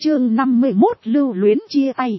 Chương 51 lưu luyến chia tay.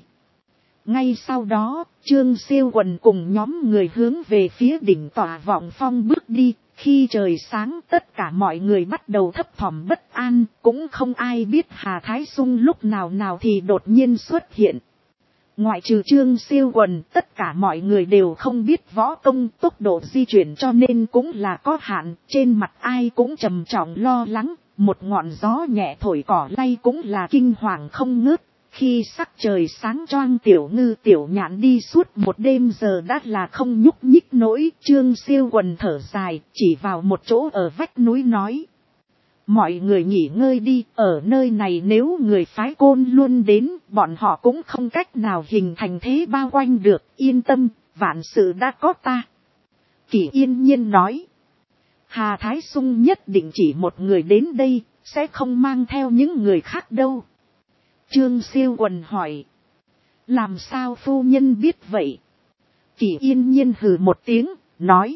Ngay sau đó, Trương Siêu Quần cùng nhóm người hướng về phía đỉnh tòa Vọng Phong bước đi. Khi trời sáng tất cả mọi người bắt đầu thấp thỏm bất an, cũng không ai biết Hà Thái Sung lúc nào thì đột nhiên xuất hiện. Ngoại trừ Trương Siêu Quần, tất cả mọi người đều không biết võ công, tốc độ di chuyển cho nên cũng là có hạn, trên mặt ai cũng trầm trọng lo lắng, một ngọn gió nhẹ thổi cỏ lay cũng là kinh hoàng không ngớt. Khi sắc trời sáng choang Tiểu Ngư Tiểu Nhạn đi suốt một đêm giờ đã là không nhúc nhích nổi. Trương Siêu Quần thở dài, chỉ vào một chỗ ở vách núi nói. Mọi người nghỉ ngơi đi, ở nơi này nếu người phái Côn Luân đến, bọn họ cũng không cách nào hình thành thế bao quanh được, yên tâm, vạn sự đã có ta. Kỷ Yên Nhiên nói. Hà Thái Sung nhất định chỉ một người đến đây, sẽ không mang theo những người khác đâu. Trương Siêu Quần hỏi. Làm sao phu nhân biết vậy? Kỷ Yên Nhiên hừ một tiếng, nói.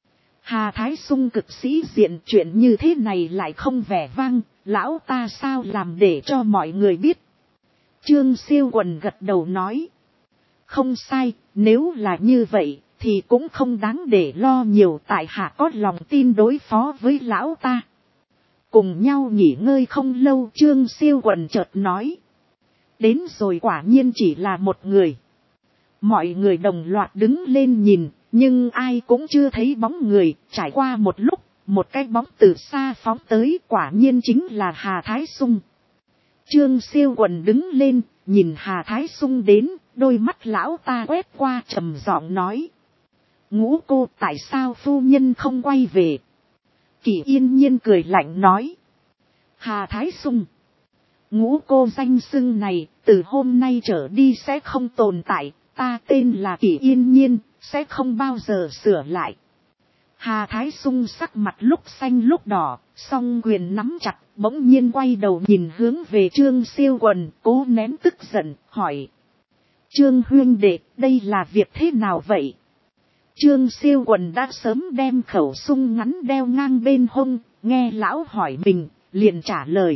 Hà Thái Sung cực sĩ diện, chuyện như thế này lại không vẻ vang, lão ta sao làm để cho mọi người biết. Trương Siêu Quần gật đầu nói. Không sai, nếu là như vậy, thì cũng không đáng để lo nhiều, tại hạ có lòng tin đối phó với lão ta. Cùng nhau nghỉ ngơi không lâu, Trương Siêu Quần chợt nói. Đến rồi quả nhiên chỉ là một người. Mọi người đồng loạt đứng lên nhìn, nhưng ai cũng chưa thấy bóng người. Trải qua một lúc, một cái bóng từ xa phóng tới, quả nhiên chính là Hà Thái Sung. Trương Siêu Quần đứng lên, nhìn Hà Thái Sung đến, đôi mắt lão ta quét qua trầm giọng nói. Ngũ cô, tại sao phu nhân không quay về? Kỷ Yên Nhiên cười lạnh nói. Hà Thái Sung. Ngũ cô danh xưng này, từ hôm nay trở đi sẽ không tồn tại, ta tên là Kỷ Yên Nhiên, sẽ không bao giờ sửa lại. Hà Thái Sung sắc mặt lúc xanh lúc đỏ, song quyền nắm chặt, bỗng nhiên quay đầu nhìn hướng về Trương Siêu Quần, cố nén tức giận, hỏi. Trương huynh đệ, đây là việc thế nào vậy? Trương Siêu Quần đã sớm đem khẩu sung ngắn đeo ngang bên hông, nghe lão hỏi mình, liền trả lời.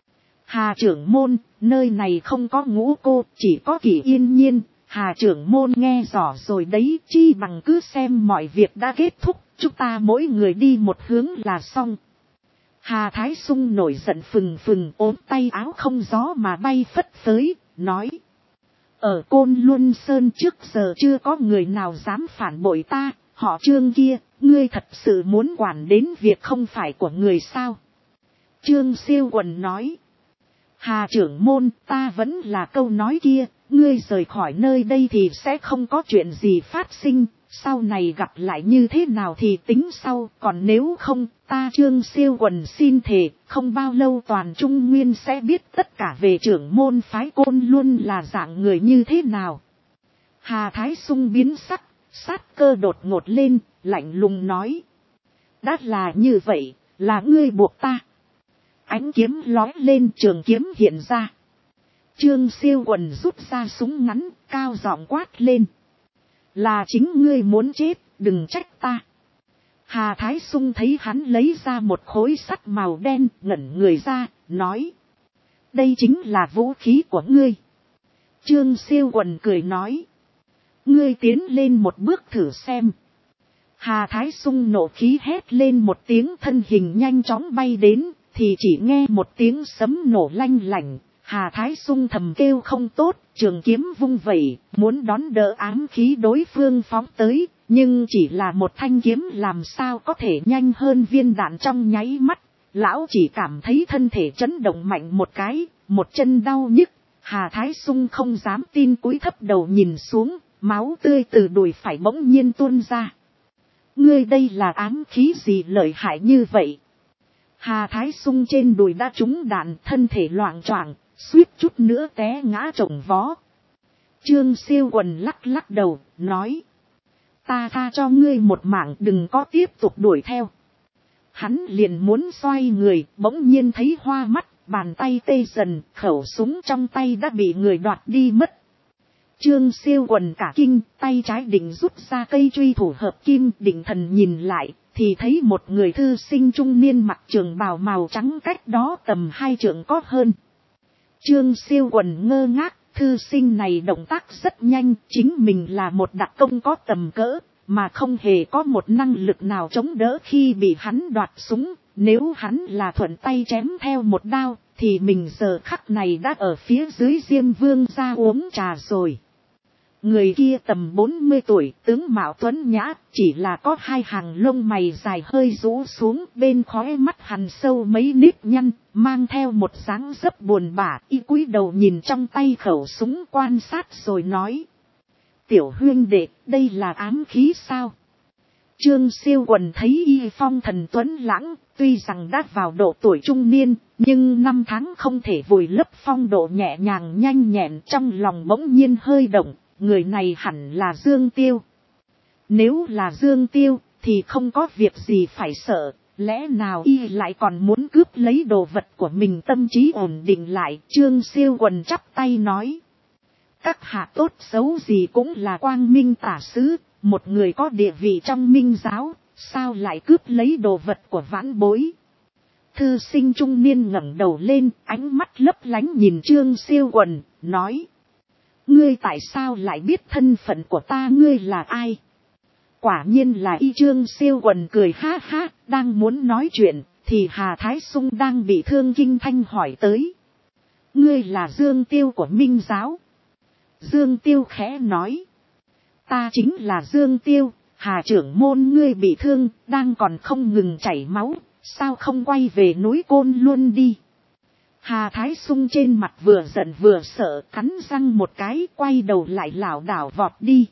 Hà trưởng môn, nơi này không có ngũ cô, chỉ có Kỷ Yên Nhiên. Hà trưởng môn nghe rõ rồi đấy, chi bằng cứ xem mọi việc đã kết thúc, chúng ta mỗi người đi một hướng là xong. Hà Thái Sung nổi giận phừng phừng, ốm tay áo không gió mà bay phất phới, nói. Ở Côn Luân Sơn trước giờ chưa có người nào dám phản bội ta, họ Trương kia, ngươi thật sự muốn quản đến việc không phải của người sao? Trương Siêu Quần nói. Hà trưởng môn, ta vẫn là câu nói kia, ngươi rời khỏi nơi đây thì sẽ không có chuyện gì phát sinh, sau này gặp lại như thế nào thì tính sau, còn nếu không, ta Trương Siêu Quần xin thề, không bao lâu toàn Trung Nguyên sẽ biết tất cả về trưởng môn phái Côn Luân là dạng người như thế nào. Hà Thái Sung biến sắc, sát cơ đột ngột lên, lạnh lùng nói. Đã là như vậy, là ngươi buộc ta. Ánh kiếm lói lên, trường kiếm hiện ra. Trương Siêu Quần rút ra súng ngắn, cao giọng quát lên. Là chính ngươi muốn chết, đừng trách ta. Hà Thái Sung thấy hắn lấy ra một khối sắt màu đen, ngẩn người ra, nói. Đây chính là vũ khí của ngươi. Trương Siêu Quần cười nói. Ngươi tiến lên một bước thử xem. Hà Thái Sung nộ khí hét lên một tiếng, thân hình nhanh chóng bay đến. Thì chỉ nghe một tiếng sấm nổ lanh lảnh, Hà Thái Sung thầm kêu không tốt, trường kiếm vung vẩy, muốn đón đỡ ám khí đối phương phóng tới, nhưng chỉ là một thanh kiếm làm sao có thể nhanh hơn viên đạn trong nháy mắt. Lão chỉ cảm thấy thân thể chấn động mạnh một cái, một chân đau nhức, Hà Thái Sung không dám tin, cúi thấp đầu nhìn xuống, máu tươi từ đùi phải bỗng nhiên tuôn ra. Ngươi đây là ám khí gì lợi hại như vậy? Hà Thái Sung trên đùi đã trúng đạn, thân thể loạng choạng, suýt chút nữa té ngã chồng vó. Trương Siêu Quần lắc lắc đầu, nói. Ta tha cho ngươi một mạng, đừng có tiếp tục đuổi theo. Hắn liền muốn xoay người, bỗng nhiên thấy hoa mắt, bàn tay tê dần, khẩu súng trong tay đã bị người đoạt đi mất. Trương Siêu Quần cả kinh, tay trái định rút ra cây truy thủ hợp kim, định thần nhìn lại. Thì thấy một người thư sinh trung niên mặc trường bào màu trắng cách đó tầm 2 trượng có hơn. Trương Siêu Quần ngơ ngác, thư sinh này động tác rất nhanh, chính mình là một đặc công có tầm cỡ, mà không hề có một năng lực nào chống đỡ khi bị hắn đoạt súng. Nếu hắn là thuận tay chém theo một đao, thì mình giờ khắc này đã ở phía dưới Diêm Vương ra uống trà rồi. Người kia tầm 40 tuổi, tướng mạo tuấn nhã, chỉ là có hai hàng lông mày dài hơi rũ xuống, bên khóe mắt hằn sâu mấy nếp nhăn, mang theo một dáng dấp buồn bã, y cúi đầu nhìn trong tay khẩu súng quan sát rồi nói. Tiểu huynh đệ, đây là ám khí sao? Trương Siêu Quần thấy y phong thần tuấn lãng, tuy rằng đã vào độ tuổi trung niên, nhưng năm tháng không thể vùi lấp phong độ nhẹ nhàng nhanh nhẹn, trong lòng bỗng nhiên hơi động. Người này hẳn là Dương Tiêu. Nếu là Dương Tiêu, thì không có việc gì phải sợ. Lẽ nào y lại còn muốn cướp lấy đồ vật của mình? Tâm trí ổn định lại, Trương Siêu Quần chắp tay nói. Các hạ tốt xấu gì cũng là quang minh tả sứ, một người có địa vị trong minh giáo, sao lại cướp lấy đồ vật của vãn bối? Thư sinh trung niên ngẩng đầu lên, ánh mắt lấp lánh nhìn Trương Siêu Quần, nói. Ngươi tại sao lại biết thân phận của ta? Ngươi là ai? Quả nhiên là y. Trương Siêu Quần cười ha ha, đang muốn nói chuyện, thì Hà Thái Sung đang bị thương kinh thanh hỏi tới. Ngươi là Dương Tiêu của Minh Giáo. Dương Tiêu khẽ nói. Ta chính là Dương Tiêu, Hà trưởng môn ngươi bị thương, đang còn không ngừng chảy máu, sao không quay về núi Côn Luân đi? Hà Thái Sung trên mặt vừa giận vừa sợ, cắn răng một cái, quay đầu lại lảo đảo vọt đi.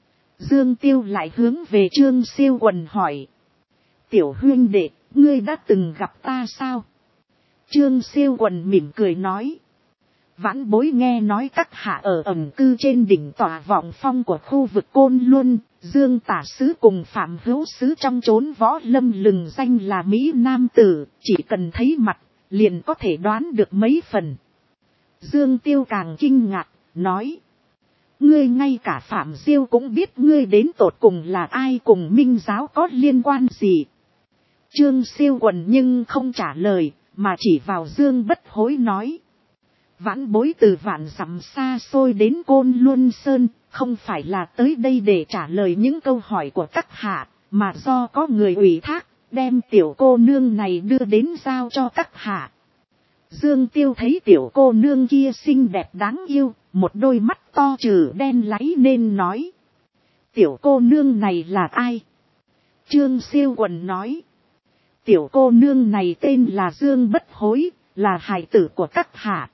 Dương Tiêu lại hướng về Trương Siêu Quần hỏi. Tiểu huynh đệ, ngươi đã từng gặp ta sao? Trương Siêu Quần mỉm cười nói. Vãn bối nghe nói các hạ ở ẩn cư trên đỉnh tòa vọng phong của khu vực Côn Luân, Dương tả sứ cùng Phạm Hữu sứ trong chốn võ lâm lừng danh là Mỹ Nam tử, chỉ cần thấy mặt, liền có thể đoán được mấy phần. Dương Tiêu càng kinh ngạc, nói. Ngươi ngay cả Phạm Diêu cũng biết, ngươi đến tột cùng là ai, cùng Minh Giáo có liên quan gì? Trương Siêu Quần nhưng không trả lời, mà chỉ vào Dương Bất Hối nói. Vãn bối từ vạn dặm xa xôi đến Côn Luân Sơn, không phải là tới đây để trả lời những câu hỏi của các hạ, mà do có người ủy thác, đem tiểu cô nương này đưa đến giao cho các hạ. Dương Tiêu thấy tiểu cô nương kia xinh đẹp đáng yêu, một đôi mắt to trừ đen láy nên nói. Tiểu cô nương này là ai? Trương Siêu Quần nói. Tiểu cô nương này tên là Dương Bất Hối, là hài tử của các hạ.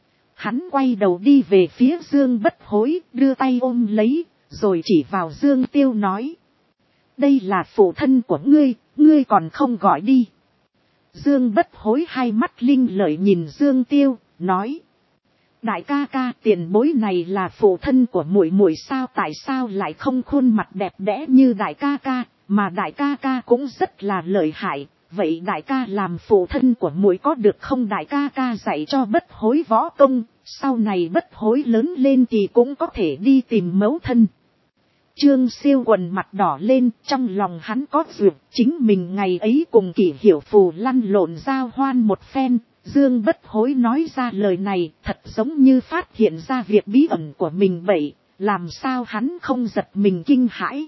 Hắn quay đầu đi về phía Dương Bất Hối, đưa tay ôm lấy, rồi chỉ vào Dương Tiêu nói. Đây là phụ thân của ngươi, ngươi còn không gọi đi. Dương Bất Hối hai mắt linh lợi nhìn Dương Tiêu, nói. Đại ca ca, tiền bối này là phụ thân của muội muội sao? Tại sao lại không khuôn mặt đẹp đẽ như đại ca ca, mà đại ca ca cũng rất là lợi hại. Vậy đại ca làm phụ thân của muội có được không? Đại ca ca dạy cho Bất Hối võ công, sau này Bất Hối lớn lên thì cũng có thể đi tìm mẫu thân. Trương Siêu Quần mặt đỏ lên, trong lòng hắn có duyệt, chính mình ngày ấy cùng Kỷ Hiểu Phù lăn lộn giao hoan một phen. Dương Bất Hối nói ra lời này, thật giống như phát hiện ra việc bí ẩn của mình vậy, làm sao hắn không giật mình kinh hãi.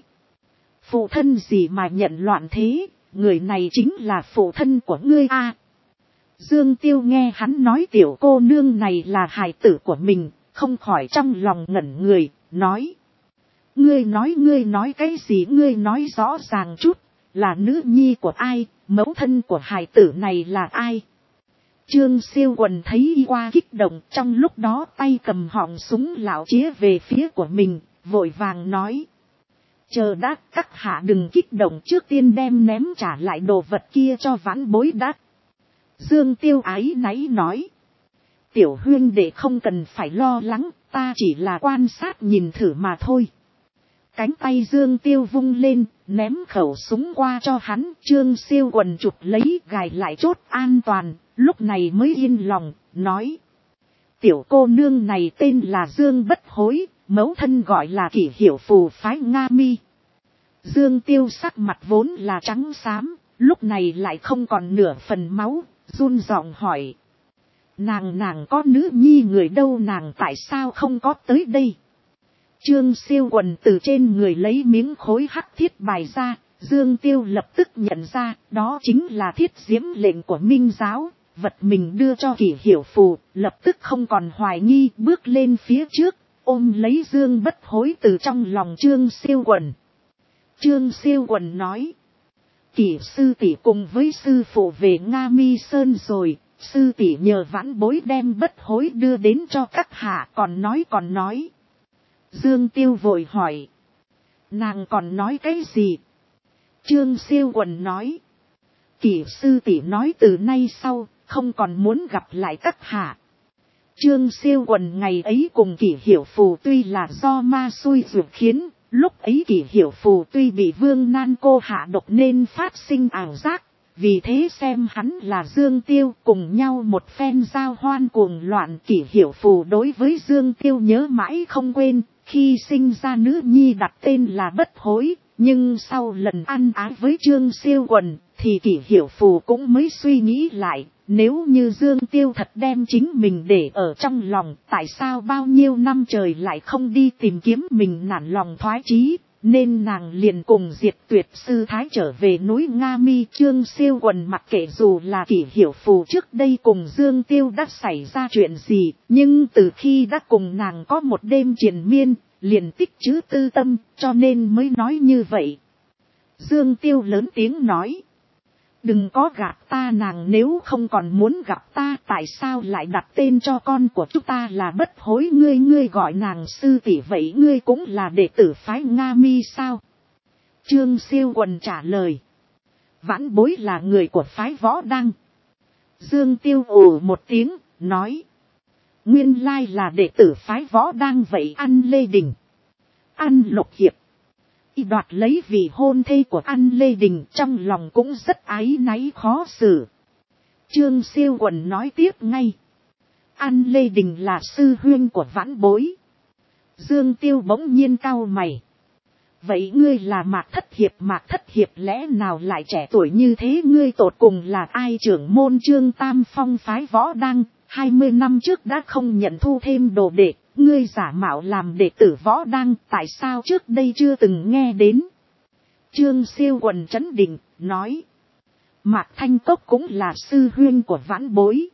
Phụ thân gì mà nhận loạn thế, người này chính là phụ thân của ngươi a. Dương Tiêu nghe hắn nói tiểu cô nương này là hài tử của mình, không khỏi trong lòng ngẩn người, nói. Ngươi nói cái gì? Ngươi nói rõ ràng chút, là nữ nhi của ai, mẫu thân của hài tử này là ai? Trương Siêu Quần thấy y qua kích động, trong lúc đó tay cầm họng súng lão chĩa về phía của mình, vội vàng nói. Chờ đã, các hạ đừng kích động, trước tiên đem ném trả lại đồ vật kia cho vãn bối đã. Dương Tiêu áy náy nói. Tiểu huynh đệ không cần phải lo lắng, ta chỉ là quan sát nhìn thử mà thôi. Cánh tay Dương Tiêu vung lên, ném khẩu súng qua cho hắn. Trương Siêu Quần chụp lấy, gài lại chốt an toàn, lúc này mới yên lòng, nói. Tiểu cô nương này tên là Dương Bất Hối, mẫu thân gọi là Kỷ Hiểu Phù phái Nga Mi. Dương Tiêu sắc mặt vốn là trắng xám, lúc này lại không còn nửa phần máu, run giọng hỏi. Nàng có nữ nhi người đâu, nàng tại sao không có tới đây? Trương Siêu Quần từ trên người lấy miếng khối hắc thiết bài ra, Dương Tiêu lập tức nhận ra, đó chính là thiết diễm lệnh của Minh giáo, vật mình đưa cho Kỷ Hiểu Phù, lập tức không còn hoài nghi, bước lên phía trước, ôm lấy Dương Bất Hối từ trong lòng Trương Siêu Quần. Trương Siêu Quần nói, Kỷ sư tỷ cùng với sư phụ về Nga Mi Sơn rồi, sư tỷ nhờ Vãn Bối đem Bất Hối đưa đến cho các hạ, còn nói. Dương Tiêu vội hỏi, nàng còn nói cái gì? Trương Siêu Quần nói, Kỷ sư tỷ nói từ nay sau, không còn muốn gặp lại các hạ. Trương Siêu Quần ngày ấy cùng Kỷ Hiểu Phù tuy là do ma xui ruột khiến, lúc ấy Kỷ Hiểu Phù tuy bị Vương Nan Cô hạ độc nên phát sinh ảo giác, vì thế xem hắn là Dương Tiêu, cùng nhau một phen giao hoan cuồng loạn. Kỷ Hiểu Phù đối với Dương Tiêu nhớ mãi không quên, khi sinh ra nữ nhi đặt tên là Bất Hối, nhưng sau lần ăn ái với Trương Siêu Quần, thì Kỷ Hiểu Phù cũng mới suy nghĩ lại, nếu như Dương Tiêu thật đem chính mình để ở trong lòng, tại sao bao nhiêu năm trời lại không đi tìm kiếm mình, nản lòng thoái chí, nên nàng liền cùng Diệt Tuyệt sư thái trở về núi Nga Mi. Trương Siêu Quần mặc kệ dù là Kỷ Hiểu Phù trước đây cùng Dương Tiêu đã xảy ra chuyện gì, nhưng từ khi đã cùng nàng có một đêm triền miên, liền tích trữ tư tâm, cho nên mới nói như vậy. Dương Tiêu lớn tiếng nói, đừng có gạt ta, nàng nếu không còn muốn gặp ta, tại sao lại đặt tên cho con của chúng ta là Bất Hối? Ngươi gọi nàng sư tỷ, vậy ngươi cũng là đệ tử phái Nga Mi sao? Trương Siêu Quần trả lời, Vãn Bối là người của phái Võ Đăng. Dương Tiêu ồ một tiếng, nói, nguyên lai là đệ tử phái Võ Đăng, vậy An Lê Đình, An Lục Hiệp y đoạt lấy vị hôn thê của An Lê Đình, trong lòng cũng rất áy náy khó xử. Trương Siêu Quần nói tiếp ngay, An Lê Đình là sư huynh của Vãn Bối. Dương Tiêu bỗng nhiên cau mày, vậy ngươi là Mạc Thất Hiệp lẽ nào lại trẻ tuổi như thế? Ngươi tột cùng là ai? Trưởng môn Trương Tam Phong phái Võ Đăng, 20 năm trước đã không nhận thu thêm đồ đệ, ngươi giả mạo làm đệ tử Võ Đăng, tại sao trước đây chưa từng nghe đến? Trương Siêu Quần trấn định, nói, Mạc Thanh Cốc cũng là sư huynh của Vãn Bối.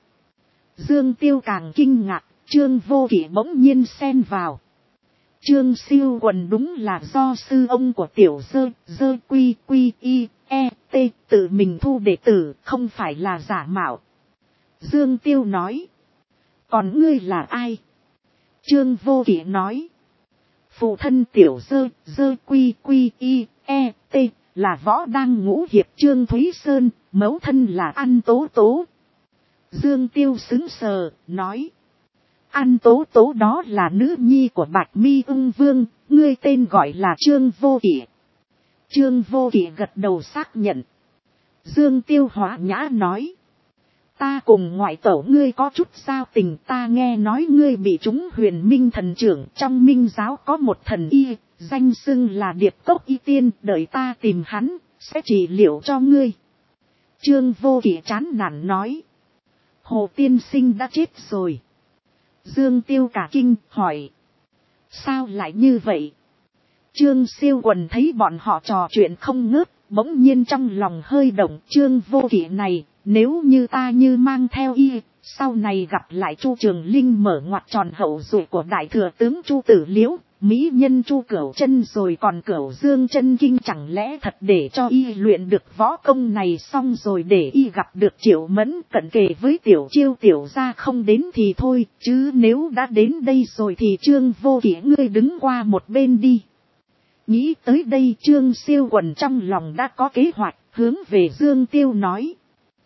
Dương Tiêu càng kinh ngạc, Trương Vô Kỵ bỗng nhiên xen vào. Trương Siêu Quần đúng là do sư ông của tiểu dơ quy y e t tự mình thu đệ tử, không phải là giả mạo. Dương Tiêu nói, còn ngươi là ai? Trương Vô Kỵ nói, phụ thân tiểu dơ quy y e t là Võ Đăng ngũ hiệp Trương Thúy Sơn, mẫu thân là An Tố Tố. Dương Tiêu sững sờ, nói, An Tố Tố đó là nữ nhi của Bạch Mi Ưng Vương, ngươi tên gọi là Trương Vô Kỵ. Trương Vô Kỵ gật đầu xác nhận. Dương Tiêu hóa nhã nói, ta cùng ngoại tẩu ngươi có chút giao tình, ta nghe nói ngươi bị trúng Huyền Minh thần trưởng, trong Minh giáo có một thần y, danh xưng là Điệp Cốc Y Tiên, đợi ta tìm hắn, sẽ trị liệu cho ngươi. Trương Vô Kỵ chán nản nói, Hồ tiên sinh đã chết rồi. Dương Tiêu cả kinh, hỏi, sao lại như vậy? Trương Siêu Quần thấy bọn họ trò chuyện không ngớt, bỗng nhiên trong lòng hơi động. Trương Vô Kỵ này, nếu như ta như mang theo y, sau này gặp lại Chu Trường Linh mở ngoặt tròn hậu duệ của đại thừa tướng Chu Tử Liễu, mỹ nhân Chu Cửu Chân rồi còn Cửu Dương Chân Kinh, chẳng lẽ thật để cho y luyện được võ công này xong rồi để y gặp được Triệu Mẫn cận kề với Tiểu Chiêu tiểu gia không đến thì thôi, chứ nếu đã đến đây rồi thì Trương Vô Kỵ ngươi đứng qua một bên đi. Nghĩ tới đây Trương Siêu Quần trong lòng đã có kế hoạch, hướng về Dương Tiêu nói,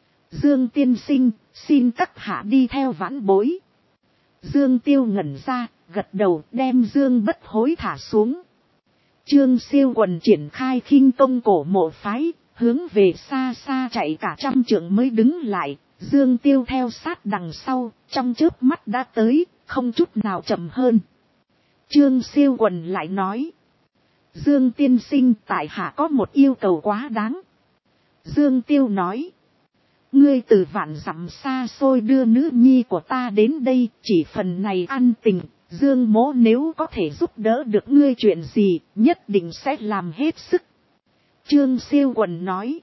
Dương tiên sinh, xin các hạ đi theo Vãn Bối. Dương Tiêu ngẩn ra, gật đầu đem Dương Bất Hối thả xuống. Trương Siêu Quần triển khai khinh công cổ mộ phái, hướng về xa xa chạy cả 100 trượng mới đứng lại. Dương Tiêu theo sát đằng sau, trong chớp mắt đã tới, không chút nào chậm hơn. Trương Siêu Quần lại nói, Dương tiên sinh, tại hạ có một yêu cầu quá đáng. Dương Tiêu nói, Ngươi từ vạn dặm xa xôi đưa nữ nhi của ta đến đây, chỉ phần này ăn tình, Dương mỗ nếu có thể giúp đỡ được ngươi chuyện gì, nhất định sẽ làm hết sức. Trương Siêu Quần nói.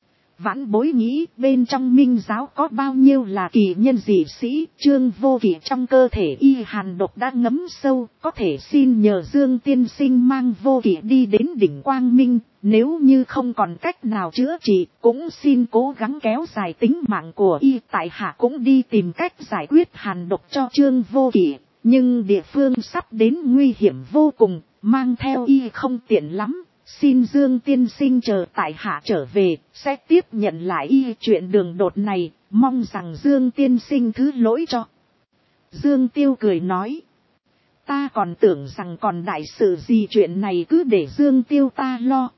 Vãn bối nghĩ bên trong Minh giáo có bao nhiêu là kỳ nhân dị sĩ, Trương Vô Kỵ trong cơ thể y hàn độc đã ngấm sâu, có thể xin nhờ Dương tiên sinh mang Vô Kỵ đi đến đỉnh Quang Minh, nếu như không còn cách nào chữa trị, cũng xin cố gắng kéo dài tính mạng của y, tại hạ cũng đi tìm cách giải quyết hàn độc cho Trương Vô Kỵ, nhưng địa phương sắp đến nguy hiểm vô cùng, mang theo y không tiện lắm. Xin Dương tiên sinh chờ tại hạ trở về, sẽ tiếp nhận lại y chuyện đường đột này, mong rằng Dương tiên sinh thứ lỗi cho. Dương Tiêu cười nói. Ta còn tưởng rằng còn đại sự gì, chuyện này cứ để Dương Tiêu ta lo.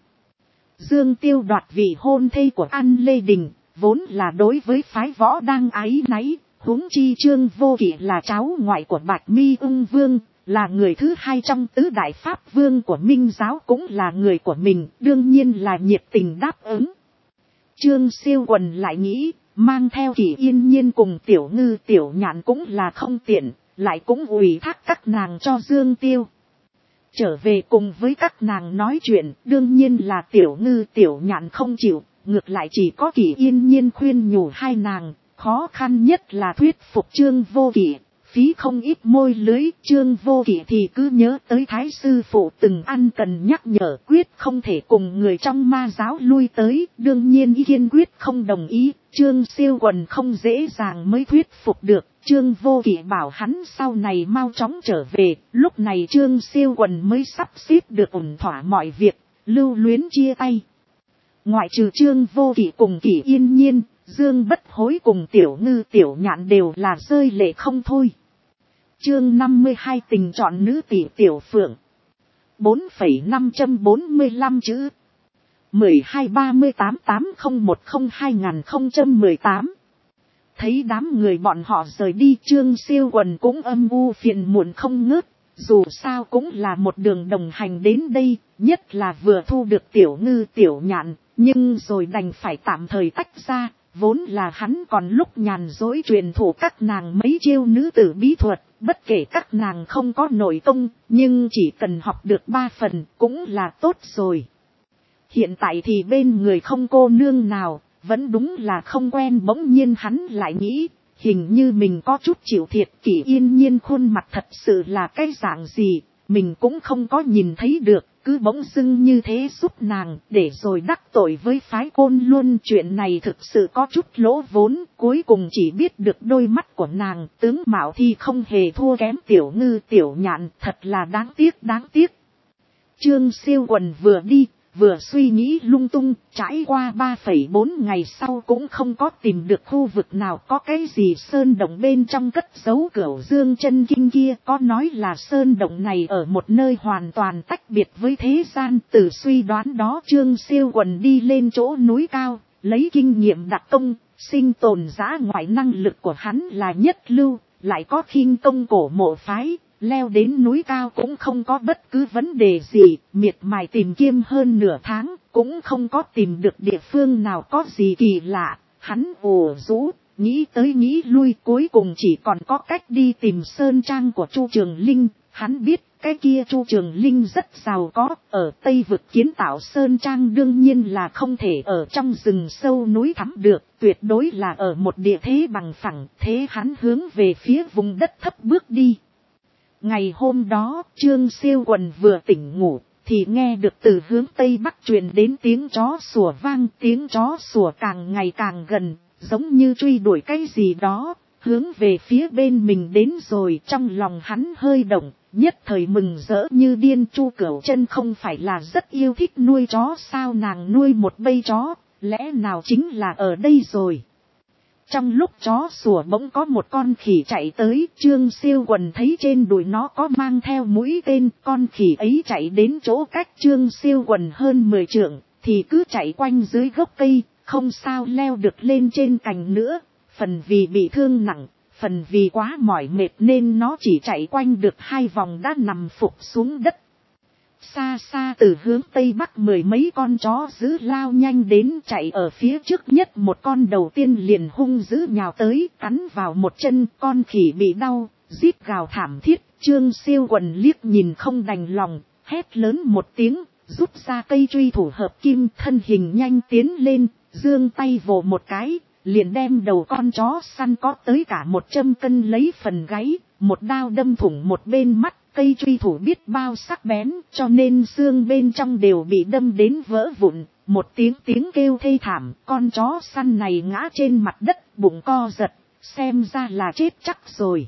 Dương Tiêu đoạt vị hôn thê của An Lê Đình, vốn là đối với phái võ đang áy náy, huống chi Trương Vô Kỵ là cháu ngoại của Bạch Mi Ung Vương. Là người thứ hai trong tứ đại pháp vương của Minh giáo, cũng là người của mình, đương nhiên là nhiệt tình đáp ứng. Trương Siêu Quần lại nghĩ, mang theo Kỷ Yên Nhiên cùng Tiểu Ngư Tiểu Nhạn cũng là không tiện, lại cũng ủy thác các nàng cho Dương Tiêu. Trở về cùng với các nàng nói chuyện, đương nhiên là Tiểu Ngư Tiểu Nhạn không chịu, ngược lại chỉ có Kỷ Yên Nhiên khuyên nhủ hai nàng, khó khăn nhất là thuyết phục Trương Vô Kỵ. Phí không ít môi lưới, Trương Vô Kỵ thì cứ nhớ tới thái sư phụ từng ăn cần nhắc nhở, quyết không thể cùng người trong ma giáo lui tới, đương nhiên kiên quyết không đồng ý. Trương Siêu Quần không dễ dàng mới thuyết phục được, Trương Vô Kỵ bảo hắn sau này mau chóng trở về, lúc này Trương Siêu Quần mới sắp xếp được ổn thỏa mọi việc, lưu luyến chia tay. Ngoại trừ Trương Vô Kỵ cùng Kỷ Yên Nhiên, Dương Bất Hối cùng Tiểu Ngư Tiểu Nhạn đều là rơi lệ không thôi. Chương 52 tình chọn nữ tỷ Tiểu Phượng. 4,545 chữ. 12-38-801-2018. Thấy đám người bọn họ rời đi, Trương Siêu Quần cũng âm u phiền muộn không ngớt. Dù sao cũng là một đường đồng hành đến đây, nhất là vừa thu được Tiểu Ngư Tiểu Nhạn, nhưng rồi đành phải tạm thời tách ra. Vốn là hắn còn lúc nhàn dối truyền thụ các nàng mấy chiêu nữ tử bí thuật, bất kể các nàng không có nội công, nhưng chỉ cần học được 3 phần cũng là tốt rồi. Hiện tại thì bên người không cô nương nào, vẫn đúng là không quen, bỗng nhiên hắn lại nghĩ, hình như mình có chút chịu thiệt. Kỷ Yên Nhiên khuôn mặt thật sự là cái dạng gì, mình cũng không có nhìn thấy được, cứ bỗng dưng như thế giúp nàng, để rồi đắc tội với phái Côn Luân. Chuyện này thực sự có chút lỗ vốn, cuối cùng chỉ biết được đôi mắt của nàng, tướng mạo thì không hề thua kém Tiểu Ngư Tiểu Nhạn, thật là đáng tiếc đáng tiếc. Trương Siêu Quần vừa đi, vừa suy nghĩ lung tung, trải qua 3,4 ngày sau cũng không có tìm được khu vực nào có cái gì sơn động bên trong cất giấu Cửu Dương chân kinh kia. Có nói là sơn động này ở một nơi hoàn toàn tách biệt với thế gian. Từ suy đoán đó Trương Siêu Quần đi lên chỗ núi cao, lấy kinh nghiệm đặc công, sinh tồn dã ngoại năng lực của hắn là nhất lưu, lại có khinh công cổ mộ phái. Leo đến núi cao cũng không có bất cứ vấn đề gì, miệt mài tìm kiếm hơn nửa tháng, cũng không có tìm được địa phương nào có gì kỳ lạ. Hắn ủ rũ, nghĩ tới nghĩ lui, cuối cùng chỉ còn có cách đi tìm sơn trang của Chu Trường Linh. Hắn biết cái kia Chu Trường Linh rất giàu có, ở Tây vực kiến tạo sơn trang đương nhiên là không thể ở trong rừng sâu núi thẳm được, tuyệt đối là ở một địa thế bằng phẳng. Thế hắn hướng về phía vùng đất thấp bước đi. Ngày hôm đó, Trương Siêu Quần vừa tỉnh ngủ, thì nghe được từ hướng Tây Bắc truyền đến tiếng chó sủa vang. Tiếng chó sủa càng ngày càng gần, giống như truy đuổi cái gì đó, hướng về phía bên mình đến rồi. Trong lòng hắn hơi động, nhất thời mừng rỡ như điên. Chu Cửu Chân không phải là rất yêu thích nuôi chó sao, nàng nuôi một bầy chó, lẽ nào chính là ở đây rồi. Trong lúc chó sủa bỗng có một con khỉ chạy tới, Trương Siêu Quần thấy trên đùi nó có mang theo mũi tên, con khỉ ấy chạy đến chỗ cách Trương Siêu Quần hơn 10 trượng, thì cứ chạy quanh dưới gốc cây, không sao leo được lên trên cành nữa, phần vì bị thương nặng, phần vì quá mỏi mệt nên nó chỉ chạy quanh được 2 vòng đã nằm phục xuống đất. Xa xa từ hướng tây bắc mười mấy con chó dữ lao nhanh đến, chạy ở phía trước nhất một con đầu tiên liền hung dữ nhào tới, cắn vào một chân. Con khỉ bị đau, rít gào thảm thiết. Trương Siêu Quần liếc nhìn không đành lòng, hét lớn một tiếng, rút ra cây truy thủ hợp kim, thân hình nhanh tiến lên, giương tay vồ một cái, liền đem đầu con chó săn có tới cả 100 cân lấy phần gáy, một đao đâm thủng một bên mắt. Cây truy thủ biết bao sắc bén, cho nên xương bên trong đều bị đâm đến vỡ vụn. Một tiếng kêu thê thảm, con chó săn này ngã trên mặt đất, bụng co giật, xem ra là chết chắc rồi.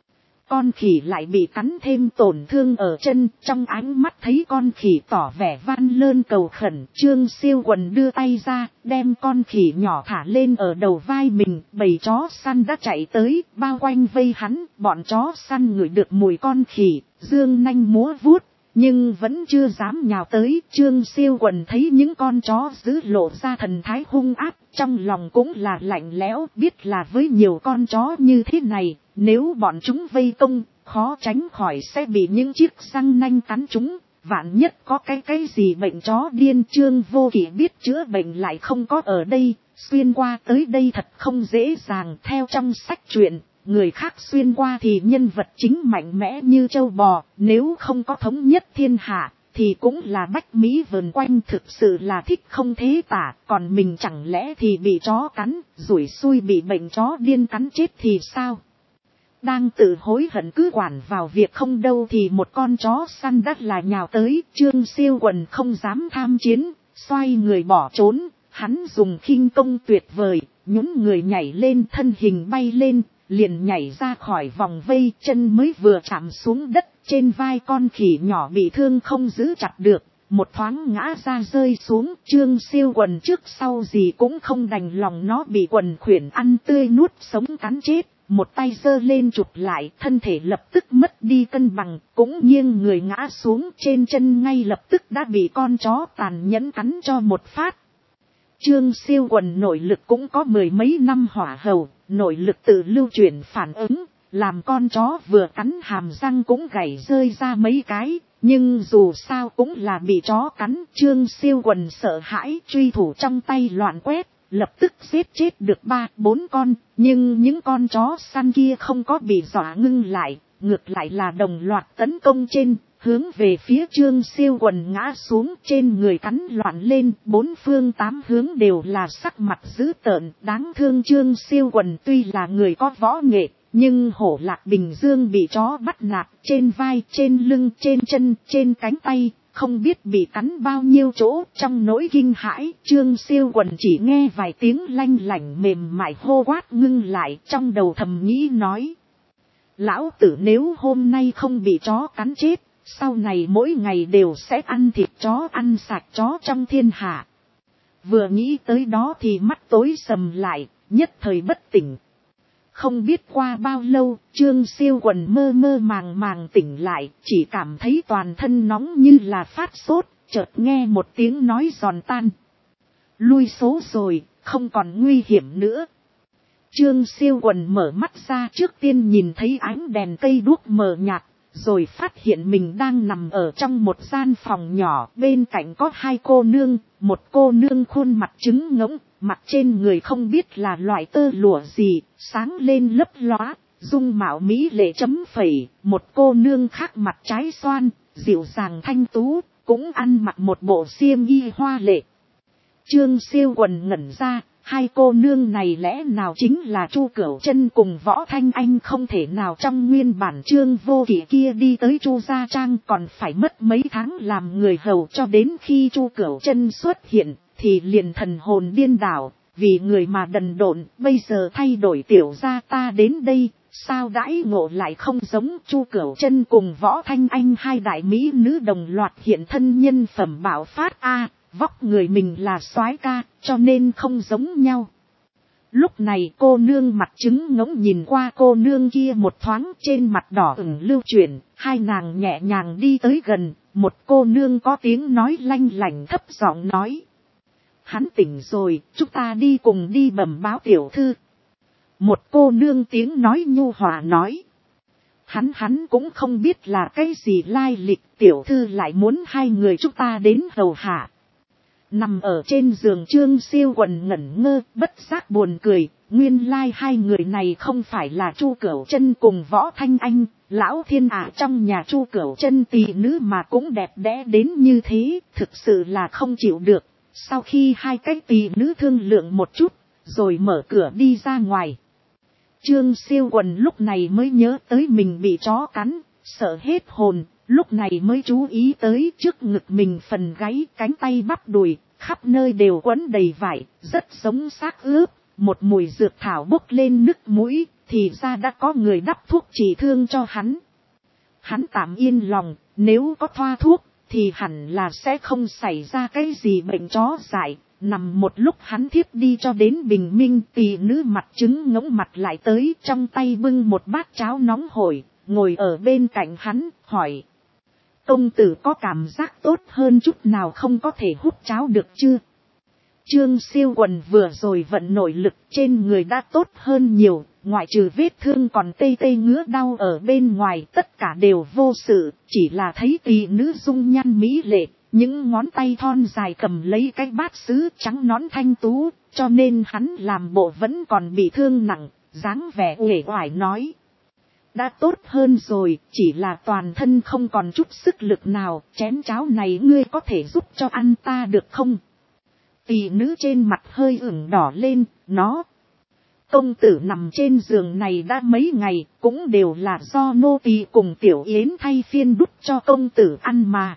Con khỉ lại bị cắn thêm tổn thương ở chân, trong ánh mắt thấy con khỉ tỏ vẻ van lơn cầu khẩn. Trương Siêu Quần đưa tay ra, đem con khỉ nhỏ thả lên ở đầu vai mình. Bầy chó săn đã chạy tới, bao quanh vây hắn. Bọn chó săn ngửi được mùi con khỉ, dương nanh múa vuốt, nhưng vẫn chưa dám nhào tới. Trương Siêu Quần thấy những con chó dữ lộ ra thần thái hung ác, trong lòng cũng là lạnh lẽo, biết là với nhiều con chó như thế này, nếu bọn chúng vây công, khó tránh khỏi sẽ bị những chiếc răng nanh cắn chúng. Vạn nhất có cái gì bệnh chó điên. Trương Vô Kỵ biết chữa bệnh lại không có ở đây, xuyên qua tới đây thật không dễ dàng. Theo trong sách truyện, người khác xuyên qua thì nhân vật chính mạnh mẽ như trâu bò, nếu không có thống nhất thiên hạ thì cũng là bách mỹ vờn quanh, thực sự là thích không thế tả. Còn mình chẳng lẽ thì bị chó cắn, rủi xui bị bệnh chó điên cắn chết thì sao? Đang tự hối hận cứ quản vào việc không đâu thì một con chó săn đắt là nhào tới. Trương Siêu Quần không dám tham chiến, xoay người bỏ trốn. Hắn dùng khinh công tuyệt vời, nhún người nhảy lên, thân hình bay lên, liền nhảy ra khỏi vòng vây. Chân mới vừa chạm xuống đất, trên vai con khỉ nhỏ bị thương không giữ chặt được, một thoáng ngã ra rơi xuống. Trương Siêu Quần trước sau gì cũng không đành lòng nó bị quần khuyển ăn tươi nuốt sống cắn chết, một tay giơ lên chụp lại, thân thể lập tức mất đi cân bằng, cũng nghiêng người ngã xuống. Trên chân ngay lập tức đã bị con chó tàn nhẫn cắn cho một phát. Trương Siêu Quần nội lực cũng có mười mấy năm hỏa hầu, nội lực tự lưu chuyển phản ứng, làm con chó vừa cắn hàm răng cũng gãy rơi ra mấy cái, nhưng dù sao cũng là bị chó cắn. Trương Siêu Quần sợ hãi, truy thủ trong tay loạn quét, lập tức giết chết được 3-4 con, nhưng những con chó săn kia không có bị dọa ngưng lại, ngược lại là đồng loạt tấn công trên, hướng về phía Trương Siêu Quần ngã xuống. Trên người cắn loạn lên, 4 phương 8 hướng đều là sắc mặt dữ tợn, đáng thương. Trương Siêu Quần tuy là người có võ nghệ, nhưng Hổ Lạc Bình Dương bị chó bắt nạt, trên vai, trên lưng, trên chân, trên cánh tay, không biết bị cắn bao nhiêu chỗ. Trong nỗi kinh hãi, Trương Siêu Quần chỉ nghe vài tiếng lanh lảnh mềm mại hô quát ngưng lại, trong đầu thầm nghĩ nói: lão tử nếu hôm nay không bị chó cắn chết, sau này mỗi ngày đều sẽ ăn thịt chó, ăn sạch chó trong thiên hạ. Vừa nghĩ tới đó thì mắt tối sầm lại, nhất thời bất tỉnh. Không biết qua bao lâu, Trương Siêu Quần mơ mơ màng màng tỉnh lại, chỉ cảm thấy toàn thân nóng như là phát sốt, chợt nghe một tiếng nói giòn tan: lui số rồi, không còn nguy hiểm nữa. Trương Siêu Quần mở mắt ra, trước tiên nhìn thấy ánh đèn cây đuốc mờ nhạt, rồi phát hiện mình đang nằm ở trong một gian phòng nhỏ, bên cạnh có 2 cô nương, một cô nương khuôn mặt trứng ngỗng, mặt trên người không biết là loại tơ lụa gì, sáng lên lấp lóa, dung mạo mỹ lệ chấm phẩy. Một cô nương khác mặt trái xoan, dịu dàng thanh tú, cũng ăn mặc một bộ xiêm y hoa lệ. Trương Siêu Quần ngẩn ra, 2 cô nương này lẽ nào chính là Chu Cửu Chân cùng Võ Thanh Anh? Không thể nào, trong nguyên bản Trương Vô Kỵ kia đi tới Chu gia trang còn phải mất mấy tháng làm người hầu, cho đến khi Chu Cửu Chân xuất hiện thì liền thần hồn điên đảo, vì người mà đần độn. Bây giờ thay đổi tiểu gia ta đến đây, sao đãi ngộ lại không giống? Chu Cửu Chân cùng Võ Thanh Anh 2 đại mỹ nữ đồng loạt hiện thân, nhân phẩm bạo phát a. Vóc người mình là soái ca, cho nên không giống nhau. Lúc này cô nương mặt trứng ngỗng nhìn qua cô nương kia một thoáng, trên mặt đỏ ửng lưu chuyển, 2 nàng nhẹ nhàng đi tới gần, một cô nương có tiếng nói lanh lảnh thấp giọng nói: hắn tỉnh rồi, chúng ta đi cùng đi bẩm báo tiểu thư. Một cô nương tiếng nói nhu hòa nói: Hắn cũng không biết là cái gì lai lịch, tiểu thư lại muốn hai người chúng ta đến hầu hạ. Nằm ở trên giường Trương Siêu Quần ngẩn ngơ, bất giác buồn cười, nguyên lai hai người này không phải là Chu Cửu Chân cùng Võ Thanh Anh, lão thiên trong nhà Chu Cửu Chân tỷ nữ mà cũng đẹp đẽ đến như thế, thực sự là không chịu được. Sau khi hai cái tỷ nữ thương lượng một chút, rồi mở cửa đi ra ngoài. Trương Siêu Quần lúc này mới nhớ tới mình bị chó cắn, sợ hết hồn, lúc này mới chú ý tới trước ngực mình phần gáy, cánh tay bắp đùi, khắp nơi đều quấn đầy vải, rất giống xác ướp, một mùi dược thảo bốc lên nức mũi, thì ra đã có người đắp thuốc trị thương cho hắn. Hắn tạm yên lòng, nếu có thoa thuốc, thì hẳn là sẽ không xảy ra cái gì bệnh chó dại. Nằm một lúc hắn thiếp đi cho đến bình minh, tỷ nữ mặt trứng ngỗng mặt lại tới, trong tay bưng một bát cháo nóng hổi, ngồi ở bên cạnh hắn, hỏi. Công tử có cảm giác tốt hơn chút nào không, có thể hút cháo được chưa? Trương Siêu Quần vừa rồi vận nội lực trên người đã tốt hơn nhiều, ngoại trừ vết thương còn tê tê ngứa đau ở bên ngoài, tất cả đều vô sự, chỉ là thấy tỷ nữ dung nhan mỹ lệ, những ngón tay thon dài cầm lấy cái bát sứ trắng nõn thanh tú, cho nên hắn làm bộ vẫn còn bị thương nặng, dáng vẻ uể oải nói. Đã tốt hơn rồi, chỉ là toàn thân không còn chút sức lực nào, chén cháo này ngươi có thể giúp cho ăn ta được không? Tỷ nữ trên mặt hơi ửng đỏ lên, nó. Công tử nằm trên giường này đã mấy ngày, cũng đều là do nô tỳ cùng tiểu yến thay phiên đút cho công tử ăn mà.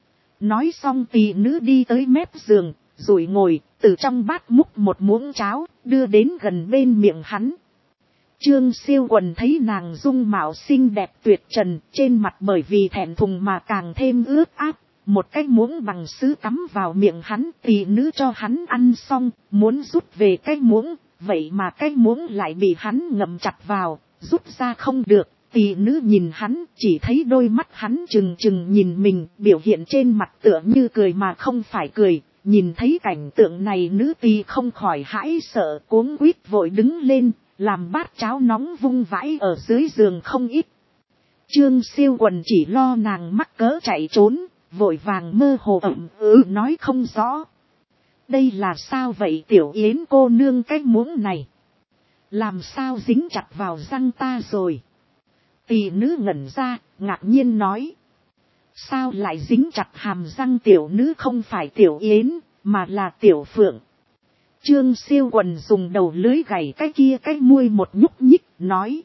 Nói xong tỷ nữ đi tới mép giường, rồi ngồi, từ trong bát múc một muỗng cháo, đưa đến gần bên miệng hắn. Trương Siêu Quần thấy nàng dung mạo xinh đẹp tuyệt trần, trên mặt bởi vì thẹn thùng mà càng thêm ướt át. Một cái muỗng bằng sứ cắm vào miệng hắn, tỷ nữ cho hắn ăn xong, muốn rút về cái muỗng, vậy mà cái muỗng lại bị hắn ngậm chặt vào, rút ra không được. Tỷ nữ nhìn hắn, chỉ thấy đôi mắt hắn trừng trừng nhìn mình, biểu hiện trên mặt tựa như cười mà không phải cười. Nhìn thấy cảnh tượng này nữ tỳ không khỏi hãi sợ, cuống quýt vội đứng lên, làm bát cháo nóng vung vãi ở dưới giường không ít. Trương Siêu Quần chỉ lo nàng mắc cỡ chạy trốn, vội vàng mơ hồ nói không rõ. Đây là sao vậy tiểu yến cô nương, cái muỗng này làm sao dính chặt vào răng ta rồi? Tỷ nữ ngẩn ra, ngạc nhiên nói. Sao lại dính chặt hàm răng? Tiểu nữ không phải tiểu yến, mà là tiểu phượng. Trương Siêu Quần dùng đầu lưới gảy cái kia cái muôi một nhúc nhích, nói.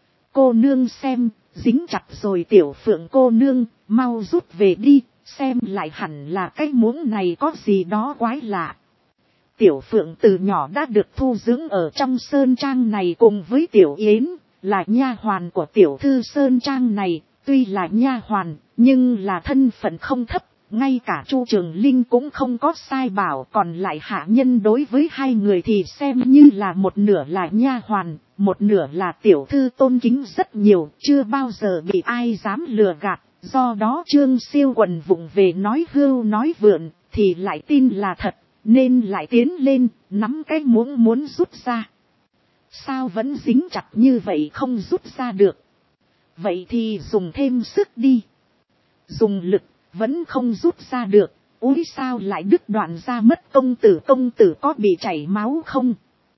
Cô nương xem, dính chặt rồi. Tiểu phượng cô nương, mau rút về đi, xem lại hẳn là cái muỗng này có gì đó quái lạ. Tiểu phượng từ nhỏ đã được thu dưỡng ở trong sơn trang này cùng với tiểu yến, là nha hoàn của tiểu thư sơn trang này. Tuy là nha hoàn, nhưng là thân phận không thấp, ngay cả Chu Trường Linh cũng không có sai bảo, còn lại hạ nhân đối với hai người thì xem như là một nửa là nha hoàn, một nửa là tiểu thư, tôn kính rất nhiều, chưa bao giờ bị ai dám lừa gạt. Do đó Trương Siêu Quần vụng về nói hưu nói vượn, thì lại tin là thật, nên lại tiến lên, nắm cái muỗng muốn rút ra. Sao vẫn dính chặt như vậy không rút ra được? Vậy thì dùng thêm sức đi. Dùng lực, vẫn không rút ra được. Úi sao lại đứt đoạn ra mất? Công tử có bị chảy máu không?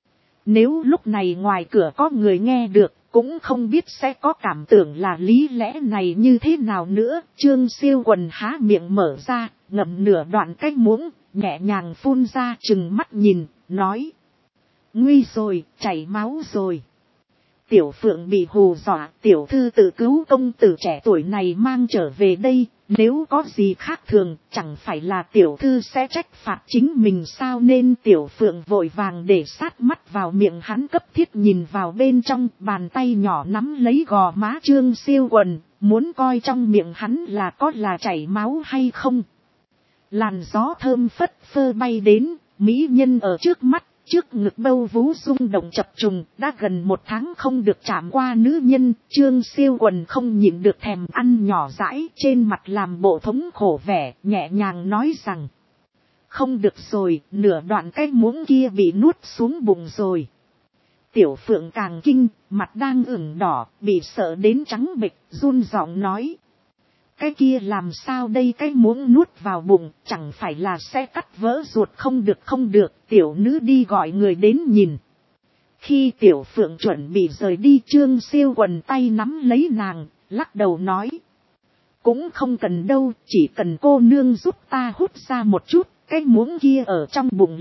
Nếu lúc này ngoài cửa có người nghe được, cũng không biết sẽ có cảm tưởng là lý lẽ này như thế nào nữa. Trương Siêu Quần há miệng mở ra, ngậm nửa đoạn cái muỗng, nhẹ nhàng phun ra, trừng mắt nhìn, nói. Nguy rồi, chảy máu rồi. Tiểu phượng bị hù dọa, tiểu thư tự cứu công tử trẻ tuổi này mang trở về đây, nếu có gì khác thường, chẳng phải là tiểu thư sẽ trách phạt chính mình sao? Nên tiểu phượng vội vàng để sát mắt vào miệng hắn, cấp thiết nhìn vào bên trong, bàn tay nhỏ nắm lấy gò má Trương Siêu Quần, muốn coi trong miệng hắn là có chảy máu hay không. Làn gió thơm phất phơ bay đến, mỹ nhân ở trước mắt. Trước ngực bâu vú rung động chập trùng, đã gần một tháng không được chạm qua nữ nhân, Trương Siêu Quần không nhịn được thèm ăn nhỏ dãi, trên mặt làm bộ thống khổ vẻ, nhẹ nhàng nói rằng. Không được rồi, nửa đoạn cái muỗng kia bị nuốt xuống bụng rồi. Tiểu Phượng càng kinh, mặt đang ửng đỏ, bị sợ đến trắng bệch, run giọng nói. Cái kia làm sao đây, cái muỗng nuốt vào bụng, chẳng phải là sẽ cắt vỡ ruột không được, tiểu nữ đi gọi người đến nhìn. Khi Tiểu Phượng chuẩn bị rời đi, Trương Siêu Quần tay nắm lấy nàng, lắc đầu nói. Cũng không cần đâu, chỉ cần cô nương giúp ta hút ra một chút, cái muỗng kia ở trong bụng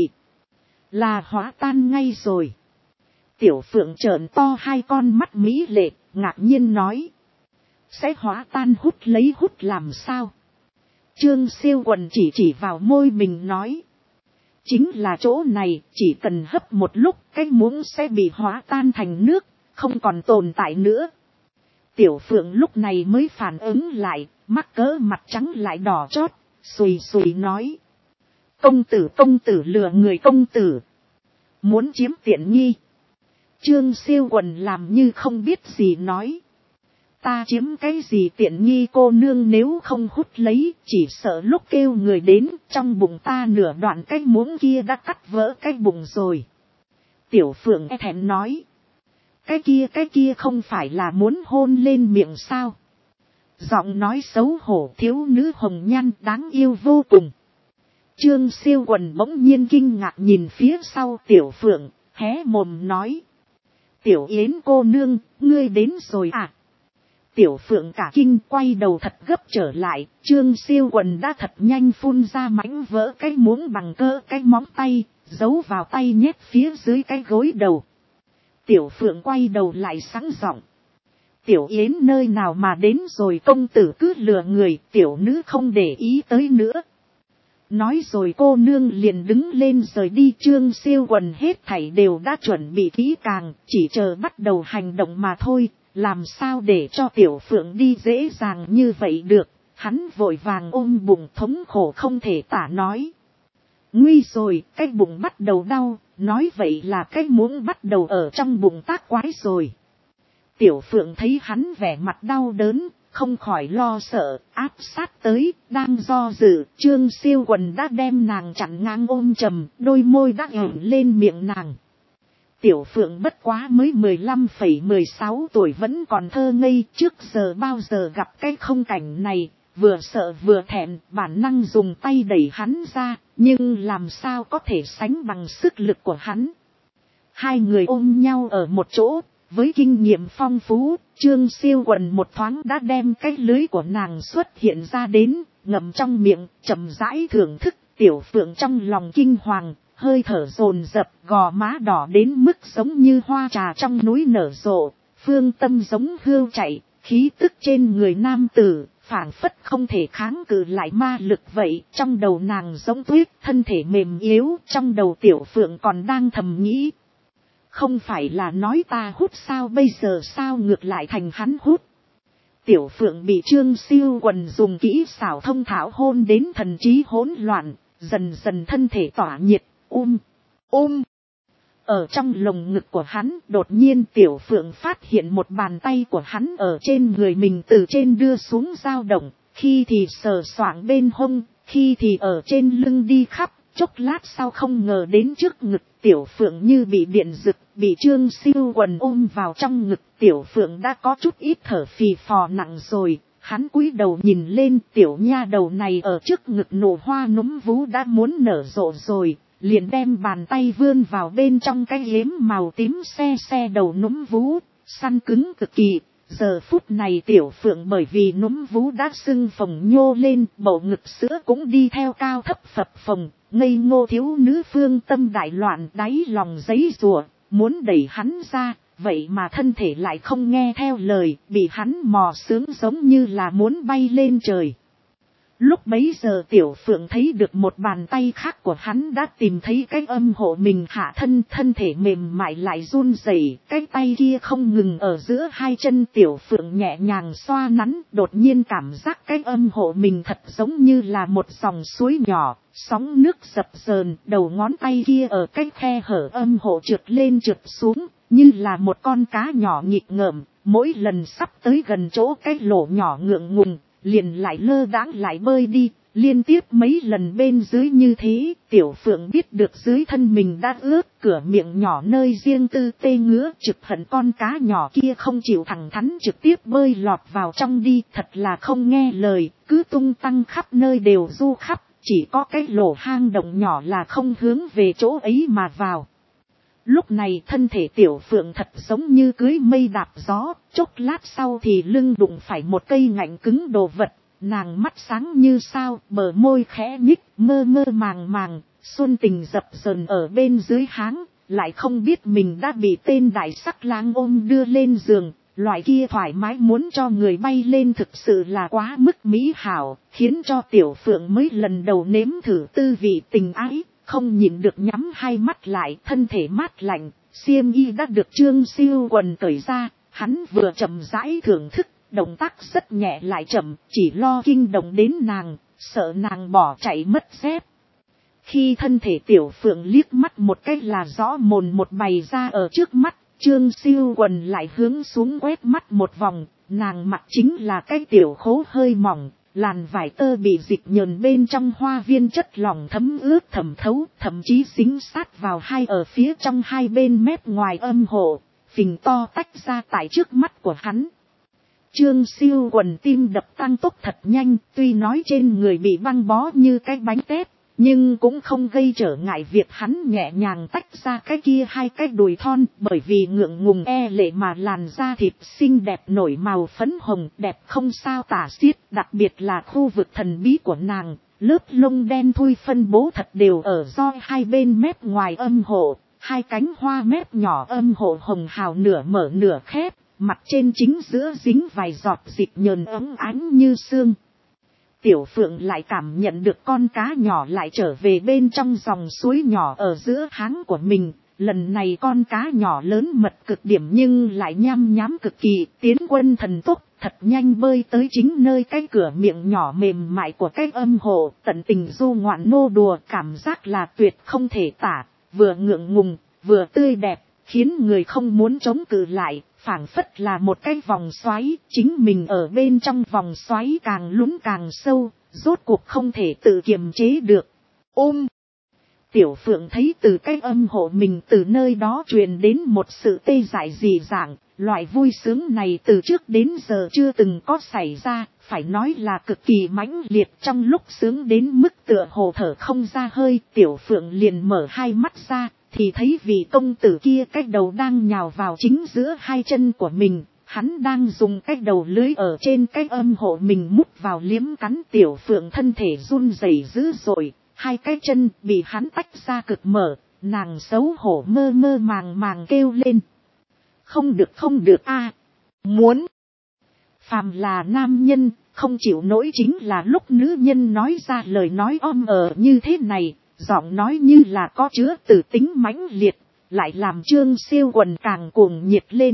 là hóa tan ngay rồi. Tiểu Phượng trợn to hai con mắt mỹ lệ, ngạc nhiên nói. Sẽ hóa tan, hút làm sao? Trương Siêu Quần chỉ vào môi mình nói. Chính là chỗ này, chỉ cần hấp một lúc, cái muỗng sẽ bị hóa tan thành nước, không còn tồn tại nữa. Tiểu Phượng lúc này mới phản ứng lại, mắc cỡ mặt trắng lại đỏ chót, xùi xùi nói. Công tử lừa người, công tử muốn chiếm tiện nghi. Trương Siêu Quần làm như không biết gì nói. Ta chiếm cái gì tiện nghi, cô nương nếu không hút lấy, chỉ sợ lúc kêu người đến, trong bụng ta nửa đoạn cái muỗng kia đã cắt vỡ cái bụng rồi. Tiểu Phượng e thẹn nói. Cái kia không phải là muốn hôn lên miệng sao? Giọng nói xấu hổ thiếu nữ hồng nhan đáng yêu vô cùng. Trương Siêu Quần bỗng nhiên kinh ngạc nhìn phía sau Tiểu Phượng, hé mồm nói. Tiểu Yến cô nương, ngươi đến rồi à? Tiểu Phượng cả kinh quay đầu thật gấp trở lại, Trương Siêu Quần đã thật nhanh phun ra mảnh vỡ cái muỗng bằng cơ cái móng tay, giấu vào tay nhét phía dưới cái gối đầu. Tiểu Phượng quay đầu lại sáng giọng. Tiểu Yến nơi nào mà đến rồi, công tử cứ lừa người, tiểu nữ không để ý tới nữa. Nói rồi cô nương liền đứng lên rời đi. Trương Siêu Quần hết thảy đều đã chuẩn bị kỹ càng, chỉ chờ bắt đầu hành động mà thôi. Làm sao để cho Tiểu Phượng đi dễ dàng như vậy được, hắn vội vàng ôm bụng thống khổ không thể tả nói. Nguy rồi, cái bụng bắt đầu đau, nói vậy là cái muỗng bắt đầu ở trong bụng tác quái rồi. Tiểu Phượng thấy hắn vẻ mặt đau đớn, không khỏi lo sợ, áp sát tới, đang do dự, Trương Siêu Quần đã đem nàng chặn ngang ôm chầm, đôi môi đã ửng lên miệng nàng. Tiểu Phượng bất quá mới 15,16 tuổi vẫn còn thơ ngây, trước giờ bao giờ gặp cái không cảnh này, vừa sợ vừa thẹn, bản năng dùng tay đẩy hắn ra, nhưng làm sao có thể sánh bằng sức lực của hắn. Hai người ôm nhau ở một chỗ, với kinh nghiệm phong phú, Trương Siêu Quần một thoáng đã đem cái lưới của nàng xuất hiện ra đến, ngậm trong miệng, chậm rãi thưởng thức. Tiểu Phượng trong lòng kinh hoàng, hơi thở dồn dập, gò má đỏ đến mức giống như hoa trà trong núi nở rộ, phương tâm giống hươu chạy, khí tức trên người nam tử, phảng phất không thể kháng cự lại ma lực vậy. Trong đầu nàng giống tuyết, thân thể mềm yếu, trong đầu Tiểu Phượng còn đang thầm nghĩ. Không phải là nói ta hút sao, bây giờ sao ngược lại thành hắn hút. Tiểu Phượng bị Trương Siêu Quần dùng kỹ xảo thông thạo hôn đến thần trí hỗn loạn, dần dần thân thể tỏa nhiệt, Ở trong lồng ngực của hắn, đột nhiên Tiểu Phượng phát hiện một bàn tay của hắn ở trên người mình từ trên đưa xuống dao động, khi thì sờ soạng bên hông, khi thì ở trên lưng đi khắp, chốc lát sau không ngờ đến trước ngực. Tiểu Phượng như bị điện giật, bị Trương Siêu Quần ôm vào trong ngực. Tiểu Phượng đã có chút ít thở phì phò nặng rồi, hắn cúi đầu nhìn lên, tiểu nha đầu này ở trước ngực nổ hoa núm vú đã muốn nở rộ rồi, liền đem bàn tay vươn vào bên trong cái yếm màu tím xe đầu núm vú, săn cứng cực kỳ. Giờ phút này Tiểu Phượng bởi vì núm vú đã sưng phồng nhô lên, bầu ngực sữa cũng đi theo cao thấp phập phồng, ngây ngô thiếu nữ phương tâm đại loạn, đáy lòng giấy rùa, muốn đẩy hắn ra, vậy mà thân thể lại không nghe theo lời, bị hắn mò sướng giống như là muốn bay lên trời. Lúc bấy giờ Tiểu Phượng thấy được một bàn tay khác của hắn đã tìm thấy cái âm hộ mình hạ thân, thân thể mềm mại lại run rẩy, cái tay kia không ngừng ở giữa hai chân. Tiểu Phượng nhẹ nhàng xoa nắn, đột nhiên cảm giác cái âm hộ mình thật giống như là một dòng suối nhỏ, sóng nước dập dờn, đầu ngón tay kia ở cái khe hở âm hộ trượt lên trượt xuống, như là một con cá nhỏ nghịch ngợm, mỗi lần sắp tới gần chỗ cái lỗ nhỏ ngượng ngùng, liền lại lơ đãng lại bơi đi, Liên tiếp mấy lần bên dưới như thế, Tiểu Phượng biết được dưới thân mình đã ướt, cửa miệng nhỏ nơi riêng tư tê ngứa, trực hận con cá nhỏ kia không chịu thẳng thắn trực tiếp bơi lọt vào trong đi, thật là không nghe lời, cứ tung tăng khắp nơi đều du khắp, chỉ có cái lỗ hang động nhỏ là không hướng về chỗ ấy mà vào. Lúc này thân thể Tiểu Phượng thật giống như cưới mây đạp gió, chốc lát sau thì lưng đụng phải một cây ngạnh cứng đồ vật. Nàng mắt sáng như sao, bờ môi khẽ nhích, mơ mơ màng màng, xuân tình dập dờn ở bên dưới háng, lại không biết mình đã bị tên đại sắc lang ôm đưa lên giường, loại kia thoải mái muốn cho người bay lên thực sự là quá mức mỹ hảo, khiến cho Tiểu Phượng mới lần đầu nếm thử tư vị tình ái, không nhịn được nhắm hai mắt lại, thân thể mát lạnh, xiêm y đã được Trương Siêu Quần cởi ra, hắn vừa chậm rãi thưởng thức. Động tác rất nhẹ lại chậm, chỉ lo kinh động đến nàng, sợ nàng bỏ chạy mất dép. Khi thân thể Tiểu Phượng liếc mắt một cái là rõ mồn một bày ra ở trước mắt, Trương Siêu Quần lại hướng xuống quét mắt một vòng, nàng mặt chính là cái tiểu khố hơi mỏng, làn vải tơ bị dịch nhờn bên trong hoa viên chất lỏng thấm ướt thẩm thấu, thậm chí dính sát vào hai ở phía trong hai bên mép ngoài âm hộ, phình to tách ra tại trước mắt của hắn. Trương Siêu Quần tim đập tăng tốc thật nhanh, tuy nói trên người bị băng bó như cái bánh tét, nhưng cũng không gây trở ngại việc hắn nhẹ nhàng tách ra cái kia hai cái đùi thon, bởi vì ngượng ngùng e lệ mà làn da thịt xinh đẹp nổi màu phấn hồng đẹp không sao tả xiết, đặc biệt là khu vực thần bí của nàng, lớp lông đen thui phân bố thật đều ở do hai bên mép ngoài âm hộ, hai cánh hoa mép nhỏ âm hộ hồng hào nửa mở nửa khép. Mặt trên chính giữa dính vài giọt dịch nhờn ấm ánh như sương. Tiểu Phượng lại cảm nhận được con cá nhỏ lại trở về bên trong dòng suối nhỏ ở giữa háng của mình. Lần này con cá nhỏ lớn mật cực điểm nhưng lại nham nhám cực kỳ, tiến quân thần tốc, thật nhanh bơi tới chính nơi cái cửa miệng nhỏ mềm mại của cái âm hộ, tận tình du ngoạn nô đùa, cảm giác là tuyệt không thể tả, vừa ngượng ngùng, vừa tươi đẹp, khiến người không muốn chống cự lại. Phảng phất là một cái vòng xoáy, chính mình ở bên trong vòng xoáy càng lún càng sâu, rốt cuộc không thể tự kiềm chế được. Ôm! Tiểu Phượng thấy từ cái âm hộ mình từ nơi đó truyền đến một sự tê dại dị dạng, loại vui sướng này từ trước đến giờ chưa từng có xảy ra, phải nói là cực kỳ mãnh liệt, trong lúc sướng đến mức tựa hồ thở không ra hơi, Tiểu Phượng liền mở hai mắt ra. Thì thấy vị công tử kia cái đầu đang nhào vào chính giữa hai chân của mình, hắn đang dùng cái đầu lưới ở trên cái âm hộ mình mút vào liếm cắn. Tiểu Phượng thân thể run rẩy dữ dội, hai cái chân bị hắn tách ra cực mở, nàng xấu hổ mơ mơ màng màng kêu lên. Không được a, muốn. Phàm là nam nhân, không chịu nổi chính là lúc nữ nhân nói ra lời nói như thế này. Giọng nói như là có chứa từ tính mãnh liệt, lại làm Trương Siêu Quần càng cuồng nhiệt lên.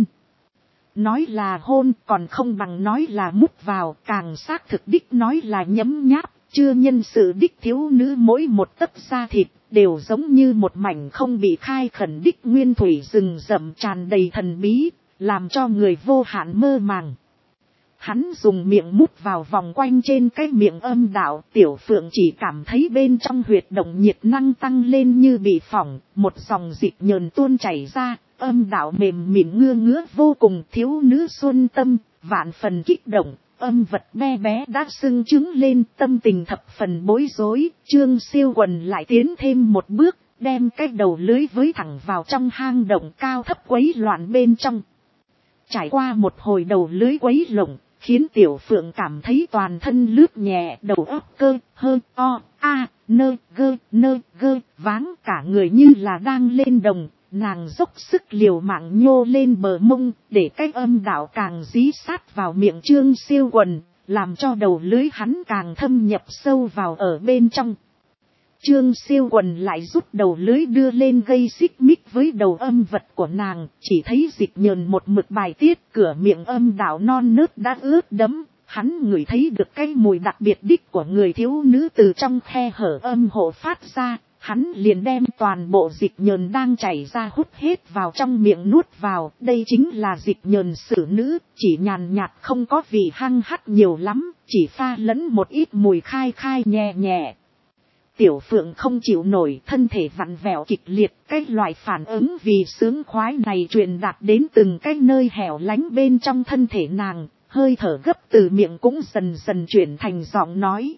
Nói là hôn còn không bằng nói là mút vào, càng xác thực đích nói là nhấm nháp, chưa nhân sự đích thiếu nữ mỗi một tấc da thịt, đều giống như một mảnh không bị khai khẩn đích nguyên thủy rừng rậm tràn đầy thần bí, làm cho người vô hạn mơ màng. Hắn dùng miệng mút vào vòng quanh trên cái miệng âm đạo, Tiểu Phượng chỉ cảm thấy bên trong huyệt động nhiệt năng tăng lên như bị phỏng, một dòng dịch nhờn tuôn chảy ra, âm đạo mềm mịn ngứa vô cùng, thiếu nữ xuân tâm, vạn phần kích động, âm vật bé bé đã sưng trứng lên, tâm tình thập phần bối rối. Trương Siêu Quần lại tiến thêm một bước, đem cái đầu lưới với thẳng vào trong hang động cao thấp quấy loạn bên trong. Trải qua một hồi đầu lưới quấy lộng, khiến Tiểu Phượng cảm thấy toàn thân lướt nhẹ, đầu óc cơ, hơ, o, a, nơ, gơ, váng, cả người như là đang lên đồng. Nàng dốc sức liều mạng nhô lên bờ mông, để cái âm đạo càng dí sát vào miệng Trương Siêu Quần, làm cho đầu lưới hắn càng thâm nhập sâu vào ở bên trong. Trương Siêu Quần lại rút đầu lưới đưa lên gây xích mích với đầu âm vật của nàng, chỉ thấy dịch nhờn một mực bài tiết, cửa miệng âm đạo non nớt đã ướt đẫm, hắn ngửi thấy được cái mùi đặc biệt đích của người thiếu nữ từ trong khe hở âm hộ phát ra, hắn liền đem toàn bộ dịch nhờn đang chảy ra hút hết vào trong miệng nuốt vào. Đây chính là dịch nhờn xử nữ, chỉ nhàn nhạt không có vị hăng hắc nhiều lắm, chỉ pha lẫn một ít mùi khai khai nhẹ nhẹ. Tiểu Phượng không chịu nổi, thân thể vặn vẹo kịch liệt, cái loại phản ứng vì sướng khoái này truyền đạt đến từng cái nơi hẻo lánh bên trong thân thể nàng, hơi thở gấp từ miệng cũng dần dần chuyển thành giọng nói.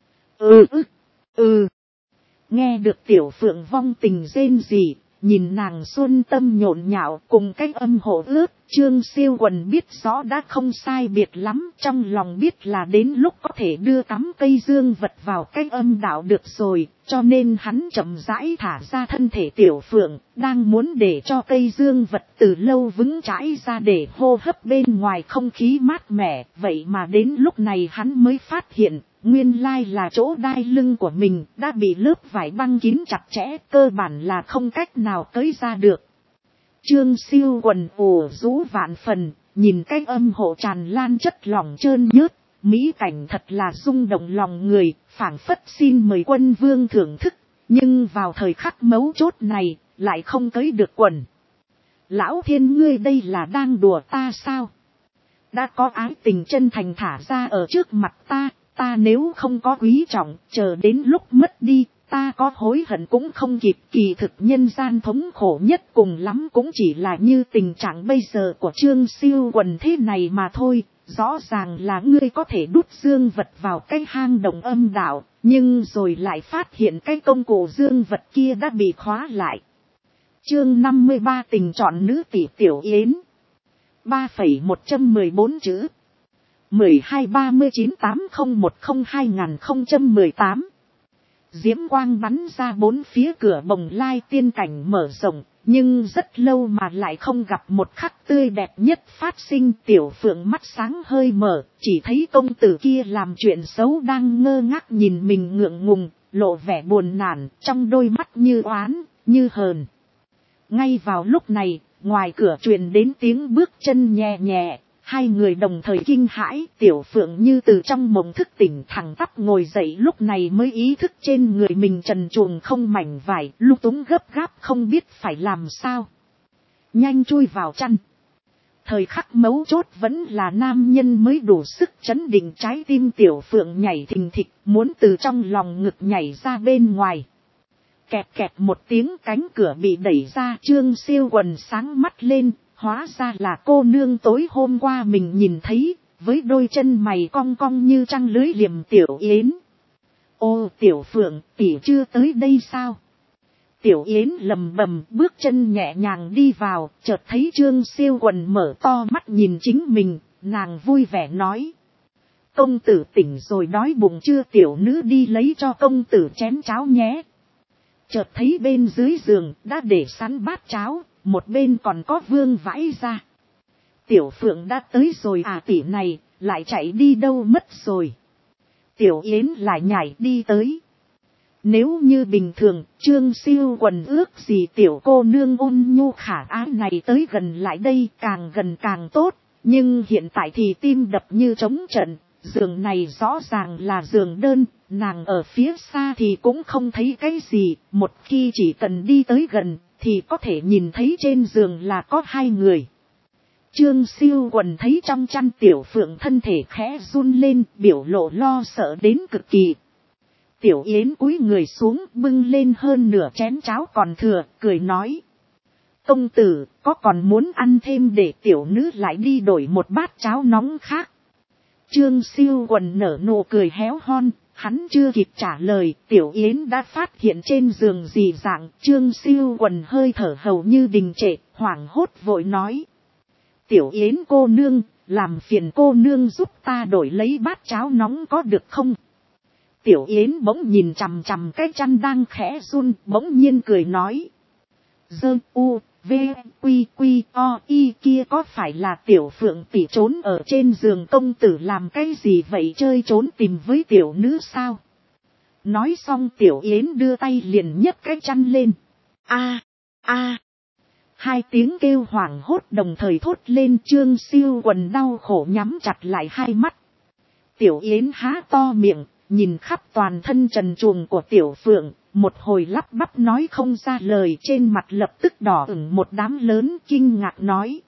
Nghe được Tiểu Phượng vong tình rên rỉ, nhìn nàng xuân tâm nhộn nhạo cùng cái âm hộ ướt, Trương Siêu Quần biết rõ đã không sai biệt lắm, trong lòng biết là đến lúc có thể đưa cắm cây dương vật vào cái âm đạo được rồi, cho nên hắn chậm rãi thả ra thân thể Tiểu Phượng, đang muốn để cho cây dương vật từ lâu vững chãi ra để hô hấp bên ngoài không khí mát mẻ, vậy mà đến lúc này hắn mới phát hiện. Nguyên lai là chỗ đai lưng của mình đã bị lớp vải băng kín chặt chẽ, cơ bản là không cách nào tới ra được. Trương Siêu Quần ủ rũ vạn phần, nhìn cái âm hộ tràn lan chất lỏng trơn nhớt, mỹ cảnh thật là rung động lòng người, phảng phất xin mời quân vương thưởng thức, nhưng vào thời khắc mấu chốt này, lại không tới được quần. Lão Thiên, ngươi đây là đang đùa ta sao? Đã có ái tình chân thành thả ra ở trước mặt ta. Ta nếu không có quý trọng, chờ đến lúc mất đi, ta có hối hận cũng không kịp. Kỳ thực nhân gian thống khổ nhất cùng lắm cũng chỉ là như tình trạng bây giờ của Trương Siêu Quần thế này mà thôi. Rõ ràng là ngươi có thể đút dương vật vào cái hang động âm đạo, nhưng rồi lại phát hiện cái công cụ dương vật kia đã bị khóa lại. Chương 53 tình chọn nữ tỷ Tiểu Yến. 3,114 chữ. 12-39-8010-2018 Diễm quang bắn ra bốn phía cửa bồng lai tiên cảnh mở rộng, nhưng rất lâu mà lại không gặp một khắc tươi đẹp nhất phát sinh. Tiểu Phượng mắt sáng hơi mở, chỉ thấy công tử kia làm chuyện xấu đang ngơ ngác nhìn mình ngượng ngùng, lộ vẻ buồn nản, trong đôi mắt như oán, như hờn. Ngay vào lúc này, ngoài cửa truyền đến tiếng bước chân nhẹ nhẹ. Hai người đồng thời kinh hãi, Tiểu Phượng như từ trong mộng thức tỉnh, thẳng tắp ngồi dậy, lúc này mới ý thức trên người mình trần truồng không mảnh vải, lung túng gấp gáp không biết phải làm sao. Nhanh chui vào chăn. Thời khắc mấu chốt vẫn là nam nhân mới đủ sức chấn định trái tim. Tiểu Phượng nhảy thình thịch, muốn từ trong lòng ngực nhảy ra bên ngoài. Kẹt kẹt một tiếng, cánh cửa bị đẩy ra, Trương Siêu Quần sáng mắt lên. Hóa ra là cô nương tối hôm qua mình nhìn thấy, với đôi chân mày cong cong như trăng lưới liềm Tiểu Yến. Ô Tiểu Phượng, tỷ chưa tới đây sao? Tiểu Yến lầm bầm bước chân nhẹ nhàng đi vào, chợt thấy Trương Siêu Quần mở to mắt nhìn chính mình, nàng vui vẻ nói. Công tử tỉnh rồi đói bụng chưa? Tiểu nữ đi lấy cho công tử chén cháo nhé. Chợt thấy bên dưới giường đã để sẵn bát cháo. Một bên còn có vương vãi ra. Tiểu Phượng đã tới rồi à, tỷ này, lại chạy đi đâu mất rồi. Tiểu Yến lại nhảy đi tới. Nếu như bình thường, Trương Siêu Quần ước gì tiểu cô nương ôn nhu khả ái này tới gần lại đây, càng gần càng tốt. Nhưng hiện tại thì tim đập như trống trận, giường này rõ ràng là giường đơn, nàng ở phía xa thì cũng không thấy cái gì, một khi chỉ cần đi tới gần, thì có thể nhìn thấy trên giường là có hai người. Trương Siêu Quần thấy trong chăn Tiểu Phượng thân thể khẽ run lên, biểu lộ lo sợ đến cực kỳ. Tiểu Yến cúi người xuống bưng lên hơn nửa chén cháo còn thừa, cười nói. Công tử, có còn muốn ăn thêm để tiểu nữ lại đi đổi một bát cháo nóng khác? Trương Siêu Quần nở nụ cười héo hon. Hắn chưa kịp trả lời, Tiểu Yến đã phát hiện trên giường dị dạng. Trương Siêu Quần hơi thở hầu như đình trệ, hoảng hốt vội nói. Tiểu Yến cô nương, làm phiền cô nương giúp ta đổi lấy bát cháo nóng có được không? Tiểu Yến bỗng nhìn chằm chằm cái chăn đang khẽ run, bỗng nhiên cười nói. Dơ u, v, quy quy o y kia có phải là Tiểu Phượng tỷ trốn ở trên giường công tử làm cái gì vậy, chơi trốn tìm với tiểu nữ sao? Nói xong Tiểu Yến đưa tay liền nhấc cái chăn lên. A a hai tiếng kêu hoảng hốt đồng thời thốt lên. Trương Siêu Quần đau khổ nhắm chặt lại hai mắt. Tiểu Yến há to miệng, nhìn khắp toàn thân trần truồng của Tiểu Phượng, một hồi lắp bắp nói không ra lời, trên mặt lập tức đỏ ửng một đám lớn, kinh ngạc nói.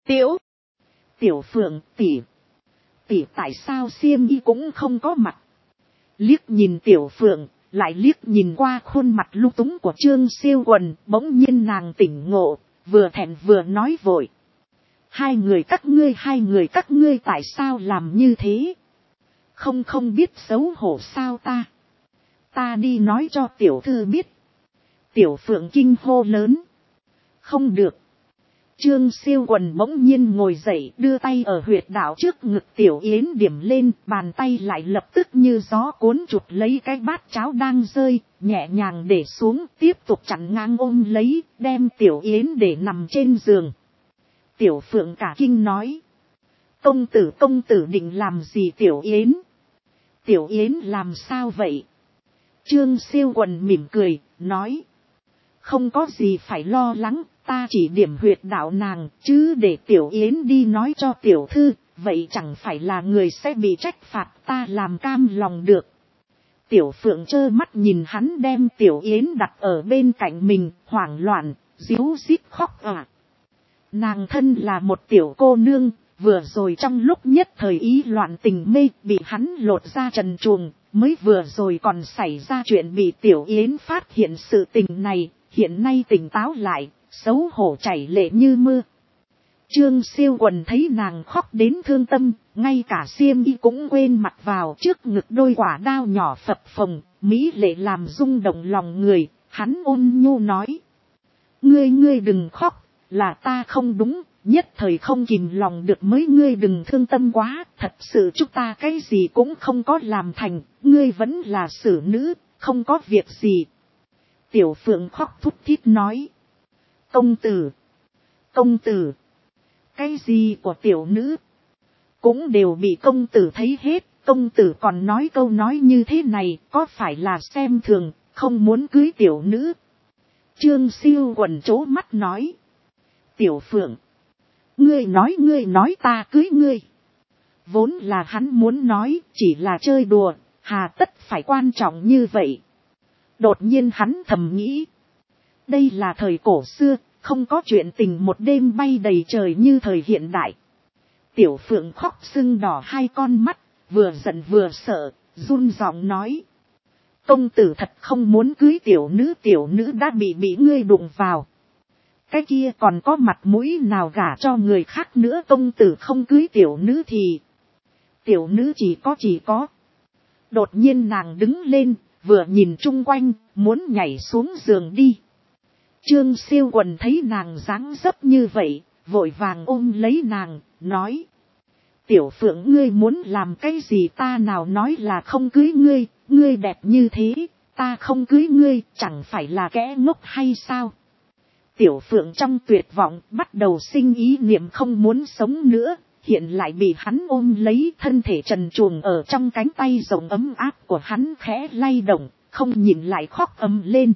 Tiểu Phượng tỷ tại sao xiêm y cũng không có mặt. Liếc nhìn Tiểu Phượng, lại liếc nhìn qua khuôn mặt lung túng của Trương Siêu Quần, bỗng nhiên nàng tỉnh ngộ, vừa thẹn vừa nói vội. Hai người các ngươi tại sao làm như thế? Không biết xấu hổ sao ta đi nói cho tiểu thư biết. Tiểu Phượng kinh hô lớn. Không được. Trương Siêu Quần bỗng nhiên ngồi dậy, đưa tay ở huyệt đạo trước ngực Tiểu Yến điểm lên, bàn tay lại lập tức như gió cuốn chụp lấy cái bát cháo đang rơi, nhẹ nhàng để xuống, tiếp tục chặn ngang ôm lấy, đem Tiểu Yến để nằm trên giường. Tiểu Phượng cả kinh nói. Công tử định làm gì Tiểu Yến? Tiểu Yến làm sao vậy? Trương Siêu Quần mỉm cười, nói. Không có gì phải lo lắng, ta chỉ điểm huyệt đạo nàng, chứ để Tiểu Yến đi nói cho tiểu thư, vậy chẳng phải là người sẽ bị trách phạt, ta làm cam lòng được. Tiểu Phượng trơ mắt nhìn hắn đem Tiểu Yến đặt ở bên cạnh mình, hoảng loạn, ríu rít khóc à. Nàng thân là một tiểu cô nương, vừa rồi trong lúc nhất thời ý loạn tình mê, bị hắn lột ra trần truồng, mới vừa rồi còn xảy ra chuyện bị Tiểu Yến phát hiện sự tình này, hiện nay tỉnh táo lại, xấu hổ chảy lệ như mưa. Trương Siêu Quần thấy nàng khóc đến thương tâm, ngay cả xiêm y cũng quên mặc vào, trước ngực đôi quả đao nhỏ phập phồng, mỹ lệ làm rung động lòng người, hắn ôn nhu nói. Ngươi đừng khóc, là ta không đúng, nhất thời không kìm lòng được, mới ngươi đừng thương tâm quá, thật sự chúng ta cái gì cũng không có làm thành, ngươi vẫn là xử nữ, không có việc gì. Tiểu Phượng khóc thút thít nói. Công tử, cái gì của tiểu nữ cũng đều bị công tử thấy hết, công tử còn nói câu nói như thế này, có phải là xem thường, không muốn cưới tiểu nữ? Trương Siêu Quần trố mắt nói. Tiểu Phượng, ngươi nói ta cưới ngươi. Vốn là hắn muốn nói, chỉ là chơi đùa, hà tất phải quan trọng như vậy. Đột nhiên hắn thầm nghĩ. Đây là thời cổ xưa, không có chuyện tình một đêm bay đầy trời như thời hiện đại. Tiểu Phượng khóc sưng đỏ hai con mắt, vừa giận vừa sợ, run giọng nói. Công tử thật không muốn cưới tiểu nữ đã bị ngươi đụng vào. Cái kia còn có mặt mũi nào gả cho người khác nữa, công tử không cưới tiểu nữ thì tiểu nữ chỉ có. Đột nhiên nàng đứng lên, vừa nhìn chung quanh, muốn nhảy xuống giường đi. Trương Siêu Quần thấy nàng dáng dấp như vậy, vội vàng ôm lấy nàng, nói. Tiểu Phượng, ngươi muốn làm cái gì, ta nào nói là không cưới ngươi, ngươi đẹp như thế, ta không cưới ngươi, chẳng phải là kẻ ngốc hay sao? Tiểu Phượng trong tuyệt vọng bắt đầu sinh ý niệm không muốn sống nữa, hiện lại bị hắn ôm lấy, thân thể trần truồng ở trong cánh tay rộng ấm áp của hắn khẽ lay động, không nhìn lại khóc ầm lên.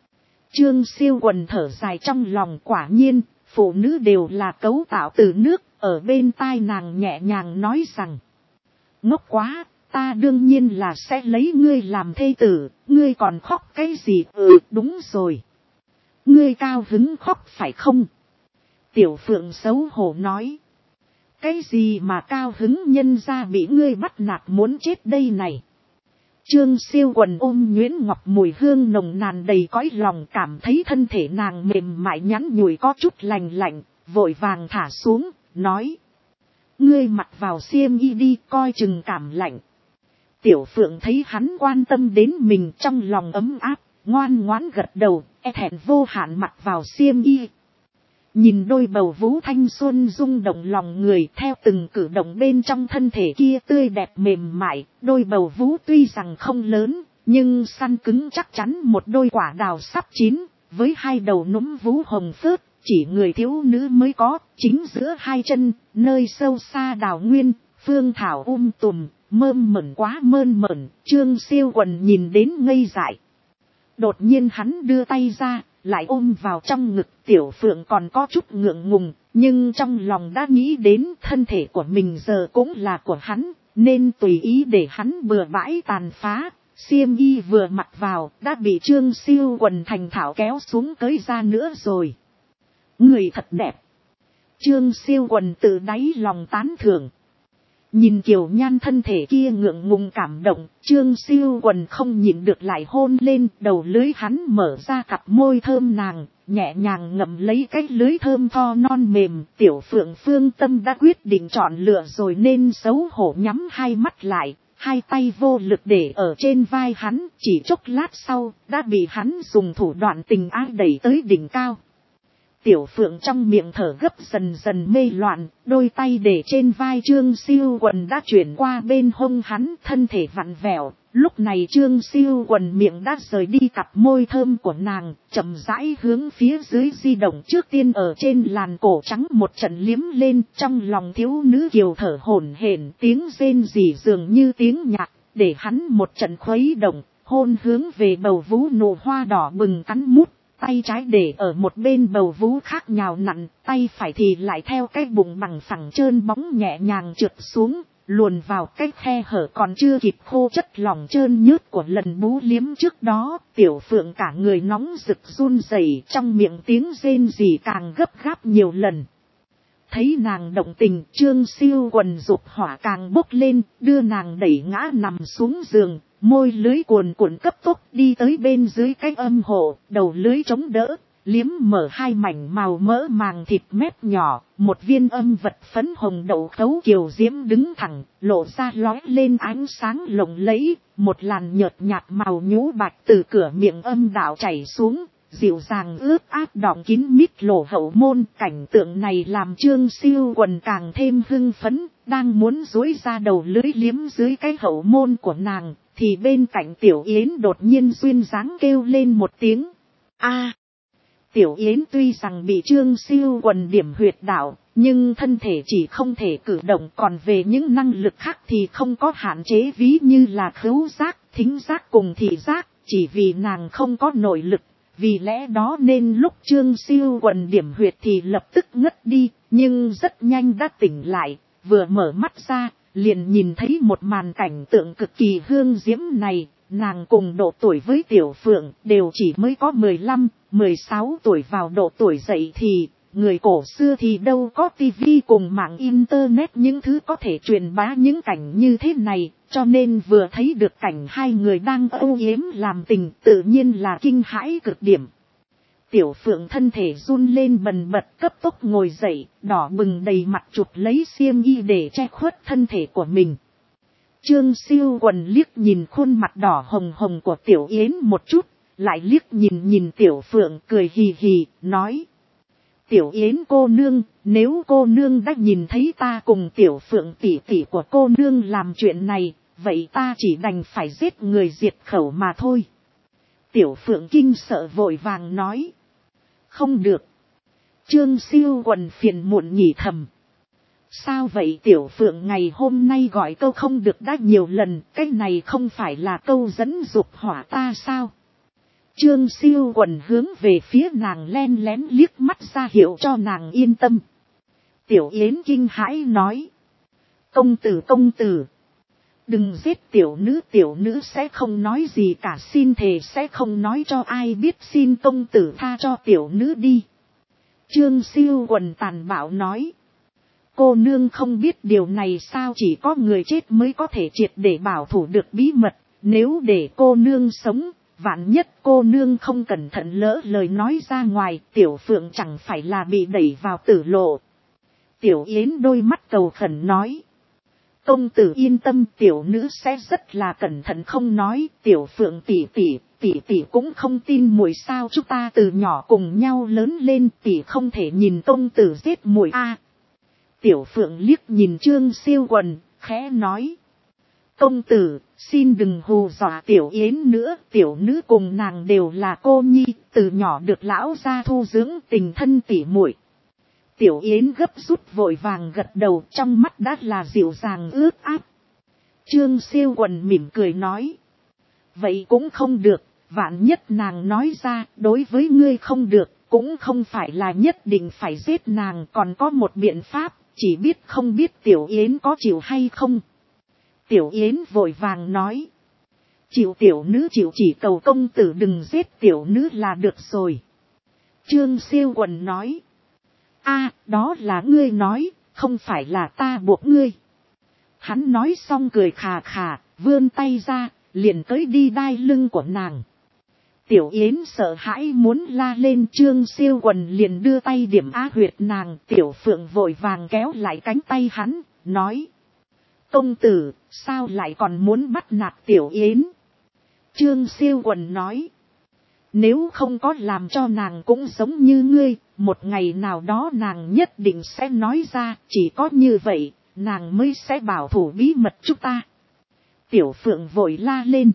Trương Siêu Quần thở dài trong lòng, quả nhiên, phụ nữ đều là cấu tạo từ nước, ở bên tai nàng nhẹ nhàng nói rằng. Ngốc quá, ta đương nhiên là sẽ lấy ngươi làm thê tử, ngươi còn khóc cái gì? Đúng rồi. Ngươi cao hứng khóc phải không? Tiểu Phượng xấu hổ nói. Cái gì mà cao hứng, nhân ra bị ngươi bắt nạt muốn chết đây này. Trương Siêu Quần ôm Nguyễn Ngọc mùi hương nồng nàn đầy cõi lòng, cảm thấy thân thể nàng mềm mại nhắn nhủi có chút lành lạnh, vội vàng thả xuống, nói. Ngươi mặc vào xiêm y đi, coi chừng cảm lạnh. Tiểu Phượng thấy hắn quan tâm đến mình, trong lòng ấm áp, ngoan ngoãn gật đầu, thẹn vô hạn mặc vào xiêm y. Nhìn đôi bầu vú thanh xuân rung động lòng người, theo từng cử động bên trong thân thể kia tươi đẹp mềm mại, đôi bầu vú tuy rằng không lớn, nhưng săn cứng chắc chắn một đôi quả đào sắp chín, với hai đầu núm vú hồng phớt, chỉ người thiếu nữ mới có, chính giữa hai chân, nơi sâu xa đào nguyên, phương thảo tùm, mơn mởn quá mơn mởn. Trương Siêu Quần nhìn đến ngây dại. Đột nhiên hắn đưa tay ra, lại ôm vào trong ngực. Tiểu Phượng còn có chút ngượng ngùng, nhưng trong lòng đã nghĩ đến thân thể của mình giờ cũng là của hắn, nên tùy ý để hắn bừa bãi tàn phá, Xiêm y vừa mặc vào đã bị Trương Siêu Quần thành thạo kéo xuống tới ra nữa rồi. Người thật đẹp. Trương Siêu Quần tự đáy lòng tán thưởng. Nhìn Kiều Nhan thân thể kia ngượng ngùng cảm động, Trương Siêu Quần không nhịn được lại hôn lên, đầu lưới hắn mở ra cặp môi thơm nàng, nhẹ nhàng ngậm lấy cái lưới thơm tho non mềm. Tiểu Phượng Phương Tâm đã quyết định chọn lựa rồi nên xấu hổ nhắm hai mắt lại, hai tay vô lực để ở trên vai hắn, chỉ chốc lát sau, đã bị hắn dùng thủ đoạn tình ái đẩy tới đỉnh cao. Tiểu Phượng trong miệng thở gấp dần dần mê loạn, đôi tay để trên vai Trương Siêu Quần đã chuyển qua bên hông hắn, thân thể vặn vẹo. Lúc này Trương Siêu Quần miệng đã rời đi cặp môi thơm của nàng, chậm rãi hướng phía dưới di động, trước tiên ở trên làn cổ trắng một trận liếm lên, trong lòng thiếu nữ kiều thở hổn hển, tiếng rên rỉ dường như tiếng nhạc, để hắn một trận khuấy động, hôn hướng về bầu vú nụ hoa đỏ bừng cắn mút. Tay trái để ở một bên bầu vú khác nhào nặn, tay phải thì lại theo cái bụng bằng phẳng trơn bóng nhẹ nhàng trượt xuống, luồn vào cái khe hở còn chưa kịp khô chất lỏng trơn nhớt của lần bú liếm trước đó. Tiểu Phượng cả người nóng rực run rẩy, trong miệng tiếng rên rỉ càng gấp gáp nhiều lần. Thấy nàng động tình, Trương Siêu Quần dục hỏa càng bốc lên, đưa nàng đẩy ngã nằm xuống giường. Môi lưới cuồn cuộn cấp tốc đi tới bên dưới cái âm hộ, đầu lưới chống đỡ, liếm mở hai mảnh màu mỡ màng thịt mép nhỏ, một viên âm vật phấn hồng đậu khấu kiều diễm đứng thẳng, lộ ra lóe lên ánh sáng lộng lẫy, một làn nhợt nhạt màu nhũ bạch từ cửa miệng âm đạo chảy xuống, dịu dàng ướt át đọng kín mít lỗ hậu môn. Cảnh tượng này làm Trương Siêu Quần càng thêm hưng phấn, đang muốn duỗi ra đầu lưới liếm dưới cái hậu môn của nàng, thì bên cạnh Tiểu Yến đột nhiên duyên dáng kêu lên một tiếng a. Tiểu Yến tuy rằng bị Trương Siêu Quần điểm huyệt đạo, nhưng thân thể chỉ không thể cử động, còn về những năng lực khác thì không có hạn chế, ví như là khứu giác, thính giác cùng thị giác, chỉ vì nàng không có nội lực. Vì lẽ đó nên lúc Trương Siêu Quần điểm huyệt thì lập tức ngất đi, nhưng rất nhanh đã tỉnh lại, vừa mở mắt ra, liền nhìn thấy một màn cảnh tượng cực kỳ hương diễm này. Nàng cùng độ tuổi với Tiểu Phượng đều chỉ mới có 15, 16 tuổi, vào độ tuổi dậy thì, người cổ xưa thì đâu có tivi cùng mạng internet những thứ có thể truyền bá những cảnh như thế này, cho nên vừa thấy được cảnh hai người đang âu yếm làm tình tự nhiên là kinh hãi cực điểm. Tiểu Phượng thân thể run lên bần bật, cấp tốc ngồi dậy, đỏ bừng đầy mặt chụp lấy xiêm y để che khuất thân thể của mình. Trương Siêu Quần liếc nhìn khuôn mặt đỏ hồng hồng của Tiểu Yến một chút, lại liếc nhìn Tiểu Phượng cười hì hì, nói. Tiểu Yến cô nương, nếu cô nương đã nhìn thấy ta cùng Tiểu Phượng tỷ tỷ của cô nương làm chuyện này, vậy ta chỉ đành phải giết người diệt khẩu mà thôi. Tiểu Phượng kinh sợ vội vàng nói. Không được. Trương Siêu Quần phiền muộn nhỉ thầm. Sao vậy Tiểu Phượng, ngày hôm nay gọi câu không được đã nhiều lần, cái này không phải là câu dẫn dục hỏa ta sao? Trương Siêu Quần hướng về phía nàng len lén liếc mắt ra hiệu cho nàng yên tâm. Tiểu Yến kinh hãi nói. Công tử, đừng giết tiểu nữ sẽ không nói gì cả, xin thề sẽ không nói cho ai biết, xin công tử tha cho tiểu nữ đi. Trương Siêu Quần tàn bạo nói. Cô nương không biết điều này sao, chỉ có người chết mới có thể triệt để bảo thủ được bí mật, nếu để cô nương sống, vạn nhất cô nương không cẩn thận lỡ lời nói ra ngoài, Tiểu Phượng chẳng phải là bị đẩy vào tử lộ. Tiểu Yến đôi mắt cầu khẩn nói. Công tử yên tâm, tiểu nữ sẽ rất là cẩn thận không nói. Tiểu Phượng tỷ cũng không tin muội sao, chúng ta từ nhỏ cùng nhau lớn lên, tỷ không thể nhìn công tử giết muội a. Tiểu Phượng liếc nhìn Trương Siêu Quần, khẽ nói. Công tử, xin đừng hù dọa Tiểu Yến nữa, tiểu nữ cùng nàng đều là cô nhi, từ nhỏ được lão gia thu dưỡng, tình thân tỉ muội. Tiểu Yến gấp rút vội vàng gật đầu, trong mắt đã là dịu dàng ướt át. Trương Siêu Quần mỉm cười nói. Vậy cũng không được, vạn nhất nàng nói ra, đối với ngươi không được, cũng không phải là nhất định phải giết nàng, còn có một biện pháp, chỉ biết không biết Tiểu Yến có chịu hay không. Tiểu Yến vội vàng nói. Chịu tiểu nữ chịu, chỉ cầu công tử đừng giết tiểu nữ là được rồi. Trương Siêu Quần nói. A, đó là ngươi nói, không phải là ta buộc ngươi. Hắn nói xong cười khà khà, vươn tay ra, liền tới đi đai lưng của nàng. Tiểu Yến sợ hãi muốn la lên, Trương Siêu Quần liền đưa tay điểm á huyệt nàng. Tiểu Phượng vội vàng kéo lại cánh tay hắn, nói. Công tử, sao lại còn muốn bắt nạt Tiểu Yến? Trương Siêu Quần nói. Nếu không có làm cho nàng cũng giống như ngươi, một ngày nào đó nàng nhất định sẽ nói ra, chỉ có như vậy, nàng mới sẽ bảo thủ bí mật chúng ta. Tiểu Phượng vội la lên.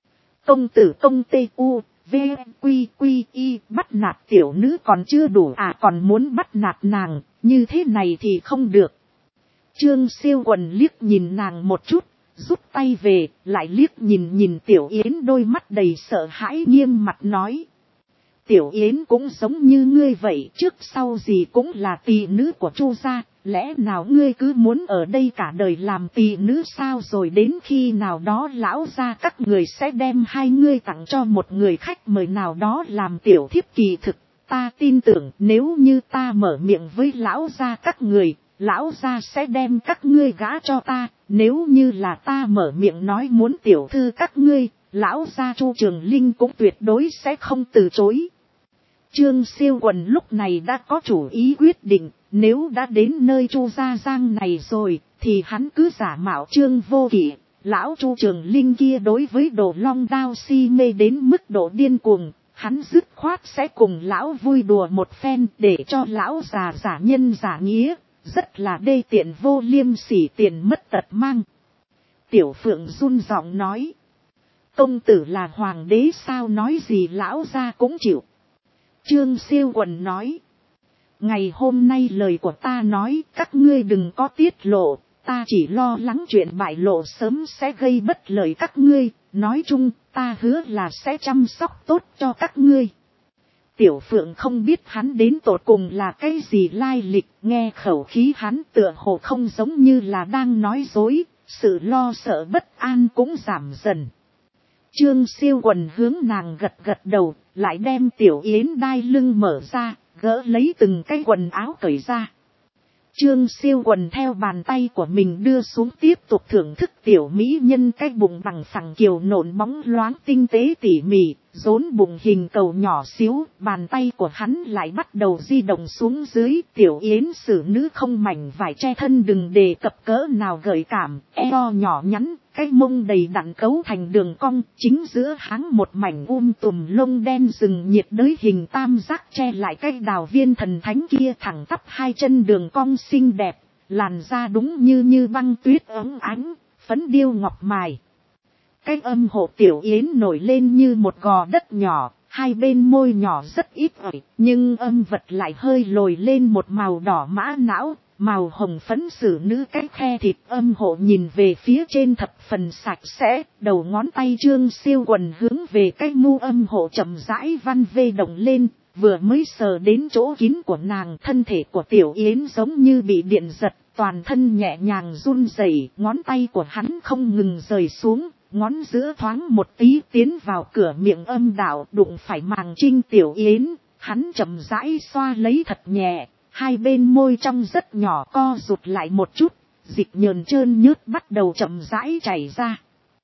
Công tử công tê u, v, quy quy y, bắt nạt tiểu nữ còn chưa đủ à, còn muốn bắt nạt nàng, như thế này thì không được. Trương Siêu Quần liếc nhìn nàng một chút, rút tay về, lại liếc nhìn Tiểu Yến, đôi mắt đầy sợ hãi, nghiêm mặt nói. Tiểu Yến cũng giống như ngươi vậy, trước sau gì cũng là tỳ nữ của Chu gia, lẽ nào ngươi cứ muốn ở đây cả đời làm tỳ nữ sao? Rồi đến khi nào đó lão gia các người sẽ đem hai ngươi tặng cho một người khách mời nào đó làm tiểu thiếp. Kỳ thực, ta tin tưởng nếu như ta mở miệng với lão gia các người, lão gia sẽ đem các ngươi gả cho ta. Nếu như là ta mở miệng nói muốn tiểu thư các ngươi, lão gia Chu Trường Linh cũng tuyệt đối sẽ không từ chối. Trương Siêu Quần lúc này đã có chủ ý quyết định, nếu đã đến nơi Chu Gia Giang này rồi, thì hắn cứ giả mạo Trương Vô Kỵ. Lão Chu Trường Linh kia đối với Đồ Long Đao si mê đến mức độ điên cuồng, hắn dứt khoát sẽ cùng lão vui đùa một phen để cho lão già giả nhân giả nghĩa, rất là đê tiện vô liêm sỉ, tiền mất tật mang. Tiểu Phượng run giọng nói. Công tử là hoàng đế sao, nói gì lão gia cũng chịu. Trương Siêu Quần nói. Ngày hôm nay lời của ta nói các ngươi đừng có tiết lộ, ta chỉ lo lắng chuyện bại lộ sớm sẽ gây bất lợi các ngươi, nói chung ta hứa là sẽ chăm sóc tốt cho các ngươi. Tiểu Phượng không biết hắn đến tột cùng là cái gì lai lịch, nghe khẩu khí hắn tựa hồ không giống như là đang nói dối, sự lo sợ bất an cũng giảm dần. Trương Siêu Quần hướng nàng gật gật đầu, lại đem Tiểu Yến đai lưng mở ra, gỡ lấy từng cái quần áo cởi ra. Trương Siêu Quần theo bàn tay của mình đưa xuống, tiếp tục thưởng thức tiểu mỹ nhân cái bụng bằng phẳng kiều nộn bóng loáng tinh tế tỉ mỉ, rốn bụng hình cầu nhỏ xíu, bàn tay của hắn lại bắt đầu di động xuống dưới. Tiểu Yến xử nữ không mảnh vải che thân đừng đề cập cỡ nào gợi cảm, eo nhỏ nhắn, cái mông đầy đặn cấu thành đường cong, chính giữa háng một mảnh tùm lông đen rừng nhiệt đới hình tam giác che lại cái đào viên thần thánh kia, thẳng tắp hai chân đường cong xinh đẹp, làn da đúng như băng tuyết óng ánh, phấn điêu ngọc mài. Cái âm hộ Tiểu Yến nổi lên như một gò đất nhỏ, hai bên môi nhỏ rất ít ỏi, nhưng âm vật lại hơi lồi lên một màu đỏ mã não, màu hồng phấn xử nữ cái khe thịt âm hộ nhìn về phía trên thập phần sạch sẽ, đầu ngón tay Trương Siêu Quần hướng về cái mu âm hộ chậm rãi văn vê động lên, vừa mới sờ đến chỗ kín của nàng, thân thể của Tiểu Yến giống như bị điện giật, toàn thân nhẹ nhàng run rẩy, ngón tay của hắn không ngừng rời xuống, ngón giữa thoáng một tí tiến vào cửa miệng âm đạo, đụng phải màng trinh Tiểu Yến, hắn chậm rãi xoa lấy thật nhẹ. Hai bên môi trong rất nhỏ co rụt lại một chút, dịch nhờn trơn nhớt bắt đầu chậm rãi chảy ra.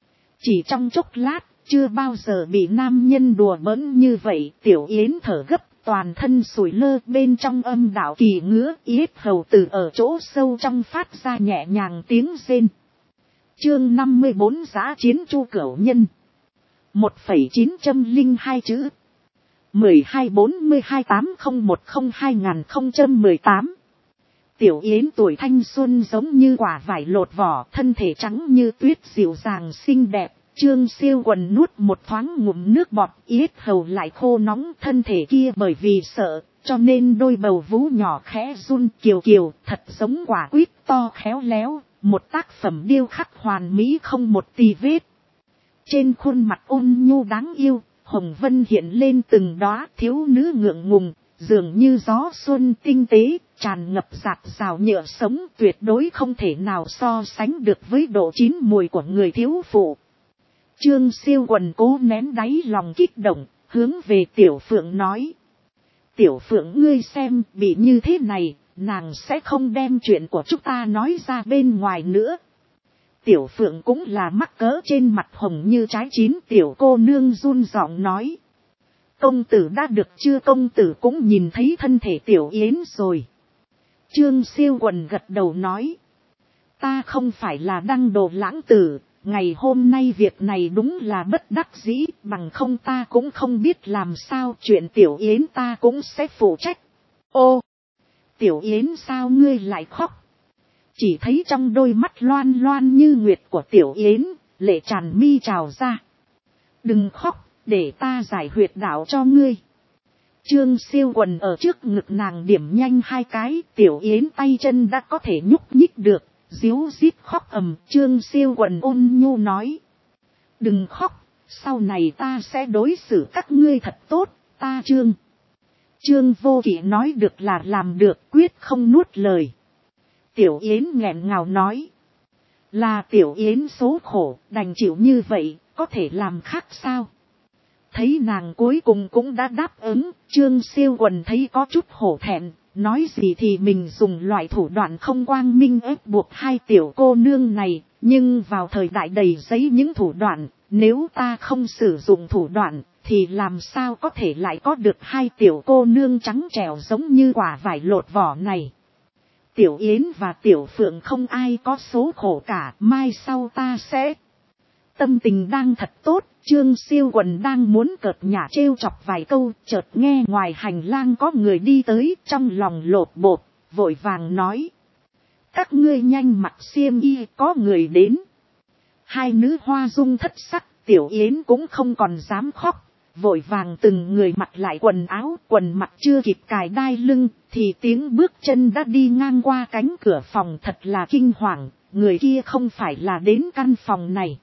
Chỉ trong chốc lát, chưa bao giờ bị nam nhân đùa bỡn như vậy, Tiểu Yến thở gấp, toàn thân sủi lơ, bên trong âm đạo kỳ ngứa, yết hầu từ ở chỗ sâu trong phát ra nhẹ nhàng tiếng rên. Chương 54 Giã chiến Chu Cửu Nhân. 1,902 chữ. 12-42-801-2018. Tiểu Yến tuổi thanh xuân giống như quả vải lột vỏ, thân thể trắng như tuyết dịu dàng xinh đẹp. Trương Siêu Quần nuốt một thoáng ngụm nước bọt, yết hầu lại khô nóng, thân thể kia bởi vì sợ, cho nên đôi bầu vú nhỏ khẽ run kiều kiều, thật giống quả quýt to khéo léo, một tác phẩm điêu khắc hoàn mỹ không một tì vết. Trên khuôn mặt ôn nhu đáng yêu, hồng vân hiện lên từng đóa, thiếu nữ ngượng ngùng, dường như gió xuân tinh tế, tràn ngập dạt dào nhựa sống, tuyệt đối không thể nào so sánh được với độ chín mùi của người thiếu phụ. Trương Siêu Quần cố nén đáy lòng kích động, hướng về Tiểu Phượng nói. Tiểu Phượng ngươi xem, bị như thế này, nàng sẽ không đem chuyện của chúng ta nói ra bên ngoài nữa. Tiểu Phượng cũng là mắc cỡ, trên mặt hồng như trái chín. Tiểu cô nương run giọng nói. Công tử đã được chưa? Công tử cũng nhìn thấy thân thể Tiểu Yến rồi. Trương Siêu Quần gật đầu nói. Ta không phải là Đăng Đồ lãng tử, ngày hôm nay việc này đúng là bất đắc dĩ, bằng không ta cũng không biết làm sao, chuyện Tiểu Yến ta cũng sẽ phụ trách. Ô, Tiểu Yến sao ngươi lại khóc? Chỉ thấy trong đôi mắt loan loan như nguyệt của Tiểu Yến, lệ tràn mi trào ra. Đừng khóc, để ta giải huyệt đạo cho ngươi. Trương Siêu Quần ở trước ngực nàng điểm nhanh 2 cái, Tiểu Yến tay chân đã có thể nhúc nhích được, díu dít khóc ầm. Trương Siêu Quần ôn nhu nói. Đừng khóc, sau này ta sẽ đối xử các ngươi thật tốt, ta Trương Vô Kỵ nói được là làm được, quyết không nuốt lời. Tiểu Yến nghẹn ngào nói. Là Tiểu Yến số khổ, đành chịu như vậy, có thể làm khác sao? Thấy nàng cuối cùng cũng đã đáp ứng, Trương Siêu Quần thấy có chút hổ thẹn, nói gì thì mình dùng loại thủ đoạn không quang minh ép buộc 2 tiểu cô nương này, nhưng vào thời đại đầy giấy những thủ đoạn, nếu ta không sử dụng thủ đoạn, thì làm sao có thể lại có được 2 tiểu cô nương trắng trẻo giống như quả vải lột vỏ này. Tiểu Yến và Tiểu Phượng không ai có số khổ cả, mai sau ta sẽ... Tâm tình đang thật tốt, Trương Siêu Quần đang muốn cợt nhả trêu chọc vài câu, chợt nghe ngoài hành lang có người đi tới, trong lòng lột bột, vội vàng nói. Các ngươi nhanh mặc xiêm y, có người đến. 2 nữ hoa dung thất sắc, Tiểu Yến cũng không còn dám khóc, vội vàng từng người mặc lại quần áo, quần mặc chưa kịp cài đai lưng, thì tiếng bước chân đã đi ngang qua cánh cửa phòng. Thật là kinh hoàng, người kia không phải là đến căn phòng này.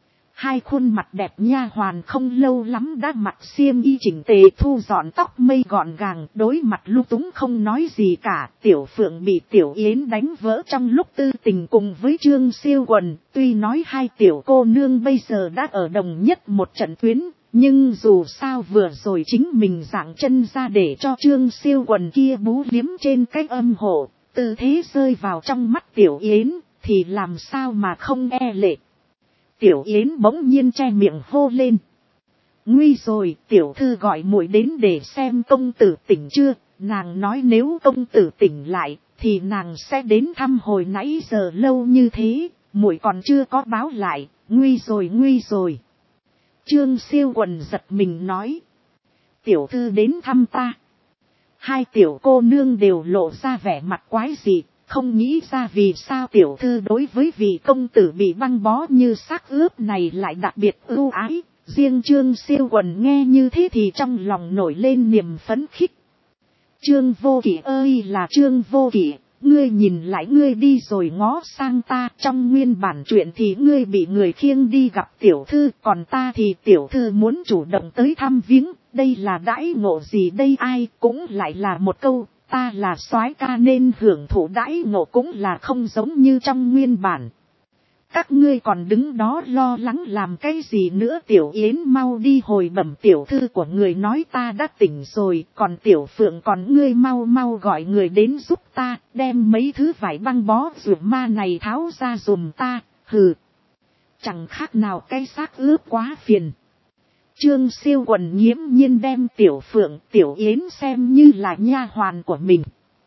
2 khuôn mặt đẹp nha hoàn không lâu lắm đã mặc xiêm y chỉnh tề, thu dọn tóc mây gọn gàng, đối mặt lung túng không nói gì cả. Tiểu Phượng bị Tiểu Yến đánh vỡ trong lúc tư tình cùng với Trương Siêu Quần, tuy nói 2 tiểu cô nương bây giờ đã ở đồng nhất một trận tuyến, nhưng dù sao vừa rồi chính mình giảng chân ra để cho Trương Siêu Quần kia bú liếm trên cái âm hộ, tư thế rơi vào trong mắt Tiểu Yến, thì làm sao mà không e lệ. Tiểu Yến bỗng nhiên che miệng hô lên. Nguy rồi, tiểu thư gọi muội đến để xem công tử tỉnh chưa. Nàng nói nếu công tử tỉnh lại, thì nàng sẽ đến thăm. Hồi nãy giờ lâu như thế, muội còn chưa có báo lại. Nguy rồi, nguy rồi. Trương Siêu Quần giật mình nói. Tiểu thư đến thăm ta. 2 tiểu cô nương đều lộ ra vẻ mặt quái dị. Không nghĩ ra vì sao tiểu thư đối với vị công tử bị băng bó như xác ướp này lại đặc biệt ưu ái. Riêng Trương Siêu Quần nghe như thế thì trong lòng nổi lên niềm phấn khích. Trương Vô Kỵ ơi là Trương Vô Kỵ, ngươi nhìn lại ngươi đi rồi ngó sang ta. Trong nguyên bản chuyện thì ngươi bị người khiêng đi gặp tiểu thư, còn ta thì tiểu thư muốn chủ động tới thăm viếng. Đây là đãi ngộ gì đây? Ai cũng lại là một câu. Ta là soái ca nên hưởng thụ đãi ngộ cũng là không giống như trong nguyên bản. Các ngươi còn đứng đó lo lắng làm cái gì nữa? Tiểu Yến mau đi hồi bẩm tiểu thư của người nói ta đã tỉnh rồi. Còn Tiểu Phượng còn ngươi mau mau gọi người đến giúp ta, đem mấy thứ vải băng bó rượu ma này tháo ra giùm ta. Hừ, chẳng khác nào cái xác ướp quá phiền. Trương Siêu Quần nghiễm nhiên đem Tiểu Phượng, Tiểu Yến xem như là nha hoàn của mình.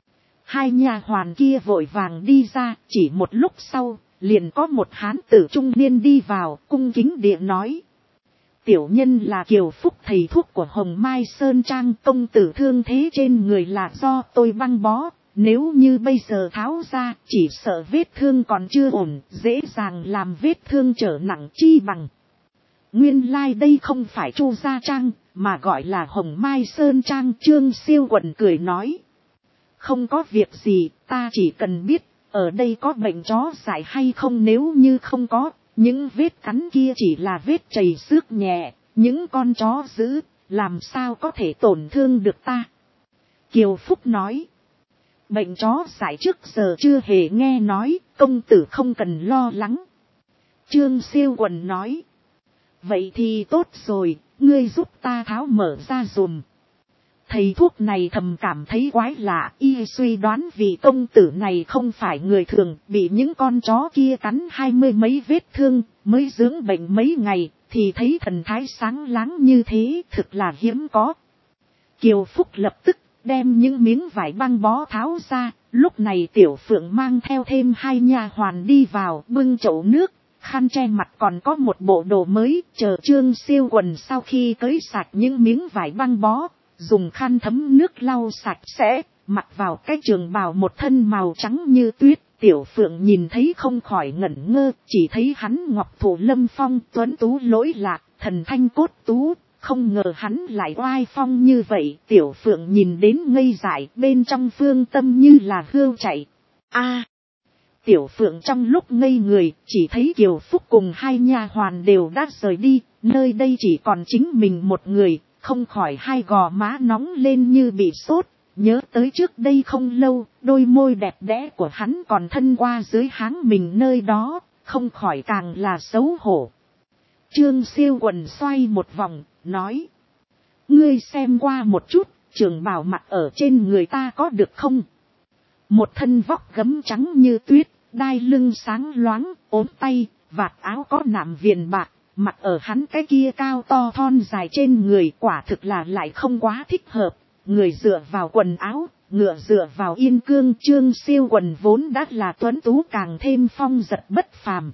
2 nha hoàn kia vội vàng đi ra, chỉ một lúc sau, liền có một hán tử trung niên đi vào, cung kính địa nói. Tiểu nhân là Kiều Phúc thầy thuốc của Hồng Mai Sơn Trang, công tử thương thế trên người là do tôi băng bó. Nếu như bây giờ tháo ra, chỉ sợ vết thương còn chưa ổn, dễ dàng làm vết thương trở nặng chi bằng. Nguyên lai đây không phải Chu Gia Trang, mà gọi là Hồng Mai Sơn Trang. Trương Siêu Quần cười nói. Không có việc gì, ta chỉ cần biết, ở đây có bệnh chó dại hay không. Nếu như không có, những vết cắn kia chỉ là vết chảy xước nhẹ, những con chó dữ, làm sao có thể tổn thương được ta. Kiều Phúc nói. Bệnh chó dại trước giờ chưa hề nghe nói, công tử không cần lo lắng. Trương Siêu Quần nói. Vậy thì tốt rồi, ngươi giúp ta tháo mở ra dùm. Thầy thuốc này thầm cảm thấy quái lạ, y suy đoán vì công tử này không phải người thường, bị những con chó kia cắn 20 mấy vết thương, mới dưỡng bệnh mấy ngày, thì thấy thần thái sáng láng như thế, thực là hiếm có. Kiều Phúc lập tức đem những miếng vải băng bó tháo ra, lúc này Tiểu Phượng mang theo thêm 2 nha hoàn đi vào, bưng chậu nước, khăn che mặt, còn có một bộ đồ mới, chờ Trương Siêu Quần sau khi cởi sạch những miếng vải băng bó, dùng khăn thấm nước lau sạch sẽ, mặc vào cái trường bào một thân màu trắng như tuyết. Tiểu Phượng nhìn thấy không khỏi ngẩn ngơ, chỉ thấy hắn ngọc thụ lâm phong, tuấn tú lỗi lạc, thần thanh cốt tú, không ngờ hắn lại oai phong như vậy. Tiểu Phượng nhìn đến ngây dại, bên trong phương tâm như là hươu chạy. Tiểu Phượng trong lúc ngây người, chỉ thấy Kiều Phúc cùng 2 nha hoàn đều đã rời đi, nơi đây chỉ còn chính mình một người, không khỏi 2 gò má nóng lên như bị sốt. Nhớ tới trước đây không lâu, đôi môi đẹp đẽ của hắn còn thân qua dưới háng mình nơi đó, không khỏi càng là xấu hổ. Trương Siêu Quần xoay một vòng, nói: ngươi xem qua một chút, trường bào mặc ở trên người ta có được không? Một thân vóc gấm trắng như tuyết, đai lưng sáng loáng, ốm tay, vạt áo có nạm viền bạc, mặc ở hắn cái kia cao to thon dài trên người, quả thực là lại không quá thích hợp. Người dựa vào quần áo, ngựa dựa vào yên cương. Trương Siêu Quần vốn đã là tuấn tú, càng thêm phong giật bất phàm,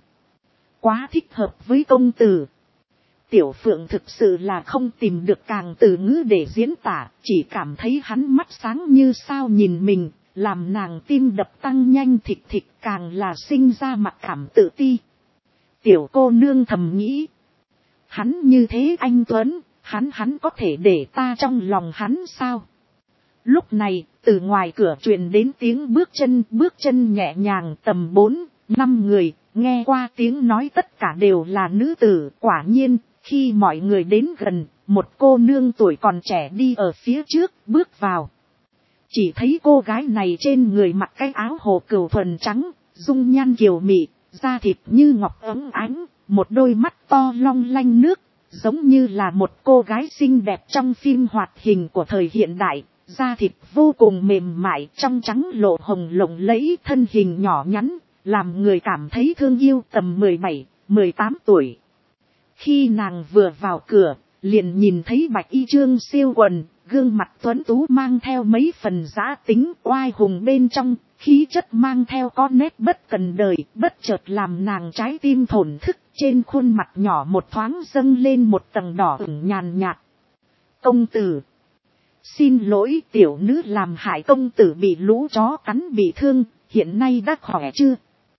quá thích hợp với công tử. Tiểu Phượng thực sự là không tìm được càng từ ngữ để diễn tả, chỉ cảm thấy hắn mắt sáng như sao nhìn mình, làm nàng tim đập tăng nhanh thịch thịch, càng là sinh ra mặc cảm tự ti. Tiểu cô nương thầm nghĩ, hắn như thế anh tuấn, hắn có thể để ta trong lòng hắn sao? Lúc này, từ ngoài cửa truyền đến tiếng bước chân nhẹ nhàng, tầm 4-5 người, nghe qua tiếng nói tất cả đều là nữ tử. Quả nhiên, khi mọi người đến gần, một cô nương tuổi còn trẻ đi ở phía trước, bước vào. Chỉ thấy cô gái này trên người mặc cái áo hồ cừu thuần trắng, dung nhan kiều mị, da thịt như ngọc óng ánh, một đôi mắt to long lanh nước, giống như là một cô gái xinh đẹp trong phim hoạt hình của thời hiện đại. Da thịt vô cùng mềm mại, trong trắng lộ hồng lộng lẫy, thân hình nhỏ nhắn, làm người cảm thấy thương yêu. Tầm 17-18 tuổi. Khi nàng vừa vào cửa, liền nhìn thấy Bạch Y Trương Siêu Quần, gương mặt tuấn tú mang theo mấy phần dã tính oai hùng bên trong, khí chất mang theo con nét bất cần đời, bất chợt làm nàng trái tim thổn thức. Trên khuôn mặt nhỏ một thoáng dâng lên một tầng đỏ ửng nhàn nhạt. Công tử, xin lỗi, tiểu nữ làm hại công tử bị lũ chó cắn bị thương, hiện nay đã khỏe chưa?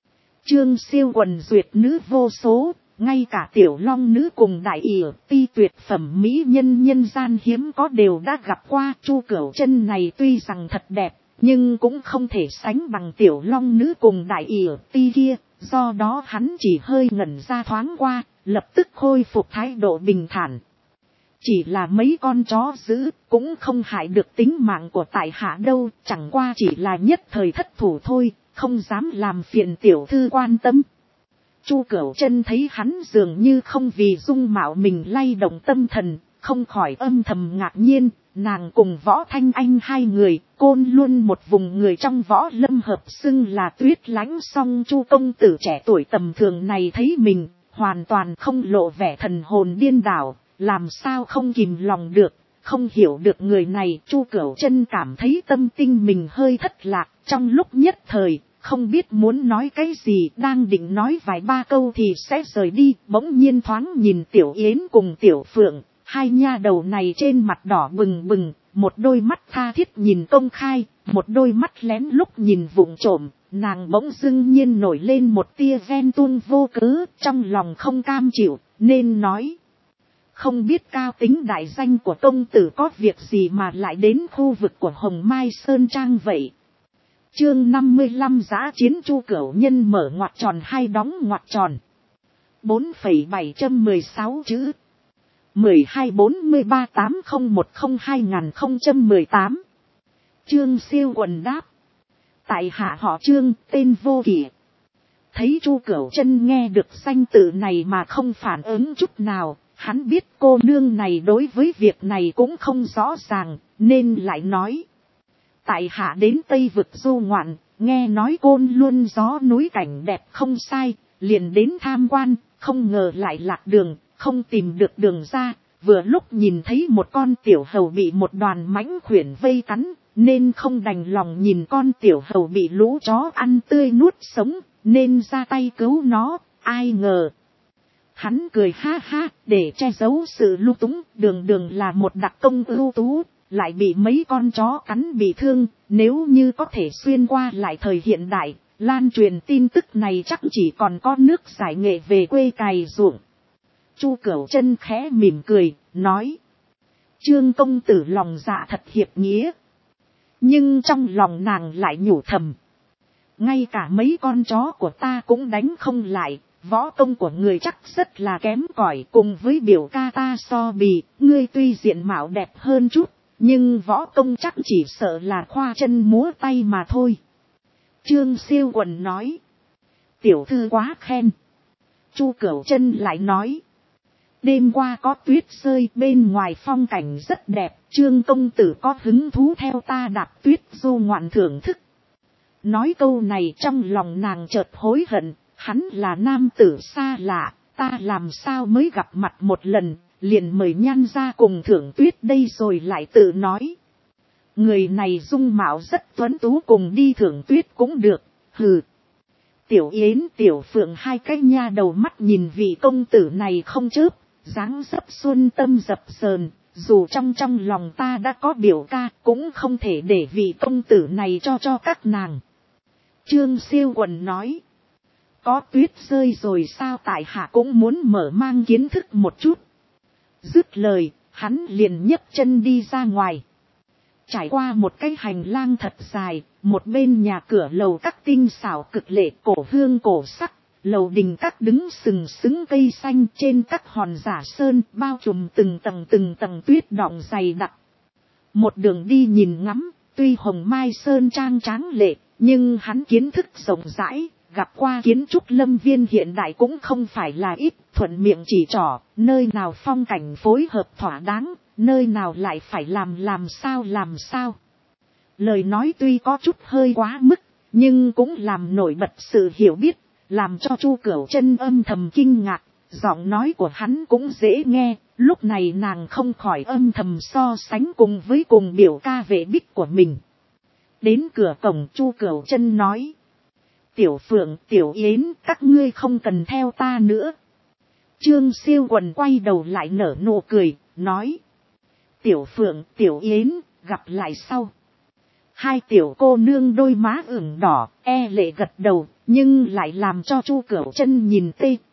Trương Siêu Quần duyệt nữ vô số, ngay cả tiểu long nữ cùng đại ỉa ti tuyệt phẩm mỹ nhân nhân gian hiếm có đều đã gặp qua. Chu Cửu Chân này tuy rằng thật đẹp, nhưng cũng không thể sánh bằng tiểu long nữ cùng đại ỉa ti kia, do đó hắn chỉ hơi ngẩn ra thoáng qua, lập tức khôi phục thái độ bình thản. Chỉ là mấy con chó dữ, cũng không hại được tính mạng của tại hạ đâu, chẳng qua chỉ là nhất thời thất thủ thôi, không dám làm phiền tiểu thư quan tâm. Chu Cửu Chân thấy hắn dường như không vì dung mạo mình lay động tâm thần, không khỏi âm thầm ngạc nhiên. Nàng cùng Võ Thanh Anh 2 người, Côn Luân một vùng người trong võ lâm hợp xưng là Tuyết Lãnh, song Chu công tử trẻ tuổi tầm thường này thấy mình hoàn toàn không lộ vẻ thần hồn điên đảo, làm sao không kìm lòng được. Không hiểu được người này, Chu Cửu Chân cảm thấy tâm tinh mình hơi thất lạc, trong lúc nhất thời không biết muốn nói cái gì, đang định nói vài ba câu thì sẽ rời đi, bỗng nhiên thoáng nhìn Tiểu Yến cùng Tiểu Phượng, 2 nha đầu này trên mặt đỏ bừng bừng, một đôi mắt tha thiết nhìn công khai, một đôi mắt lén lúc nhìn vụng trộm. Nàng bỗng dưng nhiên nổi lên một tia ghen tuông vô cớ, trong lòng không cam chịu, nên nói: không biết cao tính đại danh của công tử có việc gì mà lại đến khu vực của Hồng Mai Sơn Trang vậy? Chương 55 Giã chiến. Chu Cửu Nhân mở ngoặc tròn 2 đóng ngoặc tròn. 4,716 chữ. 12-43-801-2018. Trương Siêu Quần đáp: tại hạ họ Trương, tên Vô Kỵ. Thấy Chu Cửu Chân nghe được danh tự này mà không phản ứng chút nào, hắn biết cô nương này đối với việc này cũng không rõ ràng, nên lại nói. Tại hạ đến Tây Vực du ngoạn, nghe nói Côn Luân gió núi cảnh đẹp không sai, liền đến tham quan, không ngờ lại lạc đường, không tìm được đường ra, vừa lúc nhìn thấy một con tiểu hầu bị một đoàn mãnh khuyển vây cắn, nên không đành lòng nhìn con tiểu hầu bị lũ chó ăn tươi nuốt sống, nên ra tay cứu nó, ai ngờ. Hắn cười ha ha, để che giấu sự lung túng, đường là một đặc công ưu tú, lại bị mấy con chó cắn bị thương, nếu như có thể xuyên qua lại thời hiện đại, lan truyền tin tức này chắc chỉ còn có nước giải nghệ về quê cày ruộng. Chu Cửu Chân khẽ mỉm cười, nói. Trương công tử lòng dạ thật hiệp nghĩa. Nhưng trong lòng nàng lại nhủ thầm. Ngay cả mấy con chó của ta cũng đánh không lại, võ công của người chắc rất là kém cỏi, cùng với biểu ca ta so bì, ngươi tuy diện mạo đẹp hơn chút, nhưng võ công chắc chỉ sợ là khoa chân múa tay mà thôi. Trương Siêu Quần nói. Tiểu thư quá khen. Chu Cửu Chân lại nói. Đêm qua có tuyết rơi, bên ngoài phong cảnh rất đẹp, Trương công tử có hứng thú theo ta đạp tuyết du ngoạn thưởng thức. Nói câu này trong lòng nàng chợt hối hận, hắn là nam tử xa lạ, ta làm sao mới gặp mặt một lần, liền mời nhan ra cùng thưởng tuyết đây rồi lại tự nói. Người này dung mạo rất tuấn tú, cùng đi thưởng tuyết cũng được, hừ. Tiểu Yến Tiểu Phượng hai cái nha đầu mắt nhìn vị công tử này không chớp, dáng dấp xuân tâm dập sờn, dù trong lòng ta đã có biểu ca, cũng không thể để vị công tử này cho các nàng. Trương Siêu Quần nói. Có tuyết rơi rồi sao, tại hạ cũng muốn mở mang kiến thức một chút. Dứt lời, hắn liền nhấc chân đi ra ngoài. Trải qua một cái hành lang thật dài, một bên nhà cửa lầu các tinh xảo cực lệ, cổ hương cổ sắc, lầu đình các đứng sừng sững cây xanh, trên các hòn giả sơn bao trùm từng tầng tuyết đọng dày đặc. Một đường đi nhìn ngắm, tuy Hồng Mai Sơn trang tráng lệ, nhưng hắn kiến thức rộng rãi, gặp qua kiến trúc lâm viên hiện đại cũng không phải là ít, thuận miệng chỉ trỏ, nơi nào phong cảnh phối hợp thỏa đáng, nơi nào lại phải làm sao. Lời nói tuy có chút hơi quá mức, nhưng cũng làm nổi bật sự hiểu biết, làm cho Chu Cửu Chân âm thầm kinh ngạc, giọng nói của hắn cũng dễ nghe, lúc này nàng không khỏi âm thầm so sánh cùng biểu ca Vệ Bích của mình. Đến cửa cổng, Chu Cửu Chân nói. Tiểu Phượng, Tiểu Yến, các ngươi không cần theo ta nữa. Trương Siêu Quần quay đầu lại nở nụ cười, nói. Tiểu Phượng, Tiểu Yến, gặp lại sau. Hai tiểu cô nương đôi má ửng đỏ, e lệ gật đầu, nhưng lại làm cho Chu Cửu Chân nhìn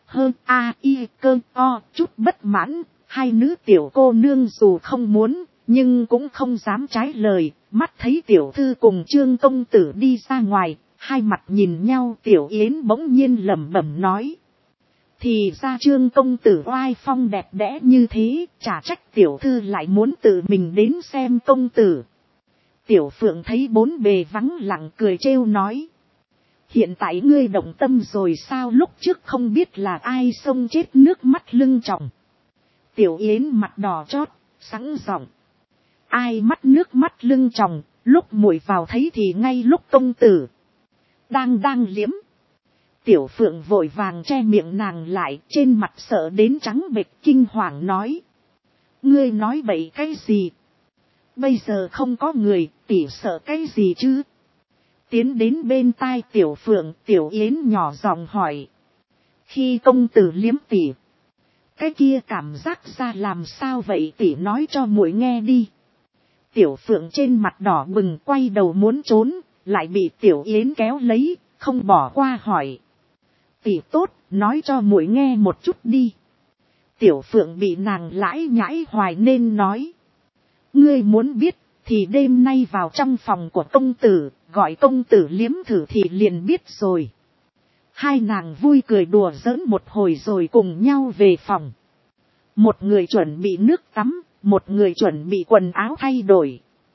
chút bất mãn. Hai nữ tiểu cô nương dù không muốn, nhưng cũng không dám trái lời, mắt thấy tiểu thư cùng Trương công tử đi ra ngoài, hai mặt nhìn nhau. Tiểu Yến bỗng nhiên lẩm bẩm nói. Thì ra Trương công tử oai phong đẹp đẽ như thế, chả trách tiểu thư lại muốn tự mình đến xem công tử. Tiểu Phượng thấy bốn bề vắng lặng, cười trêu nói. Hiện tại ngươi động tâm rồi sao, lúc trước không biết là ai xông chết nước mắt lưng tròng. Tiểu Yến mặt đỏ chót, sẵn giọng. Ai mắt nước mắt lưng tròng, lúc muội vào thấy thì ngay lúc công tử đang liếm. Tiểu Phượng vội vàng che miệng nàng lại, trên mặt sợ đến trắng bệch, kinh hoàng nói. Ngươi nói bậy cái gì? Bây giờ không có người, tỷ sợ cái gì chứ? Tiến đến bên tai Tiểu Phượng, Tiểu Yến nhỏ giọng hỏi. Khi công tử liếm tỷ, cái kia cảm giác ra làm sao vậy, tỷ nói cho muội nghe đi. Tiểu Phượng trên mặt đỏ bừng, quay đầu muốn trốn, lại bị Tiểu Yến kéo lấy, không bỏ qua hỏi. Tỷ tốt, nói cho muội nghe một chút đi. Tiểu Phượng bị nàng lãi nhãi hoài nên nói. Ngươi muốn biết, thì đêm nay vào trong phòng của công tử, gọi công tử liếm thử thì liền biết rồi. Hai nàng vui cười đùa giỡn một hồi rồi cùng nhau về phòng. Một người chuẩn bị nước tắm, một người chuẩn bị quần áo thay đổi.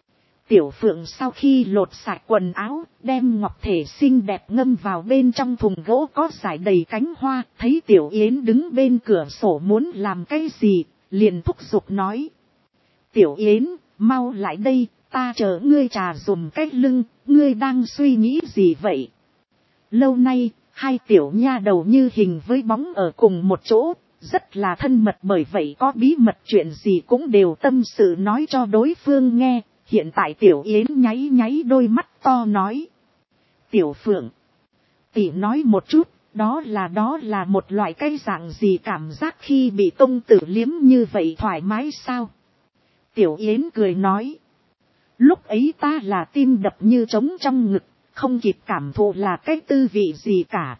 Tiểu Phượng sau khi lột sạch quần áo, đem ngọc thể xinh đẹp ngâm vào bên trong thùng gỗ có rải đầy cánh hoa, thấy Tiểu Yến đứng bên cửa sổ muốn làm cái gì, liền thúc giục nói. Tiểu Yến, mau lại đây, ta chờ ngươi trà dùm cái lưng, ngươi đang suy nghĩ gì vậy? Lâu nay, hai tiểu nha đầu như hình với bóng ở cùng một chỗ, rất là thân mật, bởi vậy có bí mật chuyện gì cũng đều tâm sự nói cho đối phương nghe. Hiện tại Tiểu Yến nháy nháy đôi mắt to nói. Tiểu Phượng, tỷ nói một chút, đó là một loại cái dạng gì cảm giác khi bị công tử liếm như vậy thoải mái sao? Tiểu Yến cười nói. Lúc ấy ta là tim đập như trống trong ngực, không kịp cảm thụ là cái tư vị gì cả.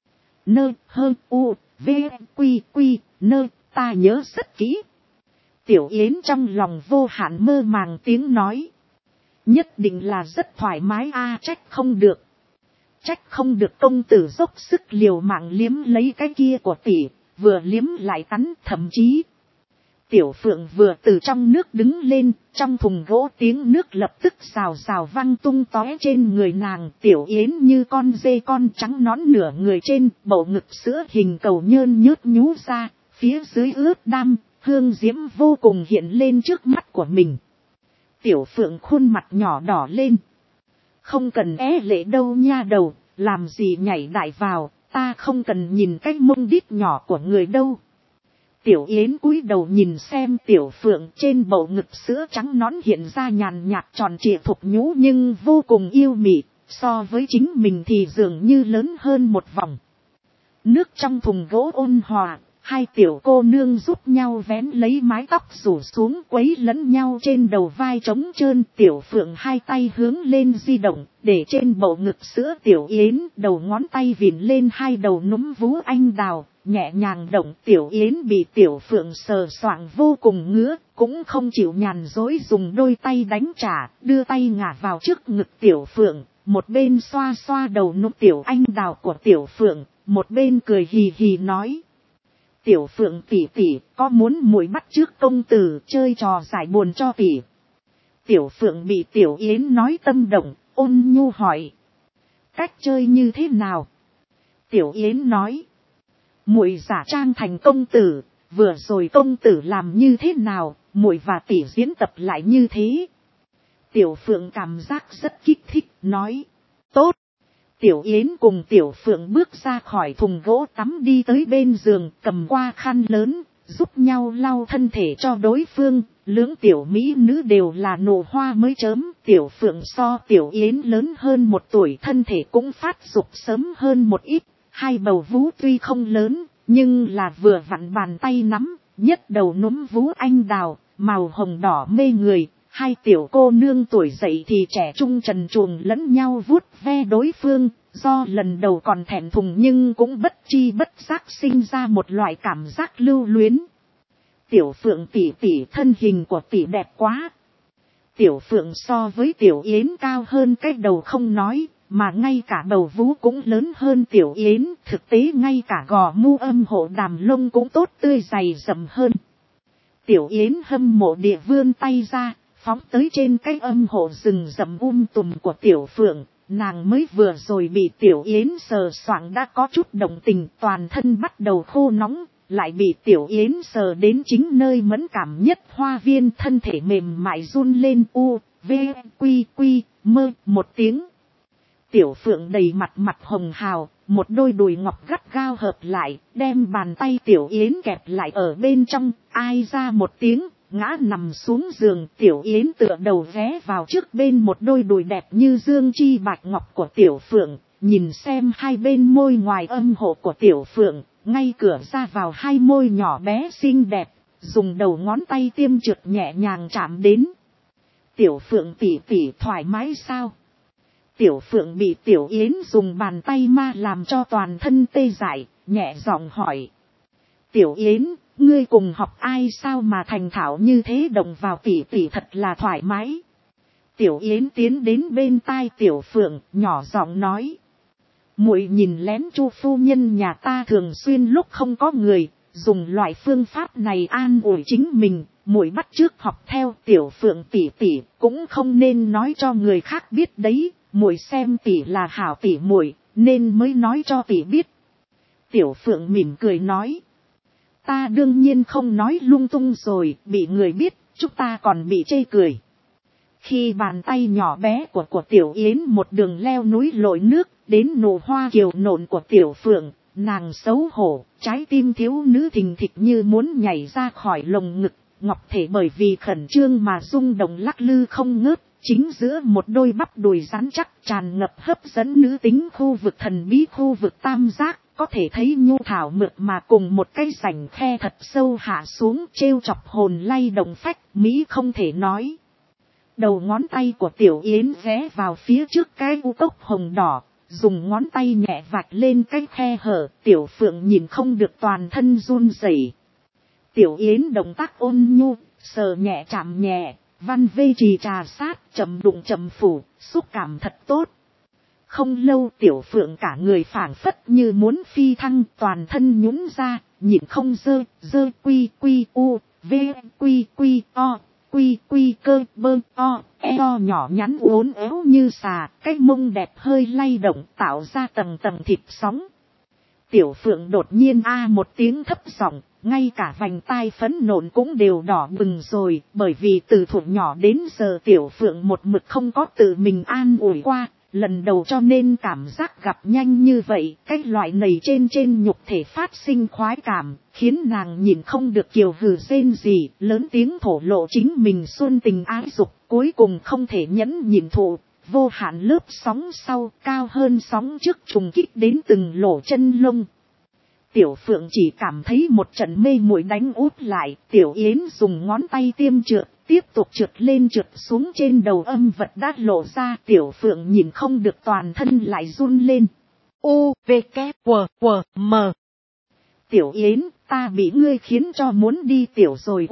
Nơ hơ u v quy quy nơ, ta nhớ rất kỹ. Tiểu Yến trong lòng vô hạn mơ màng tiếng nói. Nhất định là rất thoải mái a, trách không được. Trách không được công tử dốc sức liều mạng liếm lấy cái kia của tỷ, vừa liếm lại tắn, thậm chí. Tiểu Phượng vừa từ trong nước đứng lên, trong thùng gỗ tiếng nước lập tức xào xào văng tung tóe trên người nàng. Tiểu Yến như con dê con trắng nõn nửa người trên, bầu ngực sữa hình cầu nhơn nhớt nhú ra, phía dưới ướt đam, hương diễm vô cùng hiện lên trước mắt của mình. Tiểu Phượng khuôn mặt nhỏ đỏ lên. Không cần é lệ đâu nha đầu, làm gì nhảy đại vào, ta không cần nhìn cái mông đít nhỏ của người đâu. Tiểu Yến cúi đầu nhìn xem Tiểu Phượng, trên bầu ngực sữa trắng nõn hiện ra nhàn nhạt tròn trịa thục nhũ nhưng vô cùng yêu mị, so với chính mình thì dường như lớn hơn một vòng. Nước trong thùng gỗ ôn hòa, hai tiểu cô nương giúp nhau vén lấy mái tóc rủ xuống quấy lẫn nhau trên đầu vai trống trơn. Tiểu Phượng hai tay hướng lên di động, để trên bầu ngực sữa Tiểu Yến, đầu ngón tay vịn lên hai đầu núm vú anh đào, nhẹ nhàng động. Tiểu Yến bị Tiểu Phượng sờ soạng vô cùng ngứa, cũng không chịu nhàn dối, dùng đôi tay đánh trả, đưa tay ngả vào trước ngực Tiểu Phượng, một bên xoa xoa đầu núm tiểu anh đào của Tiểu Phượng, một bên cười hì hì nói. Tiểu Phượng tỷ tỷ, có muốn muội bắt chước công tử chơi trò giải buồn cho tỷ? Tiểu Phượng bị Tiểu Yến nói tâm động, ôn nhu hỏi. Cách chơi như thế nào? Tiểu Yến nói. Muội giả trang thành công tử, vừa rồi công tử làm như thế nào, muội và tỷ diễn tập lại như thế. Tiểu Phượng cảm giác rất kích thích, nói. Tốt. Tiểu Yến cùng Tiểu Phượng bước ra khỏi thùng gỗ tắm đi tới bên giường, cầm qua khăn lớn, giúp nhau lau thân thể cho đối phương. Lưỡng tiểu mỹ nữ đều là nụ hoa mới chớm. Tiểu Phượng so Tiểu Yến lớn hơn 1 tuổi, thân thể cũng phát dục sớm hơn một ít. Hai bầu vú tuy không lớn, nhưng là vừa vặn bàn tay nắm, nhất đầu núm vú anh đào, màu hồng đỏ mê người. Hai tiểu cô nương tuổi dậy thì trẻ trung trần truồng lẫn nhau vuốt ve đối phương, do lần đầu còn thẹn thùng nhưng cũng bất chi bất giác sinh ra một loại cảm giác lưu luyến. Tiểu Phượng tỷ tỷ, thân hình của tỷ đẹp quá. Tiểu Phượng so với Tiểu Yến cao hơn cái đầu không nói, mà ngay cả bầu vú cũng lớn hơn Tiểu Yến, thực tế ngay cả gò mu âm hộ đàm lông cũng tốt tươi dày rậm hơn. Tiểu Yến hâm mộ địa vươn tay ra, phóng tới trên cái âm hộ rừng rậm tùm của Tiểu Phượng. Nàng mới vừa rồi bị Tiểu Yến sờ soạng đã có chút động tình, toàn thân bắt đầu khô nóng, lại bị Tiểu Yến sờ đến chính nơi mẫn cảm nhất hoa viên, thân thể mềm mại run lên u, v, quy quy, mơ một tiếng. Tiểu Phượng đầy mặt hồng hào, một đôi đùi ngọc gắt gao hợp lại, đem bàn tay Tiểu Yến kẹp lại ở bên trong, ai ra một tiếng, ngã nằm xuống giường. Tiểu Yến tựa đầu ghé vào trước bên một đôi đùi đẹp như dương chi bạch ngọc của Tiểu Phượng, nhìn xem hai bên môi ngoài âm hộ của Tiểu Phượng, ngay cửa ra vào hai môi nhỏ bé xinh đẹp, dùng đầu ngón tay tiêm trượt nhẹ nhàng chạm đến. Tiểu Phượng tỷ tỷ thoải mái sao? Tiểu Phượng bị Tiểu Yến dùng bàn tay ma làm cho toàn thân tê dại, nhẹ giọng hỏi. Tiểu Yến, ngươi cùng học ai sao mà thành thạo như thế, động vào tỷ tỷ thật là thoải mái. Tiểu Yến tiến đến bên tai Tiểu Phượng, nhỏ giọng nói. Muội nhìn lén Chu phu nhân nhà ta thường xuyên lúc không có người, dùng loại phương pháp này an ủi chính mình, muội bắt chước học theo Tiểu Phượng tỷ tỷ, cũng không nên nói cho người khác biết đấy, muội xem tỷ là hảo tỷ muội, nên mới nói cho tỷ biết. Tiểu Phượng mỉm cười nói, ta đương nhiên không nói lung tung rồi, bị người biết, chúng ta còn bị chê cười. Khi bàn tay nhỏ bé của Tiểu Yến một đường leo núi lội nước, đến nụ hoa kiều nộn của Tiểu Phượng, nàng xấu hổ, trái tim thiếu nữ thình thịch như muốn nhảy ra khỏi lồng ngực, ngọc thể bởi vì khẩn trương mà rung động lắc lư không ngớt, chính giữa một đôi bắp đùi rắn chắc tràn ngập hấp dẫn nữ tính khu vực thần bí, khu vực tam giác, có thể thấy nhu thảo mượt mà cùng một cái rãnh khe thật sâu hạ xuống trêu chọc hồn lay động phách, mỹ không thể nói. Đầu ngón tay của Tiểu Yến ghé vào phía trước cái u cốc hồng đỏ, dùng ngón tay nhẹ vạch lên cái khe hở, Tiểu Phượng nhìn không được toàn thân run rẩy. Tiểu Yến động tác ôn nhu, sờ nhẹ chạm nhẹ, văn vê trì trà sát, chậm đụng chậm phủ, xúc cảm thật tốt. Không lâu Tiểu Phượng cả người phảng phất như muốn phi thăng, toàn thân nhũn ra, nhịn không dơ quy quy u, v quy quy o. Quy quy cơ bơ o, eo nhỏ nhắn uốn éo như xà, cái mông đẹp hơi lay động tạo ra tầng tầng thịt sóng. Tiểu Phượng đột nhiên một tiếng thấp giọng, ngay cả vành tai phấn nộn cũng đều đỏ bừng rồi, bởi vì từ thuở nhỏ đến giờ Tiểu Phượng một mực không có tự mình an ủi qua, lần đầu cho nên cảm giác gặp nhanh như vậy, cái loại nầy trên nhục thể phát sinh khoái cảm, khiến nàng nhìn không được kiều hừ rên gì, lớn tiếng thổ lộ chính mình xuân tình ái dục, cuối cùng không thể nhẫn nhịn thụ, vô hạn lớp sóng sau, cao hơn sóng trước trùng kích đến từng lỗ chân lông. Tiểu Phượng chỉ cảm thấy một trận mê muội đánh úp lại, Tiểu Yến dùng ngón tay tiêm trượt, tiếp tục trượt lên trượt xuống trên đầu âm vật đã lộ ra, Tiểu Phượng nhìn không được toàn thân lại run lên. U, V, K, W, M. Tiểu Yến, ta bị ngươi khiến cho muốn đi tiểu rồi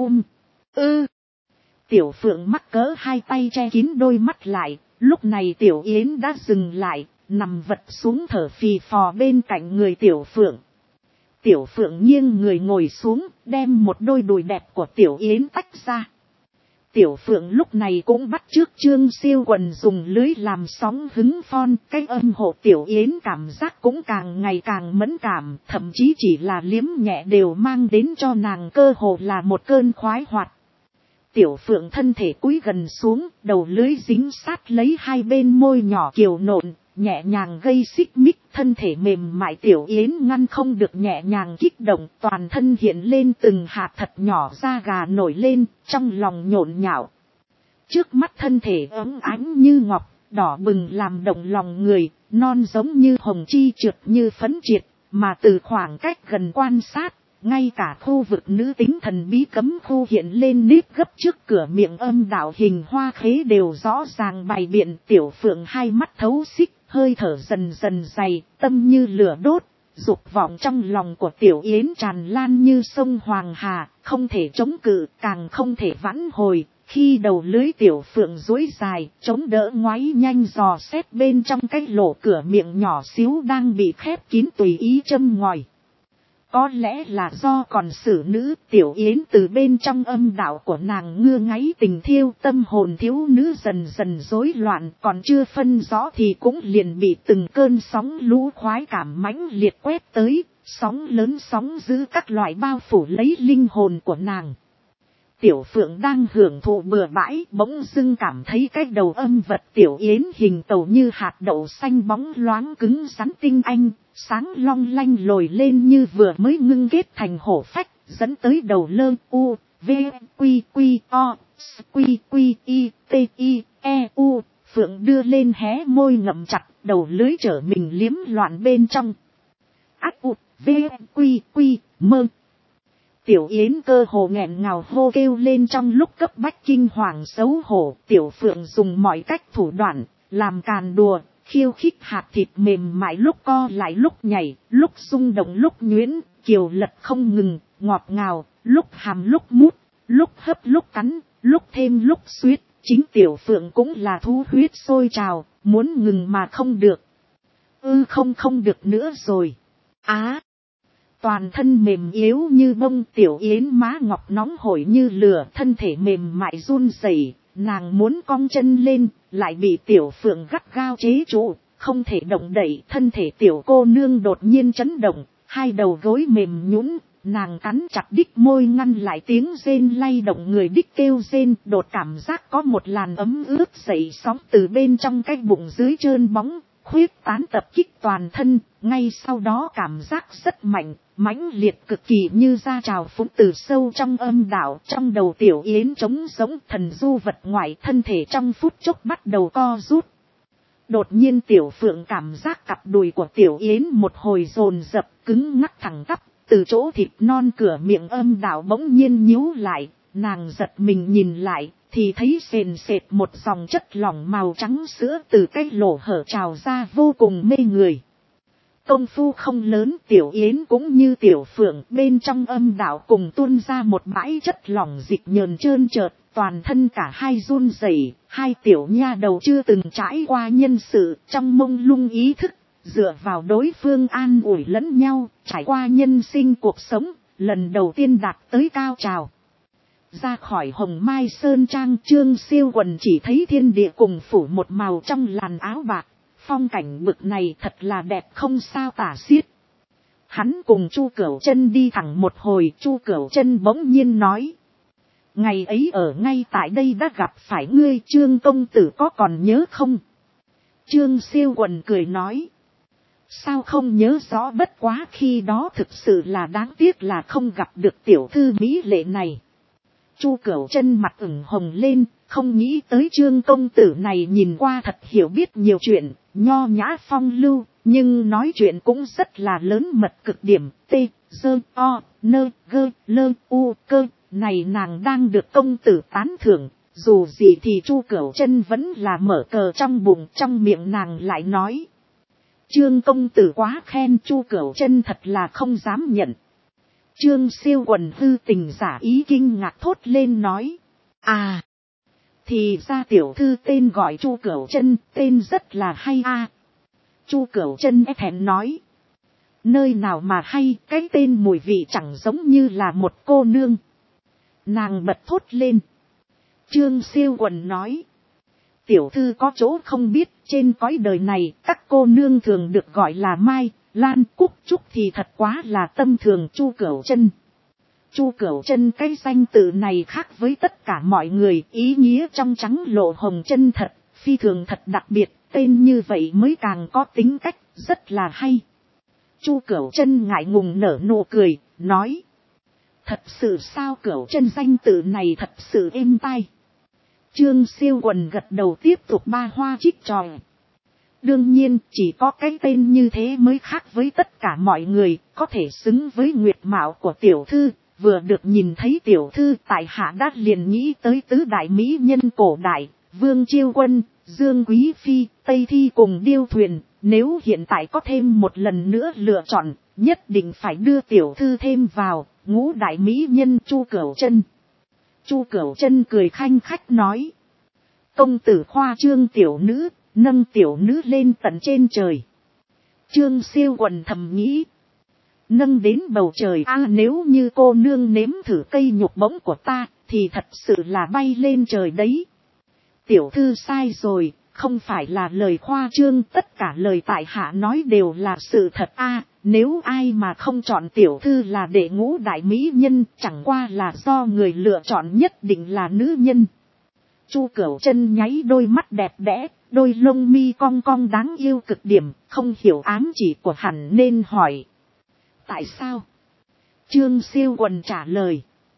Tiểu Phượng mắc cỡ hai tay che kín đôi mắt lại, lúc này Tiểu Yến đã dừng lại, nằm vật xuống thở phì phò bên cạnh người Tiểu Phượng. Tiểu Phượng nghiêng người ngồi xuống, đem một đôi đùi đẹp của Tiểu Yến tách ra. Tiểu Phượng lúc này cũng bắt chước Trương Siêu Quần dùng lưới làm sóng hứng phon, cái âm hộ Tiểu Yến cảm giác cũng càng ngày càng mẫn cảm, thậm chí chỉ là liếm nhẹ đều mang đến cho nàng cơ hồ là một cơn khoái hoạt. Tiểu Phượng thân thể cúi gần xuống, đầu lưới dính sát lấy hai bên môi nhỏ kiều nộn, nhẹ nhàng gây xích mích, thân thể mềm mại Tiểu Yến ngăn không được nhẹ nhàng kích động, toàn thân hiện lên từng hạt thật nhỏ da gà nổi lên, trong lòng nhộn nhạo. Trước mắt thân thể ấm ánh như ngọc, đỏ bừng làm động lòng người, non giống như hồng chi trượt như phấn triệt, mà từ khoảng cách gần quan sát, ngay cả khu vực nữ tính thần bí cấm khu hiện lên nếp gấp trước cửa miệng âm đạo hình hoa khế đều rõ ràng bày biện. Tiểu Phượng hai mắt thấu xích, hơi thở dần dần dày, tâm như lửa đốt, dục vọng trong lòng của Tiểu Yến tràn lan như sông Hoàng Hà, không thể chống cự, càng không thể vãn hồi. Khi đầu lưới Tiểu Phượng duỗi dài, chống đỡ ngoáy nhanh dò xét bên trong cái lỗ cửa miệng nhỏ xíu đang bị khép kín tùy ý châm ngòi. Có lẽ là do còn xử nữ, Tiểu Yến từ bên trong âm đạo của nàng ngưa ngáy tình thiêu, tâm hồn thiếu nữ dần dần rối loạn, còn chưa phân rõ thì cũng liền bị từng cơn sóng lũ khoái cảm mãnh liệt quét tới, sóng lớn sóng dữ các loại bao phủ lấy linh hồn của nàng. Tiểu Phượng đang hưởng thụ bừa bãi, bỗng dưng cảm thấy cái đầu âm vật Tiểu Yến hình tàu như hạt đậu xanh bóng loáng cứng rắn tinh anh, sáng long lanh lồi lên như vừa mới ngưng kết thành hổ phách, dẫn tới đầu lơ u, v, quy quy o, quy quy i, t i, e u. Phượng đưa lên hé môi ngậm chặt, đầu lưới trở mình liếm loạn bên trong. Ác u, v, quy quy, mơ. Tiểu Yến cơ hồ nghẹn ngào hô kêu lên trong lúc cấp bách kinh hoàng xấu hổ. Tiểu Phượng dùng mọi cách thủ đoạn, làm càn đùa, khiêu khích hạt thịt mềm mại lúc co lại lúc nhảy, lúc rung động lúc nhuyễn, kiều lật không ngừng, ngọt ngào, lúc hàm lúc mút, lúc hấp lúc cắn, lúc thêm lúc suýt. Chính Tiểu Phượng cũng là thú huyết sôi trào, muốn ngừng mà không được. Không được nữa rồi. toàn thân mềm yếu như bông. Tiểu Yến má ngọc nóng hổi như lửa, thân thể mềm mại run rẩy, nàng muốn cong chân lên, lại bị Tiểu Phượng gắt gao chế trụ, không thể động đậy. Thân thể tiểu cô nương đột nhiên chấn động, hai đầu gối mềm nhũn, nàng cắn chặt đích môi ngăn lại tiếng rên lay động người đích kêu rên. Đột cảm giác có một làn ấm ướt dậy sóng từ bên trong cái bụng dưới trơn bóng, khuyết tán tập kích toàn thân. Ngay sau đó cảm giác rất mạnh, mãnh liệt cực kỳ, như da trào phúng từ sâu trong âm đạo. Trong đầu Tiểu Yến trống rỗng, thần du vật ngoại, thân thể trong phút chốc bắt đầu co rút. Đột nhiên Tiểu Phượng cảm giác cặp đùi của Tiểu Yến một hồi dồn dập, cứng ngắc thẳng tắp, từ chỗ thịt non cửa miệng âm đạo bỗng nhiên nhíu lại. Nàng giật mình nhìn lại, thì thấy sền sệt một dòng chất lỏng màu trắng sữa từ cái lỗ hở trào ra, vô cùng mê người. Công phu không lớn, Tiểu Yến cũng như Tiểu Phượng, bên trong âm đạo cùng tuôn ra một bãi chất lỏng dịch nhờn trơn trợt, toàn thân cả hai run rẩy. Hai tiểu nha đầu chưa từng trải qua nhân sự, trong mông lung ý thức, dựa vào đối phương an ủi lẫn nhau, trải qua nhân sinh cuộc sống, lần đầu tiên đạt tới cao trào. Ra khỏi Hồng Mai Sơn Trang, Trương Siêu Quần chỉ thấy thiên địa cùng phủ một màu trong làn áo bạc. Phong cảnh bực này thật là đẹp không sao tả xiết. Hắn cùng Chu Cửu Chân đi thẳng một hồi, Chu Cửu Chân bỗng nhiên nói: ngày ấy ở ngay tại đây đã gặp phải ngươi, Trương công tử có còn nhớ không? Trương Siêu Quần cười nói: sao không nhớ rõ, bất quá khi đó thực sự là đáng tiếc là không gặp được tiểu thư mỹ lệ này. Chu Cửu Chân mặt ửng hồng lên, không nghĩ tới Trương công tử này nhìn qua thật hiểu biết nhiều chuyện, nho nhã phong lưu, nhưng nói chuyện cũng rất là lớn mật cực điểm. T, dơ, o, nơ, gơ, lơ, u, cơ, này nàng đang được công tử tán thưởng. Dù gì thì Chu Cửu Chân vẫn là mở cờ trong bụng, trong miệng nàng lại nói: Trương công tử quá khen. Chu Cửu Chân thật là không dám nhận. Trương Siêu Quần hư tình giả ý kinh ngạc thốt lên nói: à, thì ra tiểu thư tên gọi Chu Cửu Chân, tên rất là hay a. Chu Cửu Chân e thẹn nói: nơi nào mà hay, cái tên mùi vị chẳng giống như là một cô nương. Nàng bật thốt lên. Trương Siêu Quần nói: tiểu thư có chỗ không biết, trên cõi đời này các cô nương thường được gọi là Mai, Lan, Cúc, Trúc thì thật quá là tâm thường. Chu Cửu Chân. Chu Cửu Chân cái danh tự này khác với tất cả mọi người, ý nghĩa trong trắng lộ hồng chân thật, phi thường thật đặc biệt, tên như vậy mới càng có tính cách, rất là hay. Chu Cửu Chân ngại ngùng nở nụ cười, nói: thật sự sao? Cửu Chân danh tự này thật sự êm tai. Trương Siêu Quần gật đầu tiếp tục ba hoa trích tròi. Đương nhiên, chỉ có cái tên như thế mới khác với tất cả mọi người, có thể xứng với nguyệt mạo của tiểu thư. Vừa được nhìn thấy tiểu thư, tại hạ đã liền nghĩ tới tứ đại mỹ nhân cổ đại, Vương Chiêu Quân, Dương Quý Phi, Tây Thi cùng Điêu Thuyền. Nếu hiện tại có thêm một lần nữa lựa chọn, nhất định phải đưa tiểu thư thêm vào ngũ đại mỹ nhân. Chu Cửu Chân. Chu Cửu Chân cười khanh khách nói: công tử khoa trương tiểu nữ, nâng tiểu nữ lên tận trên trời. Trương Siêu Quần thầm nghĩ: nâng đến bầu trời a, nếu như cô nương nếm thử cây nhục bỗng của ta, thì thật sự là bay lên trời đấy. Tiểu thư sai rồi, không phải là lời khoa trương, tất cả lời tại hạ nói đều là sự thật a. Nếu ai mà không chọn tiểu thư là đệ ngũ đại mỹ nhân, chẳng qua là do người lựa chọn nhất định là nữ nhân. Chu Cửu Chân nháy đôi mắt đẹp đẽ, đôi lông mi cong cong đáng yêu cực điểm, không hiểu ám chỉ của hắn nên hỏi: tại sao? Trương Siêu Quần trả lời: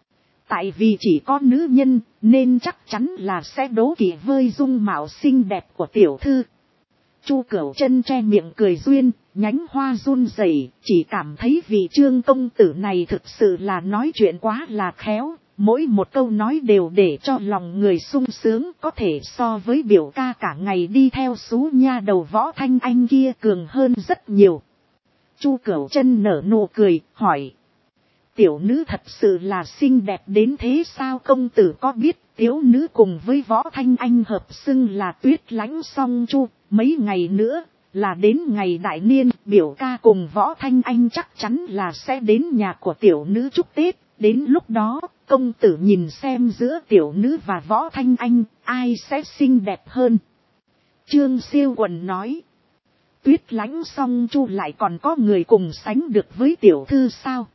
tại vì chỉ có nữ nhân, nên chắc chắn là sẽ đố kỵ với dung mạo xinh đẹp của tiểu thư. Chu Cửu Chân che miệng cười duyên, nhánh hoa run rẩy, chỉ cảm thấy vị Trương công tử này thực sự là nói chuyện quá là khéo, mỗi một câu nói đều để cho lòng người sung sướng, có thể so với biểu ca cả ngày đi theo xú nha đầu Võ Thanh Anh kia cường hơn rất nhiều. Chu Cửu Chân nở nụ cười, hỏi: tiểu nữ thật sự là xinh đẹp đến thế sao? Công tử có biết tiểu nữ cùng với Võ Thanh Anh hợp xưng là Tuyết Lãnh Song Chu, mấy ngày nữa là đến ngày đại niên, biểu ca cùng Võ Thanh Anh chắc chắn là sẽ đến nhà của tiểu nữ chúc Tết. Đến lúc đó, công tử nhìn xem giữa tiểu nữ và Võ Thanh Anh, ai sẽ xinh đẹp hơn. Trương Siêu Quần nói. Tuyết Lãnh Song Chu lại còn có người cùng sánh được với tiểu thư sao?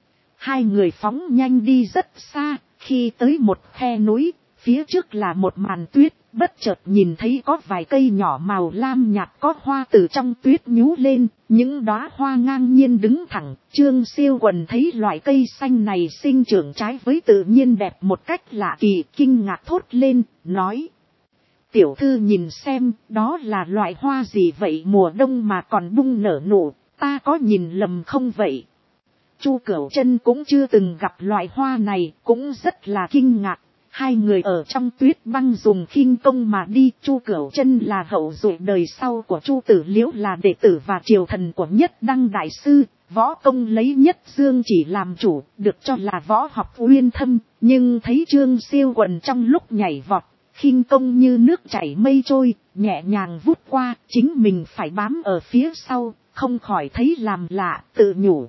Hai người phóng nhanh đi rất xa, khi tới một khe núi, phía trước là một màn tuyết, bất chợt nhìn thấy có vài cây nhỏ màu lam nhạt có hoa từ trong tuyết nhú lên, những đóa hoa ngang nhiên đứng thẳng. Trương Siêu Quần thấy loại cây xanh này sinh trưởng trái với tự nhiên đẹp một cách lạ kỳ, kinh ngạc thốt lên, nói. Tiểu thư nhìn xem, đó là loại hoa gì vậy, mùa đông mà còn bung nở nụ, ta có nhìn lầm không vậy? Chu Cửu Chân cũng chưa từng gặp loại hoa này, cũng rất là kinh ngạc. Hai người ở trong tuyết băng dùng khinh công mà đi. Chu Cửu Chân là hậu duệ đời sau của Chu Tử Liễu, là đệ tử và triều thần của Nhất Đăng đại sư, võ công lấy Nhất Dương chỉ làm chủ, được cho là võ học uyên thâm. Nhưng thấy Trương Siêu Quần trong lúc nhảy vọt, khinh công như nước chảy mây trôi, nhẹ nhàng vút qua, chính mình phải bám ở phía sau, không khỏi thấy làm lạ, tự nhủ.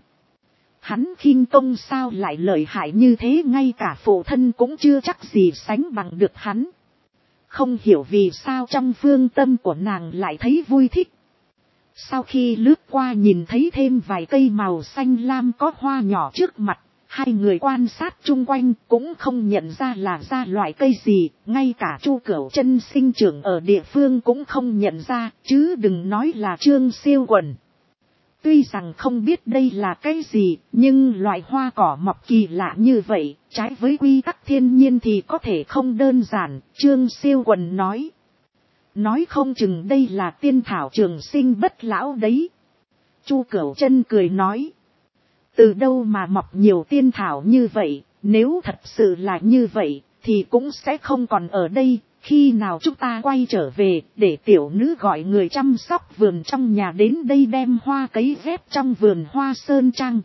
Hắn khinh công sao lại lợi hại như thế, ngay cả phụ thân cũng chưa chắc gì sánh bằng được hắn. Không hiểu vì sao trong phương tâm của nàng lại thấy vui thích. Sau khi lướt qua nhìn thấy thêm vài cây màu xanh lam có hoa nhỏ trước mặt, hai người quan sát chung quanh cũng không nhận ra là ra loại cây gì, ngay cả Chu Cửu Chân sinh trưởng ở địa phương cũng không nhận ra, chứ đừng nói là Trương Siêu Quần. Tuy rằng không biết đây là cái gì, nhưng loại hoa cỏ mọc kỳ lạ như vậy, trái với quy tắc thiên nhiên thì có thể không đơn giản. Trương Siêu Quần nói. Nói không chừng đây là tiên thảo trường sinh bất lão đấy. Chu Cửu Chân cười nói. Từ đâu mà mọc nhiều tiên thảo như vậy, nếu thật sự là như vậy, thì cũng sẽ không còn ở đây. Khi nào chúng ta quay trở về, để tiểu nữ gọi người chăm sóc vườn trong nhà đến đây đem hoa cấy ghép trong vườn hoa sơn trang.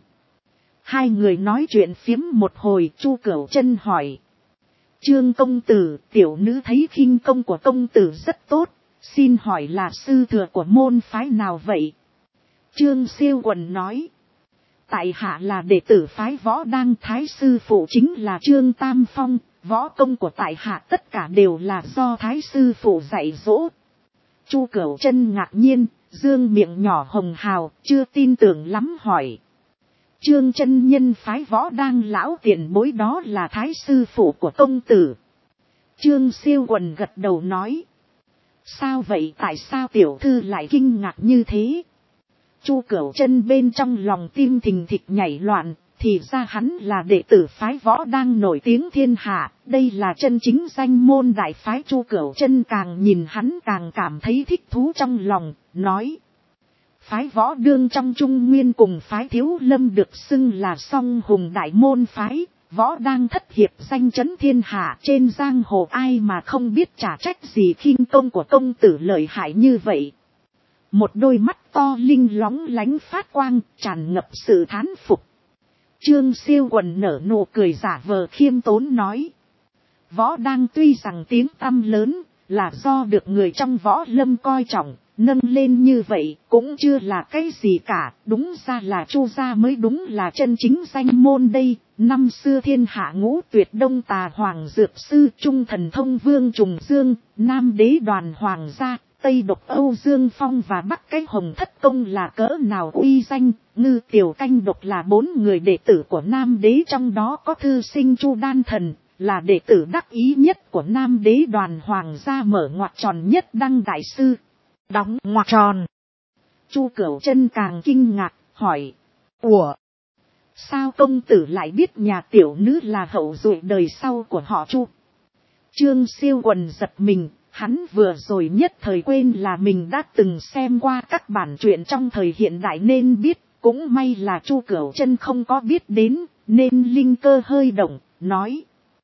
Hai người nói chuyện phiếm một hồi, Chu Cửu Chân hỏi. Trương công tử, tiểu nữ thấy khinh công của công tử rất tốt, xin hỏi là sư thừa của môn phái nào vậy? Trương Siêu Quần nói. Tại hạ là đệ tử phái Võ Đăng, thái sư phụ chính là Trương Tam Phong. Võ công của tại hạ tất cả đều là do thái sư phụ dạy dỗ. Chu Cửu Chân ngạc nhiên, dương miệng nhỏ hồng hào, chưa tin tưởng lắm hỏi. Trương chân nhân phái Võ Đăng lão tiền bối đó là thái sư phụ của công tử. Trương Siêu Quần gật đầu nói. Sao vậy, tại sao tiểu thư lại kinh ngạc như thế? Chu Cửu Chân bên trong lòng tim thình thịch nhảy loạn. Thì ra hắn là đệ tử phái Võ Đăng nổi tiếng thiên hạ, đây là chân chính danh môn đại phái. Chu Cửu Chân càng nhìn hắn càng cảm thấy thích thú trong lòng, nói. Phái Võ Đương trong Trung Nguyên cùng phái Thiếu Lâm được xưng là song hùng đại môn phái, Võ Đăng thất hiệp danh chấn thiên hạ, trên giang hồ ai mà không biết trả trách gì khinh công của công tử lợi hại như vậy. Một đôi mắt to linh lóng lánh phát quang, tràn ngập sự thán phục. Trương Siêu Quần nở nụ cười giả vờ khiêm tốn nói. Võ Đăng tuy rằng tiếng tăm lớn, là do được người trong võ lâm coi trọng, nâng lên như vậy cũng chưa là cái gì cả. Đúng ra là Chu gia mới đúng là chân chính danh môn đây. Năm xưa thiên hạ ngũ tuyệt Đông Tà Hoàng Dược Sư, Trung Thần Thông Vương Trùng Dương, Nam Đế Đoàn Hoàng gia, Tây Độc Âu Dương Phong và Bắc Cái Hồng Thất Công là cỡ nào uy danh. Ngư Tiểu Canh Độc là 4 người đệ tử của Nam Đế, trong đó có thư sinh Chu Đan Thần, là đệ tử đắc ý nhất của Nam Đế Đoàn Hoàng gia, mở ngoặc tròn Nhất Đăng đại sư. Đóng ngoặc tròn. Chu Cửu Chân càng kinh ngạc, hỏi. Ủa? Sao công tử lại biết nhà tiểu nữ là hậu duệ đời sau của họ Chu? Trương Siêu Quần giật mình. Hắn vừa rồi nhất thời quên là mình đã từng xem qua các bản truyện trong thời hiện đại nên biết, cũng may là Chu Cửu Chân không có biết đến, nên linh cơ hơi động, nói.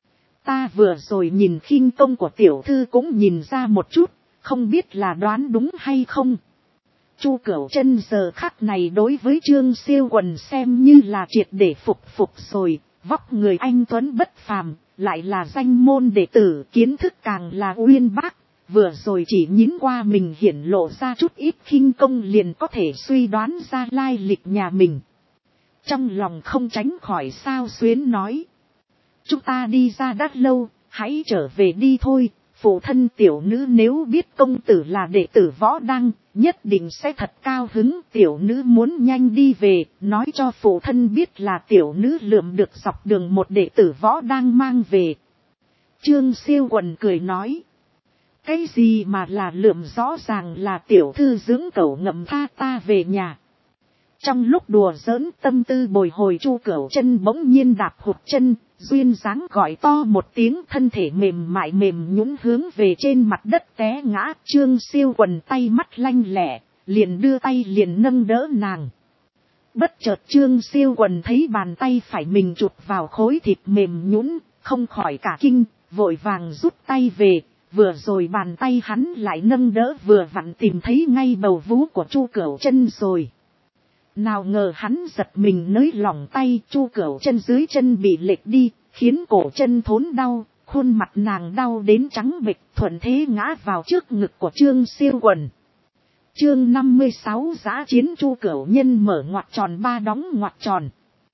Ta vừa rồi nhìn khinh công của tiểu thư cũng nhìn ra một chút, không biết là đoán đúng hay không. Chu Cửu Chân giờ khắc này đối với Trương Siêu Quần xem như là triệt để phục rồi, vóc người anh tuấn bất phàm, lại là danh môn đệ tử, kiến thức càng là uyên bác. vừa rồi chỉ nhín qua mình hiển lộ ra chút ít khinh công liền có thể suy đoán ra lai lịch nhà mình. Trong lòng không tránh khỏi sao xuyến nói. Chúng ta đi ra đã lâu, hãy trở về đi thôi. Phụ thân tiểu nữ nếu biết công tử là đệ tử Võ Đăng, nhất định sẽ thật cao hứng. Tiểu nữ muốn nhanh đi về, nói cho phụ thân biết là tiểu nữ lượm được dọc đường một đệ tử Võ Đăng mang về. Trương Siêu Quần cười nói. Cái gì mà là lượm, rõ ràng là tiểu thư dưỡng cẩu ngậm tha ta về nhà. Trong lúc đùa giỡn tâm tư bồi hồi, Chu Cửu Chân bỗng nhiên đạp hụt chân, duyên dáng gọi to một tiếng, thân thể mềm mại mềm nhũn hướng về trên mặt đất té ngã. Trương Siêu Quần tay mắt lanh lẹ, liền đưa tay liền nâng đỡ nàng. Bất chợt Trương Siêu Quần thấy bàn tay phải mình chụp vào khối thịt mềm nhũn, không khỏi cả kinh, vội vàng rút tay về. Vừa rồi bàn tay hắn lại nâng đỡ vừa vặn tìm thấy ngay bầu vú của Chu Cửu Chân rồi. Nào ngờ hắn giật mình nới lỏng tay, Chu Cửu Chân dưới chân bị lệch đi, khiến cổ chân thốn đau, khuôn mặt nàng đau đến trắng bệch, thuận thế ngã vào trước ngực của Trương Siêu Quần. Chương 56 Dã chiến Chu Cửu Nhân mở ngoặc tròn ba đóng ngoặc tròn.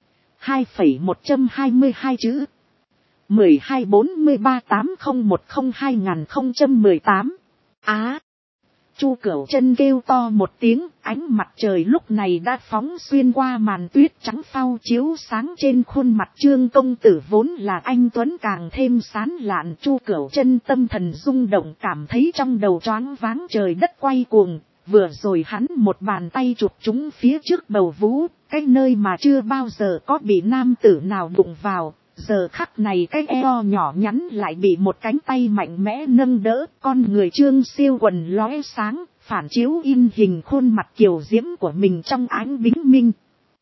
2,122 chữ. 124380102018. Chu Cửu Chân kêu to một tiếng, ánh mặt trời lúc này đã phóng xuyên qua màn tuyết trắng phau chiếu sáng trên khuôn mặt Trương công tử vốn là anh tuấn càng thêm sán lạn. Chu Cửu Chân tâm thần rung động, cảm thấy trong đầu choáng váng trời đất quay cuồng. Vừa rồi hắn một bàn tay chụp trúng phía trước bầu vú, cái nơi mà chưa bao giờ có bị nam tử nào đụng vào. Giờ khắc này cái eo nhỏ nhắn lại bị một cánh tay mạnh mẽ nâng đỡ, con người Trương Siêu Quần lóe sáng, phản chiếu in hình khuôn mặt kiều diễm của mình trong ánh bính minh.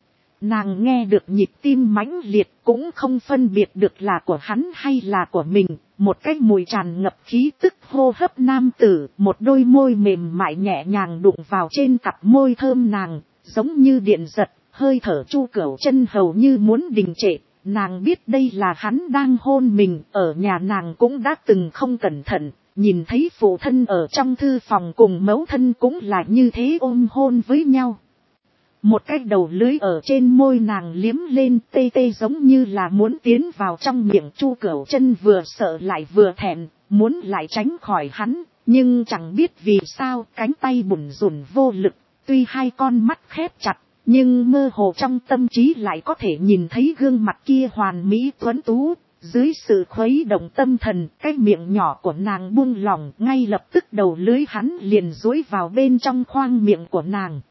Nàng nghe được nhịp tim mãnh liệt, cũng không phân biệt được là của hắn hay là của mình, một cái mùi tràn ngập khí tức hô hấp nam tử, một đôi môi mềm mại nhẹ nhàng đụng vào trên cặp môi thơm nàng, giống như điện giật, hơi thở Chu Cửu Chân hầu như muốn đình trệ. Nàng biết đây là hắn đang hôn mình, ở nhà nàng cũng đã từng không cẩn thận, nhìn thấy phụ thân ở trong thư phòng cùng mẫu thân cũng là như thế ôm hôn với nhau. Một cái đầu lưỡi ở trên môi nàng liếm lên tê tê giống như là muốn tiến vào trong miệng. Chu Cửu Chân vừa sợ lại vừa thẹn, muốn lại tránh khỏi hắn, nhưng chẳng biết vì sao cánh tay bủn rủn vô lực, tuy hai con mắt khép chặt. Nhưng mơ hồ trong tâm trí lại có thể nhìn thấy gương mặt kia hoàn mỹ tuấn tú, dưới sự khuấy động tâm thần, cái miệng nhỏ của nàng buông lỏng, ngay lập tức đầu lưỡi hắn liền duỗi vào bên trong khoang miệng của nàng.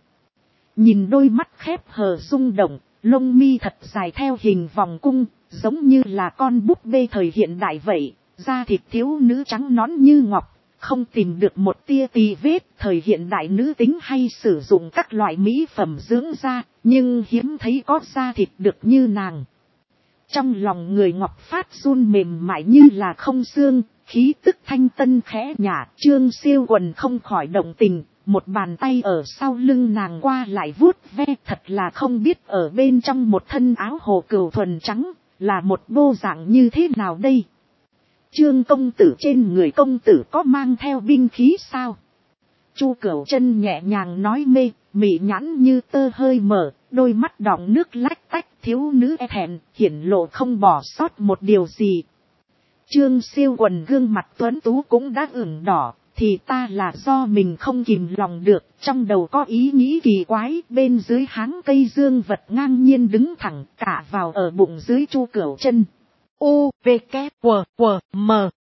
Nhìn đôi mắt khép hờ rung động, lông mi thật dài theo hình vòng cung, giống như là con búp bê thời hiện đại vậy, da thịt thiếu nữ trắng nõn như ngọc. Không tìm được một tia tì vết, thời hiện đại nữ tính hay sử dụng các loại mỹ phẩm dưỡng da, nhưng hiếm thấy có da thịt được như nàng. Trong lòng người ngọc phát run mềm mại như là không xương, khí tức thanh tân khẽ nhả. Trương Siêu Quần không khỏi động tình, một bàn tay ở sau lưng nàng qua lại vuốt ve, thật là không biết ở bên trong một thân áo hồ cừu thuần trắng, là một bộ dạng như thế nào đây. Trương công tử, trên người công tử có mang theo binh khí sao? Chu Cửu Chân nhẹ nhàng nói, mê, mị nhãn như tơ hơi mở, đôi mắt đọng nước lách tách, thiếu nữ e thẹn, hiển lộ không bỏ sót một điều gì. Trương Siêu Quần gương mặt tuấn tú cũng đã ửng đỏ, thì ta là do mình không kìm lòng được, trong đầu có ý nghĩ kỳ quái, bên dưới háng cây dương vật ngang nhiên đứng thẳng, cả vào ở bụng dưới Chu Cửu Chân. U, V, K, W, W, M.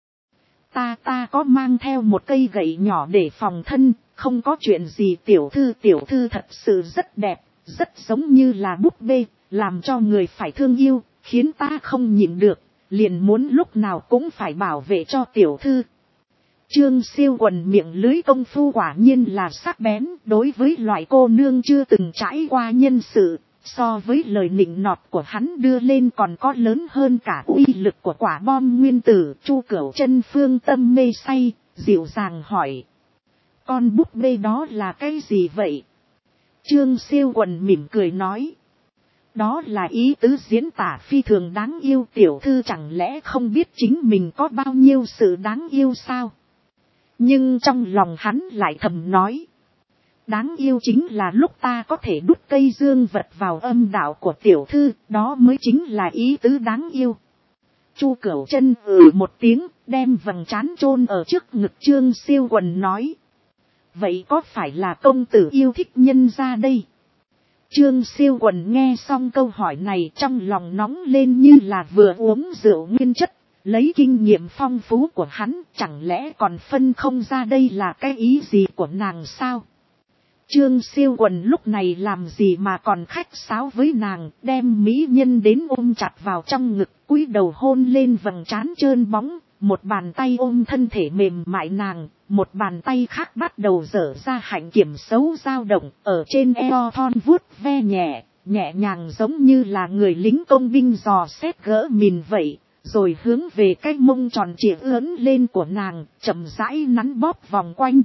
Ta có mang theo một cây gậy nhỏ để phòng thân, không có chuyện gì. Tiểu thư thật sự rất đẹp, rất giống như là búp bê, làm cho người phải thương yêu, khiến ta không nhịn được, liền muốn lúc nào cũng phải bảo vệ cho tiểu thư. Trương Siêu Quần miệng lưới công phu quả nhiên là sắc bén, đối với loại cô nương chưa từng trải qua nhân sự. So với lời nịnh nọt của hắn đưa lên còn có lớn hơn cả uy lực của quả bom nguyên tử. Chu Cửu Chân phương tâm mê say, dịu dàng hỏi. Con búp bê đó là cái gì vậy? Trương Siêu Quần mỉm cười nói. Đó là ý tứ diễn tả phi thường đáng yêu, tiểu thư chẳng lẽ không biết chính mình có bao nhiêu sự đáng yêu sao? Nhưng trong lòng hắn lại thầm nói. Đáng yêu chính là lúc ta có thể đút cây dương vật vào âm đạo của tiểu thư, đó mới chính là ý tứ đáng yêu. Chu Cửu Chân một tiếng, đem vầng trán chôn ở trước ngực Trương Siêu Quần nói. Vậy có phải là công tử yêu thích nhân gia đây? Trương Siêu Quần nghe xong câu hỏi này trong lòng nóng lên như là vừa uống rượu nguyên chất, lấy kinh nghiệm phong phú của hắn chẳng lẽ còn phân không ra đây là cái ý gì của nàng sao? Trương Siêu Quần lúc này làm gì mà còn khách sáo với nàng, đem mỹ nhân đến ôm chặt vào trong ngực, cúi đầu hôn lên vầng trán trơn bóng, một bàn tay ôm thân thể mềm mại nàng, một bàn tay khác bắt đầu dở ra hạnh kiểm xấu dao động, ở trên eo thon vuốt ve nhẹ, nhẹ nhàng giống như là người lính công binh dò xét gỡ mìn vậy, rồi hướng về cái mông tròn trịa ướn lên của nàng, chậm rãi nắn bóp vòng quanh.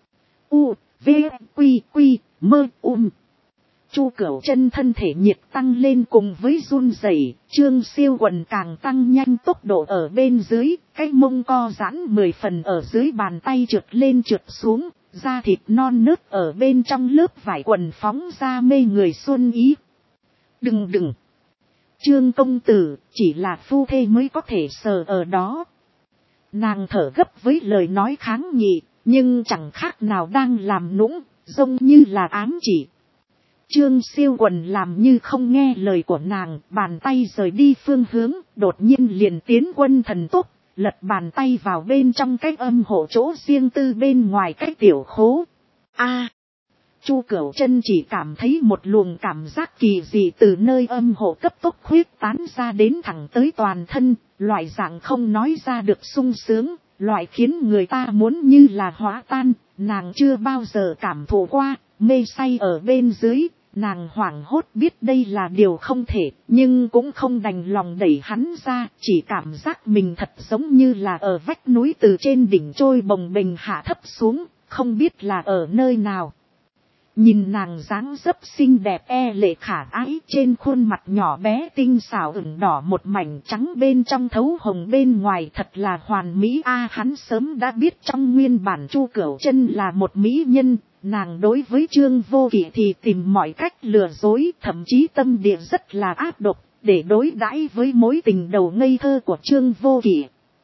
V, quy quy, mơ Chu Cửu Chân thân thể nhiệt tăng lên cùng với run rẩy, Trương Siêu Quần càng tăng nhanh tốc độ ở bên dưới, cái mông co giãn 10 phần ở dưới bàn tay trượt lên trượt xuống, da thịt non nớt ở bên trong lớp vải quần phóng ra mê người xuân ý. Đừng, Trương công tử, chỉ là phu thê mới có thể sờ ở đó. Nàng thở gấp với lời nói kháng nghị, nhưng chẳng khác nào đang làm nũng, giống như là ám chỉ. Trương Siêu Quần làm như không nghe lời của nàng, bàn tay rời đi phương hướng, đột nhiên liền tiến quân thần tốc, lật bàn tay vào bên trong cái âm hộ chỗ riêng tư bên ngoài cái tiểu khố. Chu Cửu Chân chỉ cảm thấy một luồng cảm giác kỳ dị từ nơi âm hộ cấp tốc khuyết tán ra đến thẳng tới toàn thân, loại dạng không nói ra được sung sướng, loại khiến người ta muốn như là hóa tan, nàng chưa bao giờ cảm thụ qua, mê say ở bên dưới, nàng hoảng hốt biết đây là điều không thể, nhưng cũng không đành lòng đẩy hắn ra, chỉ cảm giác mình thật giống như là ở vách núi từ trên đỉnh trôi bồng bềnh hạ thấp xuống, không biết là ở nơi nào. Nhìn nàng dáng dấp xinh đẹp lệ khả ái, trên khuôn mặt nhỏ bé tinh xảo ửng đỏ một mảnh trắng bên trong thấu hồng bên ngoài thật là hoàn mỹ hắn sớm đã biết trong nguyên bản Chu Cửu Chân là một mỹ nhân, nàng đối với Trương Vô Kỵ thì tìm mọi cách lừa dối, thậm chí tâm địa rất là ác độc, để đối đãi với mối tình đầu ngây thơ của Trương Vô Kỵ.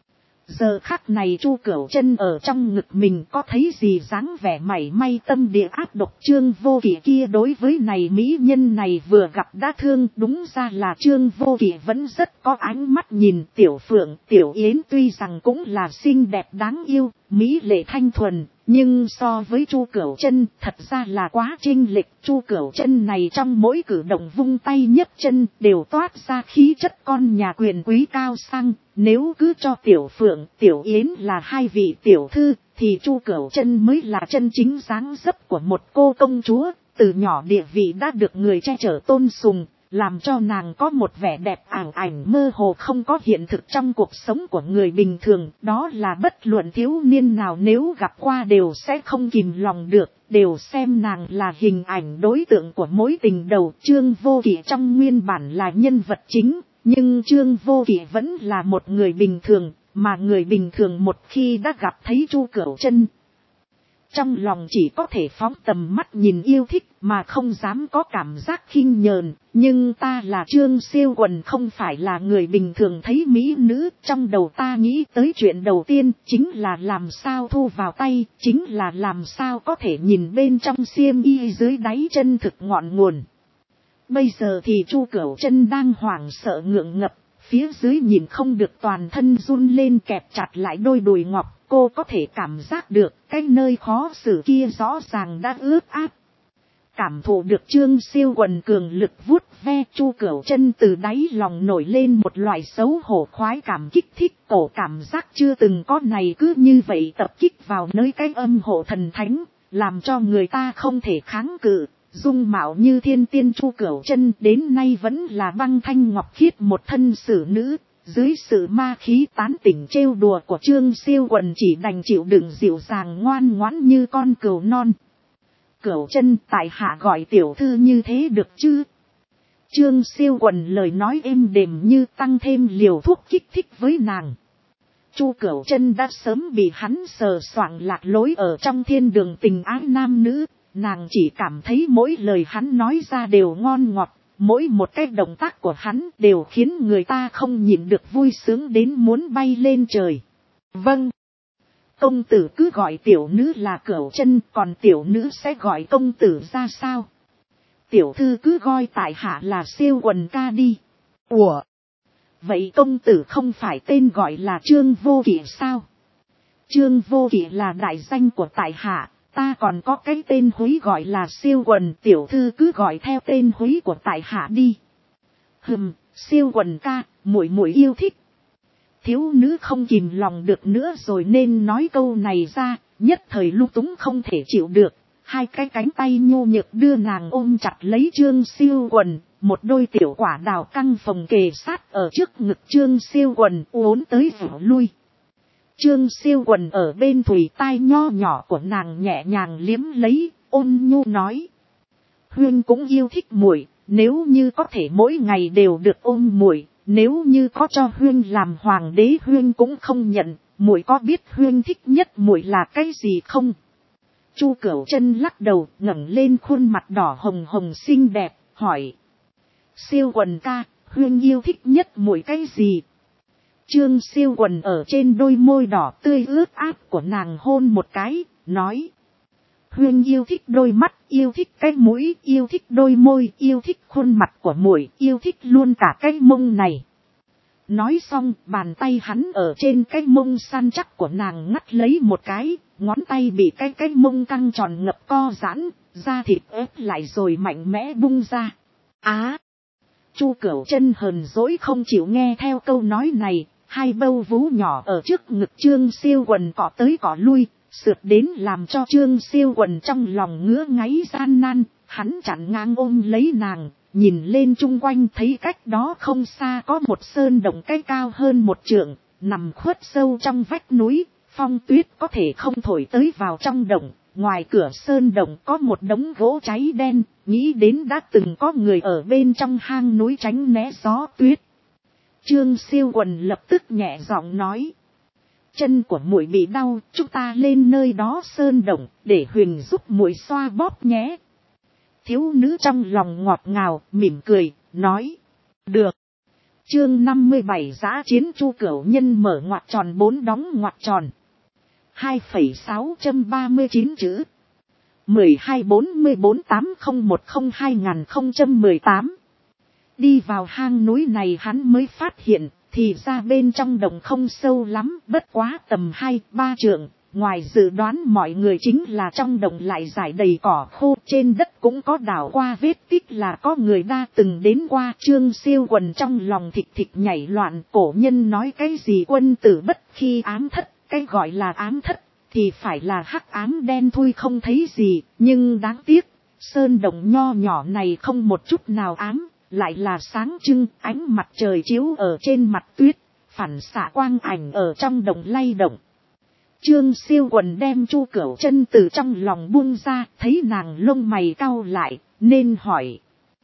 Giờ khắc này Chu Cửu Chân ở trong ngực mình có thấy gì dáng vẻ mảy may tâm địa ác độc. Trương Vô Kỵ kia đối với này mỹ nhân này vừa gặp đã thương, đúng ra là Trương Vô Kỵ vẫn rất có ánh mắt nhìn. Tiểu Phượng, Tiểu Yến tuy rằng cũng là xinh đẹp đáng yêu, mỹ lệ thanh thuần, nhưng so với Chu Cửu Chân thật ra là quá chênh lệch. Chu Cửu Chân này trong mỗi cử động vung tay nhấc chân đều toát ra khí chất con nhà quyền quý cao sang. Nếu cứ cho Tiểu Phượng, Tiểu Yến là hai vị tiểu thư, thì Chu Cửu Chân mới là chân chính dáng dấp của một cô công chúa, từ nhỏ địa vị đã được người che chở tôn sùng, làm cho nàng có một vẻ đẹp ảo ảnh mơ hồ không có hiện thực trong cuộc sống của người bình thường. Đó là bất luận thiếu niên nào nếu gặp qua đều sẽ không kìm lòng được, đều xem nàng là hình ảnh đối tượng của mối tình đầu. Trương Vô Kỵ trong nguyên bản là nhân vật chính, nhưng Trương Vô Kỵ vẫn là một người bình thường, mà người bình thường một khi đã gặp thấy Chu Cửu Chân, trong lòng chỉ có thể phóng tầm mắt nhìn yêu thích mà không dám có cảm giác khinh nhờn. Nhưng ta là Trương Siêu Quần không phải là người bình thường thấy mỹ nữ, trong đầu ta nghĩ tới chuyện đầu tiên chính là làm sao thu vào tay, chính là làm sao có thể nhìn bên trong xiêm y dưới đáy chân thực ngọn nguồn. Bây giờ thì Chu Cửu Chân đang hoảng sợ ngượng ngập, phía dưới nhìn không được toàn thân run lên kẹp chặt lại đôi đùi ngọc. Cô có thể cảm giác được cái nơi khó xử kia rõ ràng đã ướt át. Cảm thụ được Trương Siêu Quần cường lực vuốt ve, Chu Cửu Chân từ đáy lòng nổi lên một loại xấu hổ khoái cảm kích thích. Cổ cảm giác chưa từng có này cứ như vậy tập kích vào nơi cái âm hộ thần thánh, làm cho người ta không thể kháng cự. Dung mạo như thiên tiên Chu Cửu Chân đến nay vẫn là băng thanh ngọc khiết một thân xử nữ. Dưới sự ma khí tán tỉnh trêu đùa của Trương Siêu Quần chỉ đành chịu đựng dịu dàng ngoan ngoãn như con cừu non. Cửu Chân, tại hạ gọi tiểu thư như thế được chứ? Trương Siêu Quần lời nói êm đềm như tăng thêm liều thuốc kích thích với nàng. Chu Cửu Chân đã sớm bị hắn sờ soạng lạc lối ở trong thiên đường tình ái nam nữ, nàng chỉ cảm thấy mỗi lời hắn nói ra đều ngon ngọt, mỗi một cái động tác của hắn đều khiến người ta không nhịn được vui sướng đến muốn bay lên trời. Vâng. Công tử cứ gọi tiểu nữ là Cửu Chân, còn tiểu nữ sẽ gọi công tử ra sao? Tiểu thư cứ gọi tại hạ là Siêu Quần ca đi. Ủa? Vậy công tử không phải tên gọi là Trương Vô Kỵ sao? Trương Vô Kỵ là đại danh của tại hạ, ta còn có cái tên húy gọi là Siêu Quần, tiểu thư cứ gọi theo tên húy của tại hạ đi. Siêu Quần ca, muội muội yêu thích. Thiếu nữ không kìm lòng được nữa rồi nên nói câu này ra, nhất thời lung túng không thể chịu được. Hai cái cánh tay nhô nhược đưa nàng ôm chặt lấy Trương Siêu Quần, một đôi tiểu quả đào căng phồng kề sát ở trước ngực Trương Siêu Quần uốn tới vỗ lui. Trương Siêu Quần ở bên thùy tai nho nhỏ của nàng nhẹ nhàng liếm lấy, ôn nhu nói. Huyên cũng yêu thích muội, nếu như có thể mỗi ngày đều được ôm muội, nếu như có cho Huyên làm hoàng đế Huyên cũng không nhận, muội có biết Huyên thích nhất muội là cái gì không? Chu Cửu Chân lắc đầu, ngẩng lên khuôn mặt đỏ hồng hồng xinh đẹp, hỏi. Siêu Quần ca, Huyên yêu thích nhất muội cái gì? Trương Siêu Quần ở trên đôi môi đỏ tươi ướt át của nàng hôn một cái, nói. Huyên yêu thích đôi mắt, yêu thích cái mũi, yêu thích đôi môi, yêu thích khuôn mặt của muội, yêu thích luôn cả cái mông này. Nói xong, bàn tay hắn ở trên cái mông săn chắc của nàng ngắt lấy một cái, ngón tay bị cái mông căng tròn ngập co giãn, da thịt ép lại rồi mạnh mẽ bung ra. Chu Cửu Chân hờn dỗi không chịu nghe theo câu nói này, hai bâu vú nhỏ ở trước ngực Trương Siêu Quần cọ tới cọ lui, sượt đến làm cho Trương Siêu Quần trong lòng ngứa ngáy gian nan, hắn chặn ngang ôm lấy nàng, nhìn lên chung quanh thấy cách đó không xa có một sơn động cái cao hơn một trượng, nằm khuất sâu trong vách núi, phong tuyết có thể không thổi tới vào trong động. Ngoài cửa sơn động có một đống gỗ cháy đen, nghĩ đến đã từng có người ở bên trong hang núi tránh né gió tuyết. Trương Siêu Quần lập tức nhẹ giọng nói. Chân của muội bị đau, chúng ta lên nơi đó sơn động, để Huyền giúp muội xoa bóp nhé. Thiếu nữ trong lòng ngọt ngào, mỉm cười, nói. Được. Chương 57 Dã chiến Chu Cửu Nhân mở ngoặc tròn 4 đóng ngoặc tròn. 2,639 chữ. 124480102018. Đi vào hang núi này hắn mới phát hiện, thì ra bên trong đồng không sâu lắm, bất quá tầm 2-3 trượng. Ngoài dự đoán mọi người chính là trong đồng lại rải đầy cỏ khô, trên đất cũng có đảo qua vết tích là có người đã từng đến qua. Trương Siêu Quần trong lòng thịch thịch nhảy loạn, cổ nhân nói cái gì quân tử bất khi ám thất, cái gọi là ám thất thì phải là hắc ám đen thui không thấy gì, nhưng đáng tiếc, sơn đồng nho nhỏ này không một chút nào ám, lại là sáng trưng, ánh mặt trời chiếu ở trên mặt tuyết, phản xạ quang ảnh ở trong đồng lay động. Trương Siêu Quần đem Chu Cửu Chân từ trong lòng buông ra, thấy nàng lông mày cau lại, nên hỏi.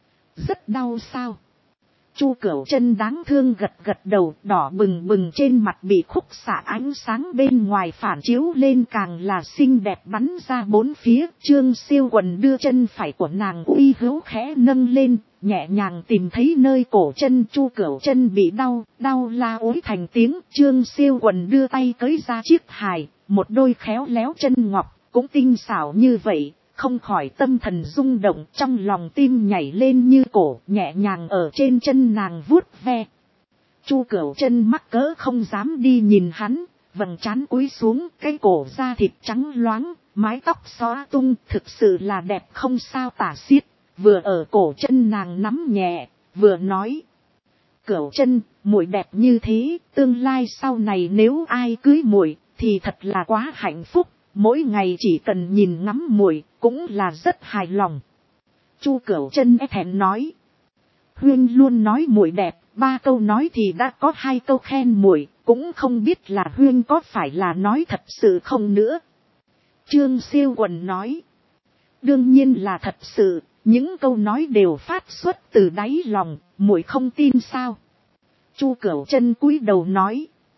Rất đau sao? Chu Cửu Chân đáng thương gật gật đầu, đỏ bừng bừng trên mặt bị khúc xạ ánh sáng bên ngoài phản chiếu lên càng là xinh đẹp bắn ra bốn phía. Trương Siêu Quần đưa chân phải của nàng uy hữu khẽ nâng lên, nhẹ nhàng tìm thấy nơi cổ chân. Chu Cửu Chân bị đau la ối thành tiếng. Trương Siêu Quần đưa tay cởi ra chiếc hài, một đôi khéo léo chân ngọc, cũng tinh xảo như vậy. Không khỏi tâm thần rung động, trong lòng tim nhảy lên như cổ, nhẹ nhàng ở trên chân nàng vuốt ve. Chu Cửu Chân mắc cỡ không dám đi nhìn hắn, vầng trán cúi xuống, cái cổ da thịt trắng loáng, mái tóc xõa tung, thực sự là đẹp không sao tả xiết. Vừa ở cổ chân nàng nắm nhẹ, vừa nói. Cửu Chân, muội đẹp như thế, tương lai sau này nếu ai cưới muội thì thật là quá hạnh phúc. Mỗi ngày chỉ cần nhìn ngắm muội cũng là rất hài lòng. Chu Cửu Chân e thẹn nói. Huyên luôn nói muội đẹp, 3 câu nói thì đã có 2 câu khen muội, cũng không biết là Huyên có phải là nói thật sự không nữa. Trương Siêu Quần nói. Đương nhiên là thật sự, những câu nói đều phát xuất từ đáy lòng, muội không tin sao? Chu Cửu Chân cúi đầu nói.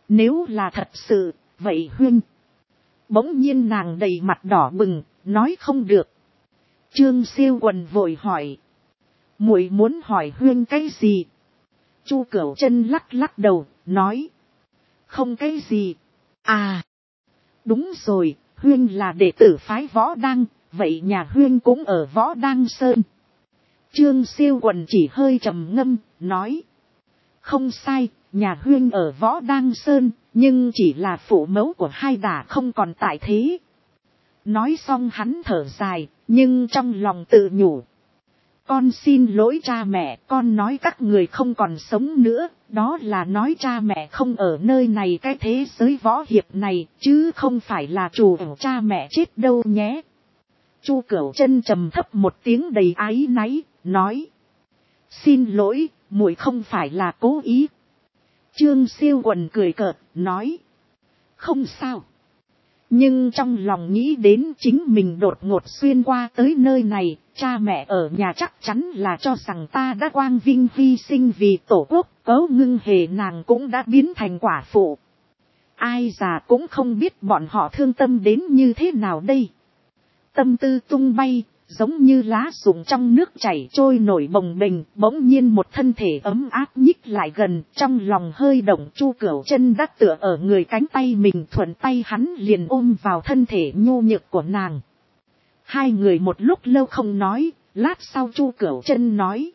Nếu là thật sự, vậy Huyên. Bỗng nhiên nàng đầy mặt đỏ bừng, nói không được. Trương Siêu Quần vội hỏi. Muội muốn hỏi Huyên cái gì? Chu Cửu Chân lắc lắc đầu, nói. Không cái gì. À, đúng rồi, Huyên là đệ tử phái Võ Đăng, vậy nhà Huyên cũng ở Võ Đăng Sơn. Trương Siêu Quần chỉ hơi trầm ngâm, nói. Không sai, nhà Huyên ở Võ Đăng Sơn, nhưng chỉ là phụ mẫu của hai đả không còn tại thế. Nói xong hắn thở dài, nhưng trong lòng tự nhủ. Con xin lỗi cha mẹ, con nói các người không còn sống nữa, đó là nói cha mẹ không ở nơi này cái thế giới võ hiệp này, chứ không phải là chủ ẩu cha mẹ chết đâu nhé. Chu Cửu Chân trầm thấp một tiếng đầy áy náy, nói. Xin lỗi, muội không phải là cố ý. Trương Siêu Quần cười cợt, nói. Không sao. Nhưng trong lòng nghĩ đến chính mình đột ngột xuyên qua tới nơi này, cha mẹ ở nhà chắc chắn là cho rằng ta đã quang vinh hy sinh vì tổ quốc, Cấu Ngưng Hề nàng cũng đã biến thành quả phụ. Ai già cũng không biết bọn họ thương tâm đến như thế nào đây. Tâm tư tung bay, giống như lá rụng trong nước chảy trôi nổi bồng bềnh, bỗng nhiên một thân thể ấm áp nhích lại gần, trong lòng hơi động. Chu Cửu Chân đắc tựa ở người cánh tay mình, thuận tay hắn liền ôm vào thân thể nhô nhược của nàng. Hai người một lúc lâu không nói, lát sau Chu Cửu Chân nói.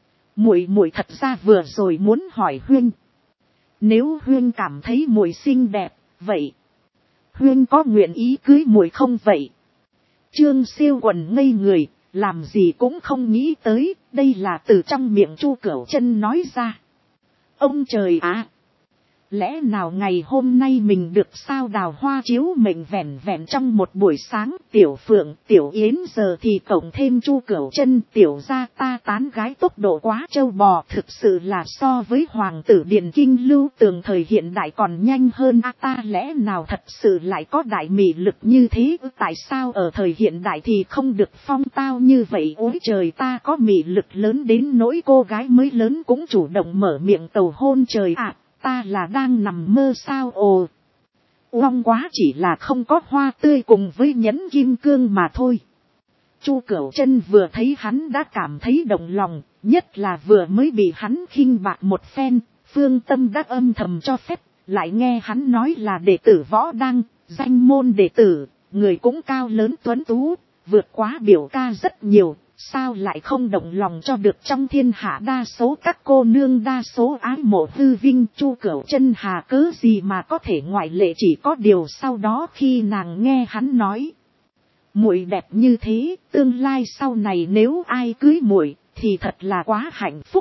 Muội thật ra vừa rồi muốn hỏi Huyên. Nếu Huyên cảm thấy muội xinh đẹp, vậy Huyên có nguyện ý cưới muội không vậy? Trương Siêu Quần ngây người, làm gì cũng không nghĩ tới, đây là từ trong miệng Chu Cửu Chân nói ra. Ông trời ạ! Lẽ nào ngày hôm nay mình được sao Đào Hoa chiếu mệnh vẹn vẹn trong một buổi sáng, Tiểu Phượng, Tiểu Yến giờ thì cộng thêm Chu Cửu Chân, tiểu gia ta tán gái tốc độ quá trâu bò, thực sự là so với hoàng tử Điền Kinh Lưu Tường thời hiện đại còn nhanh hơn. Ta lẽ nào thật sự lại có đại mị lực như thế, tại sao ở thời hiện đại thì không được phong tao như vậy? Ôi trời, ta có mị lực lớn đến nỗi cô gái mới lớn cũng chủ động mở miệng cầu hôn trời ạ. Ta là đang nằm mơ sao? Ồ, uong quá, chỉ là không có hoa tươi cùng với nhẫn kim cương mà thôi. Chu Cửu Chân vừa thấy hắn đã cảm thấy động lòng, nhất là vừa mới bị hắn khinh bạc một phen, phương tâm đã âm thầm cho phép, lại nghe hắn nói là đệ tử Võ Đăng, danh môn đệ tử, người cũng cao lớn tuấn tú, vượt quá biểu ca rất nhiều. Sao lại không động lòng cho được? Trong thiên hạ đa số các cô nương đa số ái mộ hư vinh, Chu Cửu Chân hà cớ gì mà có thể ngoại lệ? Chỉ có điều sau đó khi nàng nghe hắn nói, muội đẹp như thế, tương lai sau này nếu ai cưới muội thì thật là quá hạnh phúc.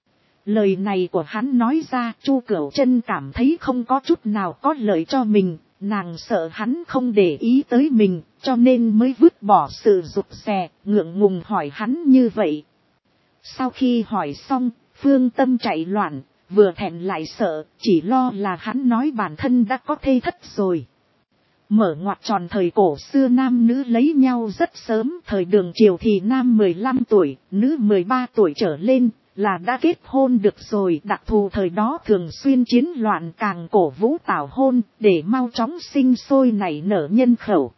Lời này của hắn nói ra, Chu Cửu Chân cảm thấy không có chút nào có lợi cho mình. Nàng sợ hắn không để ý tới mình, cho nên mới vứt bỏ sự rụt rè, ngượng ngùng hỏi hắn như vậy. Sau khi hỏi xong, phương tâm chạy loạn, vừa thẹn lại sợ, chỉ lo là hắn nói bản thân đã có thê thất rồi. Mở ngoặt tròn thời cổ xưa nam nữ lấy nhau rất sớm, thời Đường Triều thì nam 15 tuổi, nữ 13 tuổi trở lên là đã kết hôn được rồi. Đặc thù thời đó thường xuyên chiến loạn, càng cổ vũ tảo hôn để mau chóng sinh sôi nảy nở nhân khẩu.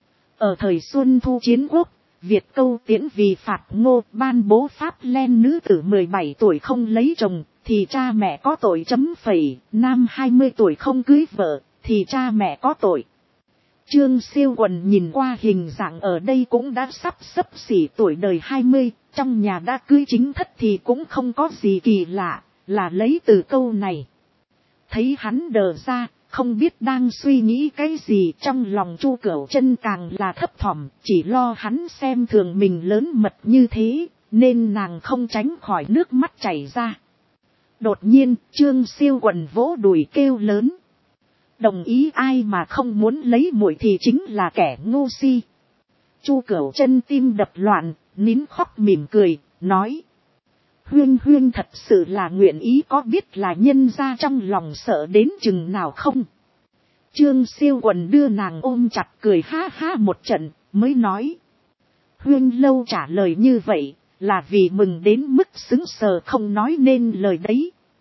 Ở thời Xuân Thu Chiến Quốc, Việt Câu Tiễn vì phạt Ngô ban bố pháp len nữ tử 17 tuổi không lấy chồng thì cha mẹ có tội chấm phẩy, nam 20 tuổi không cưới vợ thì cha mẹ có tội. Trương Siêu Quần nhìn qua hình dạng ở đây cũng đã sắp xấp xỉ tuổi đời 20, trong nhà đã cưới chính thất thì cũng không có gì kỳ lạ, là lấy từ câu này. Thấy hắn đờ ra, không biết đang suy nghĩ cái gì, trong lòng Chu Cửu Chân càng là thấp thỏm, chỉ lo hắn xem thường mình lớn mật như thế, nên nàng không tránh khỏi nước mắt chảy ra. Đột nhiên, Trương Siêu Quần vỗ đùi kêu lớn. Đồng ý, ai mà không muốn lấy muội thì chính là kẻ ngu si. Chu Cửu Chân tim đập loạn, nín khóc mỉm cười, nói. Huyên thật sự là nguyện ý, có biết là nhân ra trong lòng sợ đến chừng nào không? Trương Siêu Quần đưa nàng ôm chặt cười ha ha một trận, mới nói. Huyên lâu trả lời như vậy, là vì mừng đến mức sững sờ không nói nên lời đấy.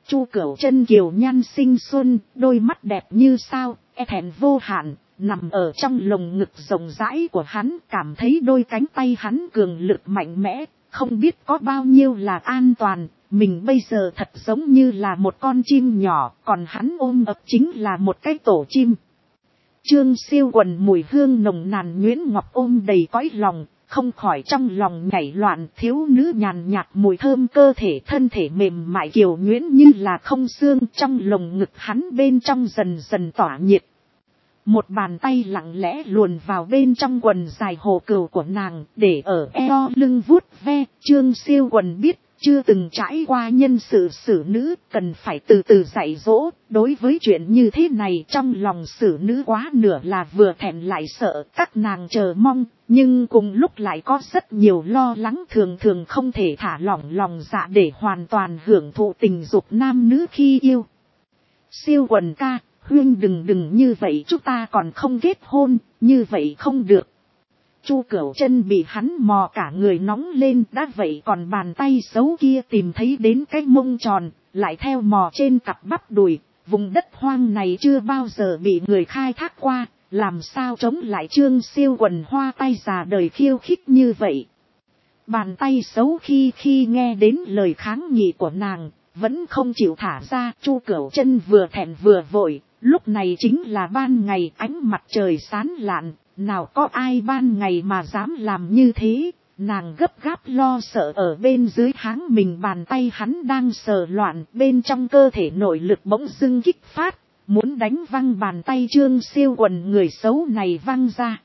Chu Cửu Chân kiều nhan xinh xuân, đôi mắt đẹp như sao, e thẹn vô hạn, nằm ở trong lồng ngực rộng rãi của hắn, cảm thấy đôi cánh tay hắn cường lực mạnh mẽ, không biết có bao nhiêu là an toàn. Mình bây giờ thật giống như là một con chim nhỏ, còn hắn ôm ấp chính là một cái tổ chim. Trương Siêu Quần mùi hương nồng nàn nhuyễn ngọc ôm đầy cõi lòng, không khỏi trong lòng nhảy loạn. Thiếu nữ nhàn nhạt mùi thơm cơ thể, thân thể mềm mại kiều nhuyễn như là không xương, trong lồng ngực hắn bên trong dần dần tỏa nhiệt. Một bàn tay lặng lẽ luồn vào bên trong quần dài hồ cừu của nàng, để ở eo lưng vuốt ve. Trương Siêu Quần biết, chưa từng trải qua nhân sự xử nữ, cần phải từ từ dạy dỗ. Đối với chuyện như thế này, trong lòng xử nữ quá nửa là vừa thẹn lại sợ các nàng chờ mong, nhưng cùng lúc lại có rất nhiều lo lắng, thường thường không thể thả lỏng lòng dạ để hoàn toàn hưởng thụ tình dục nam nữ khi yêu. Siêu Quần ca, Huyên đừng như vậy, chúng ta còn không kết hôn, như vậy không được. Chu Cửu Chân bị hắn mò cả người nóng lên, đã vậy còn bàn tay xấu kia tìm thấy đến cái mông tròn, lại theo mò trên cặp bắp đùi. Vùng đất hoang này chưa bao giờ bị người khai thác qua, làm sao chống lại Trương Siêu Quần hoa tay già đời khiêu khích như vậy. Bàn tay xấu khi nghe đến lời kháng nghị của nàng, vẫn không chịu thả ra. Chu Cửu Chân vừa thẹn vừa vội, lúc này chính là ban ngày, ánh mặt trời sáng lạn, nào có ai ban ngày mà dám làm như thế. Nàng gấp gáp lo sợ ở bên dưới háng mình, bàn tay hắn đang sờ loạn, bên trong cơ thể nội lực bỗng dưng kích phát, muốn đánh văng bàn tay Trương Siêu Quần người xấu này văng ra.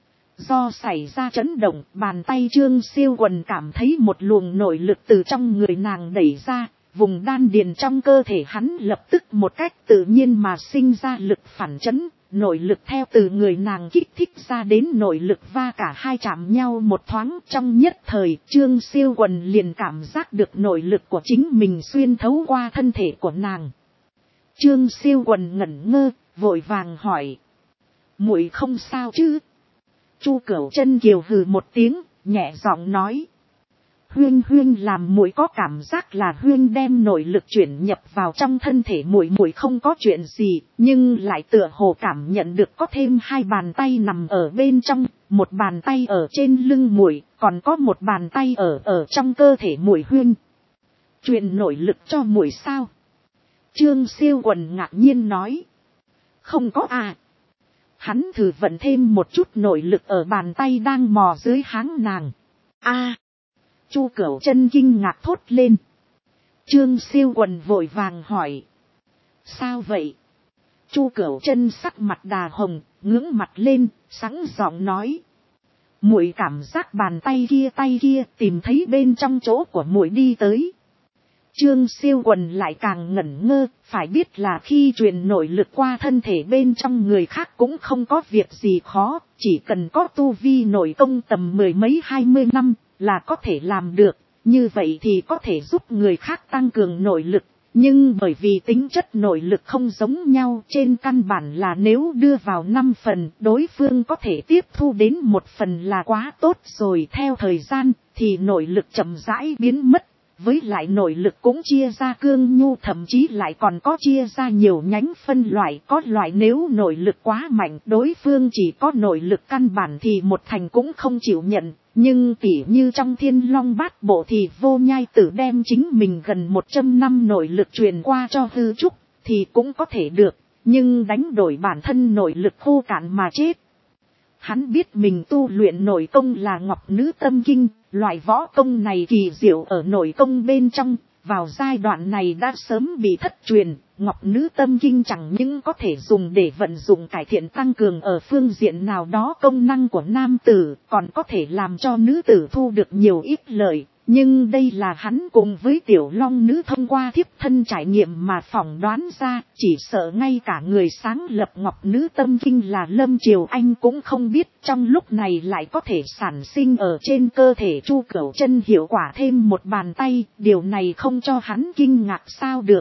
Do xảy ra chấn động, bàn tay Trương Siêu Quần cảm thấy một luồng nội lực từ trong người nàng đẩy ra, vùng đan điền trong cơ thể hắn lập tức một cách tự nhiên mà sinh ra lực phản chấn, nội lực theo từ người nàng kích thích ra đến nội lực va cả hai chạm nhau một thoáng. Trong nhất thời, Trương Siêu Quần liền cảm giác được nội lực của chính mình xuyên thấu qua thân thể của nàng. Trương Siêu Quần ngẩn ngơ, vội vàng hỏi: muội không sao chứ? Chu Cửu Chân kiều hừ một tiếng, nhẹ giọng nói: Huyên làm muội có cảm giác là Huyên đem nội lực chuyển nhập vào trong thân thể muội không có chuyện gì, nhưng lại tựa hồ cảm nhận được có thêm hai bàn tay nằm ở bên trong, một bàn tay ở trên lưng muội, còn có một bàn tay ở trong cơ thể muội. Huyên truyền nội lực cho muội sao? Trương Siêu Quần ngạc nhiên nói: không có à. Hắn thử vận thêm một chút nội lực ở bàn tay đang mò dưới háng nàng. A. Chu Cửu Chân kinh ngạc thốt lên. Trương Siêu Quần vội vàng hỏi: sao vậy? Chu Cửu Chân sắc mặt đà hồng, ngưỡng mặt lên, sẵn giọng nói: muội cảm giác bàn tay kia tìm thấy bên trong chỗ của muội đi tới. Trương Siêu Quần lại càng ngẩn ngơ, phải biết là khi truyền nội lực qua thân thể bên trong người khác cũng không có việc gì khó, chỉ cần có tu vi nội công tầm 10 mấy 20 năm là có thể làm được, như vậy thì có thể giúp người khác tăng cường nội lực. Nhưng bởi vì tính chất nội lực không giống nhau, trên căn bản là nếu đưa vào 5 phần, đối phương có thể tiếp thu đến 1 phần là quá tốt rồi. Theo thời gian thì nội lực chậm rãi biến mất. Với lại nội lực cũng chia ra cương nhu, thậm chí lại còn có chia ra nhiều nhánh phân loại. Có loại nếu nội lực quá mạnh, đối phương chỉ có nội lực căn bản thì một thành cũng không chịu nhận. Nhưng tỉ như trong Thiên Long Bát Bộ thì Vô Nhai Tử đem chính mình gần 100 năm nội lực truyền qua cho Hư Trúc thì cũng có thể được. Nhưng đánh đổi bản thân nội lực khô cạn mà chết. Hắn biết mình tu luyện nội công là Ngọc Nữ Tâm Kinh, loại võ công này kỳ diệu ở nội công bên trong, vào giai đoạn này đã sớm bị thất truyền. Ngọc Nữ Tâm Kinh chẳng những có thể dùng để vận dụng cải thiện tăng cường ở phương diện nào đó công năng của nam tử, còn có thể làm cho nữ tử thu được nhiều ít lợi. Nhưng đây là hắn cùng với Tiểu Long Nữ thông qua thiếp thân trải nghiệm mà phỏng đoán ra, chỉ sợ ngay cả người sáng lập Ngọc Nữ Tâm Kinh là Lâm Triều Anh cũng không biết trong lúc này lại có thể sản sinh ở trên cơ thể Chu Cửu Chân hiệu quả thêm một bàn tay, điều này không cho hắn kinh ngạc sao được.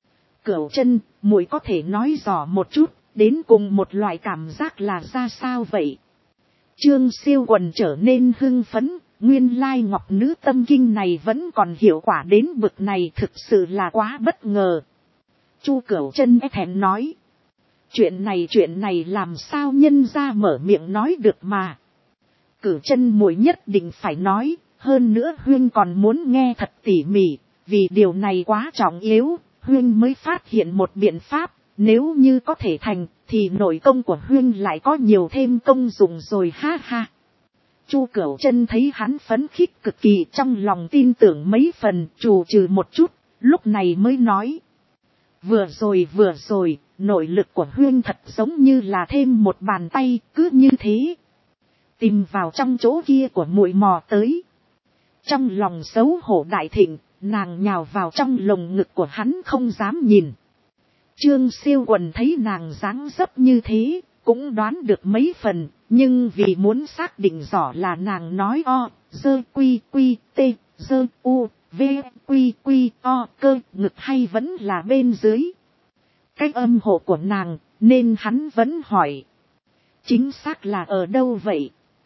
Cửu Chân, muội có thể nói rõ một chút, đến cùng một loại cảm giác là ra sao vậy? Trương Siêu Quần trở nên hưng phấn, nguyên lai ngọc nữ tâm kinh này vẫn còn hiệu quả đến bực này, thực sự là quá bất ngờ. Chu Cửu Chân e thẹn nói. Chuyện này làm sao nhân ra mở miệng nói được mà. Cửu Chân muội nhất định phải nói, hơn nữa huynh còn muốn nghe thật tỉ mỉ, vì điều này quá trọng yếu, huynh mới phát hiện một biện pháp, nếu như có thể thành, thì nội công của huynh lại có nhiều thêm công dụng rồi ha ha. Chu Cửu Chân thấy hắn phấn khích cực kỳ, trong lòng tin tưởng mấy phần, trù trừ một chút, lúc này mới nói. Vừa rồi, nội lực của huynh thật giống như là thêm một bàn tay, cứ như thế. Tìm vào trong chỗ kia của muội mò tới. Trong lòng xấu hổ đại thịnh, nàng nhào vào trong lồng ngực của hắn không dám nhìn. Trương Siêu Quần thấy nàng dáng dấp như thế, cũng đoán được mấy phần, nhưng vì muốn xác định rõ là nàng nói o, dơ quy quy tê, dơ u, v quy quy o cơ ngực hay vẫn là bên dưới. Cái âm hộ của nàng, nên hắn vẫn hỏi. Chính xác là ở đâu vậy?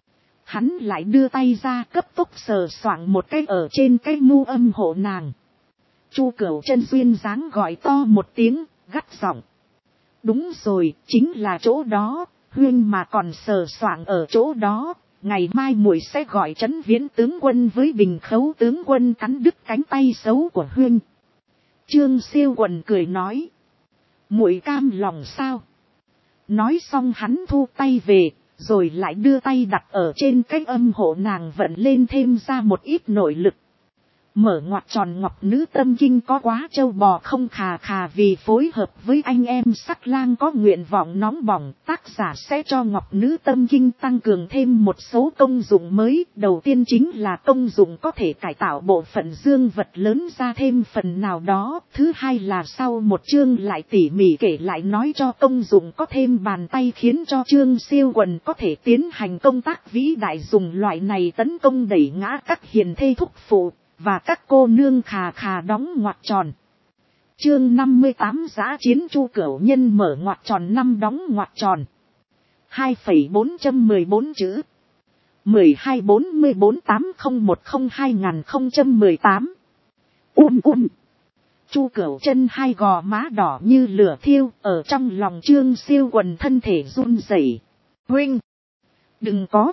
Hắn lại đưa tay ra cấp tốc sờ soạng một cái ở trên cái mu âm hộ nàng. Chu Cửu Chân duyên dáng gọi to một tiếng, gắt giọng. Đúng rồi, chính là chỗ đó, huynh mà còn sờ soạng ở chỗ đó, ngày mai muội sẽ gọi Trấn Viễn tướng quân với Bình Khấu tướng quân cắn đứt cánh tay xấu của huynh. Trương Siêu Quần cười nói. Muội cam lòng sao? Nói xong hắn thu tay về, rồi lại đưa tay đặt ở trên cái âm hộ nàng vận lên thêm ra một ít nội lực. Mở ngoặt tròn ngọc nữ tâm kinh có quá trâu bò không khà khà, vì phối hợp với anh em Sắc Lang có nguyện vọng nóng bỏng, tác giả sẽ cho ngọc nữ tâm kinh tăng cường thêm một số công dụng mới. Đầu tiên chính là công dụng có thể cải tạo bộ phận dương vật lớn ra thêm phần nào đó. Thứ hai là sau một chương lại tỉ mỉ kể lại nói cho công dụng có thêm bàn tay, khiến cho Trương Siêu Quần có thể tiến hành công tác vĩ đại, dùng loại này tấn công đẩy ngã các hiền thê thúc phụ và các cô nương khà khà đóng ngoặt tròn. Chương 58 Dã chiến Chu Cửu Nhân mở ngoặt tròn 5 đóng ngoặt tròn. 2,414 chữ. 124480102018. Chu Cửu Chân hai gò má đỏ như lửa thiêu, ở trong lòng Trương Siêu Quần thân thể run rẩy. Huynh! Đừng có!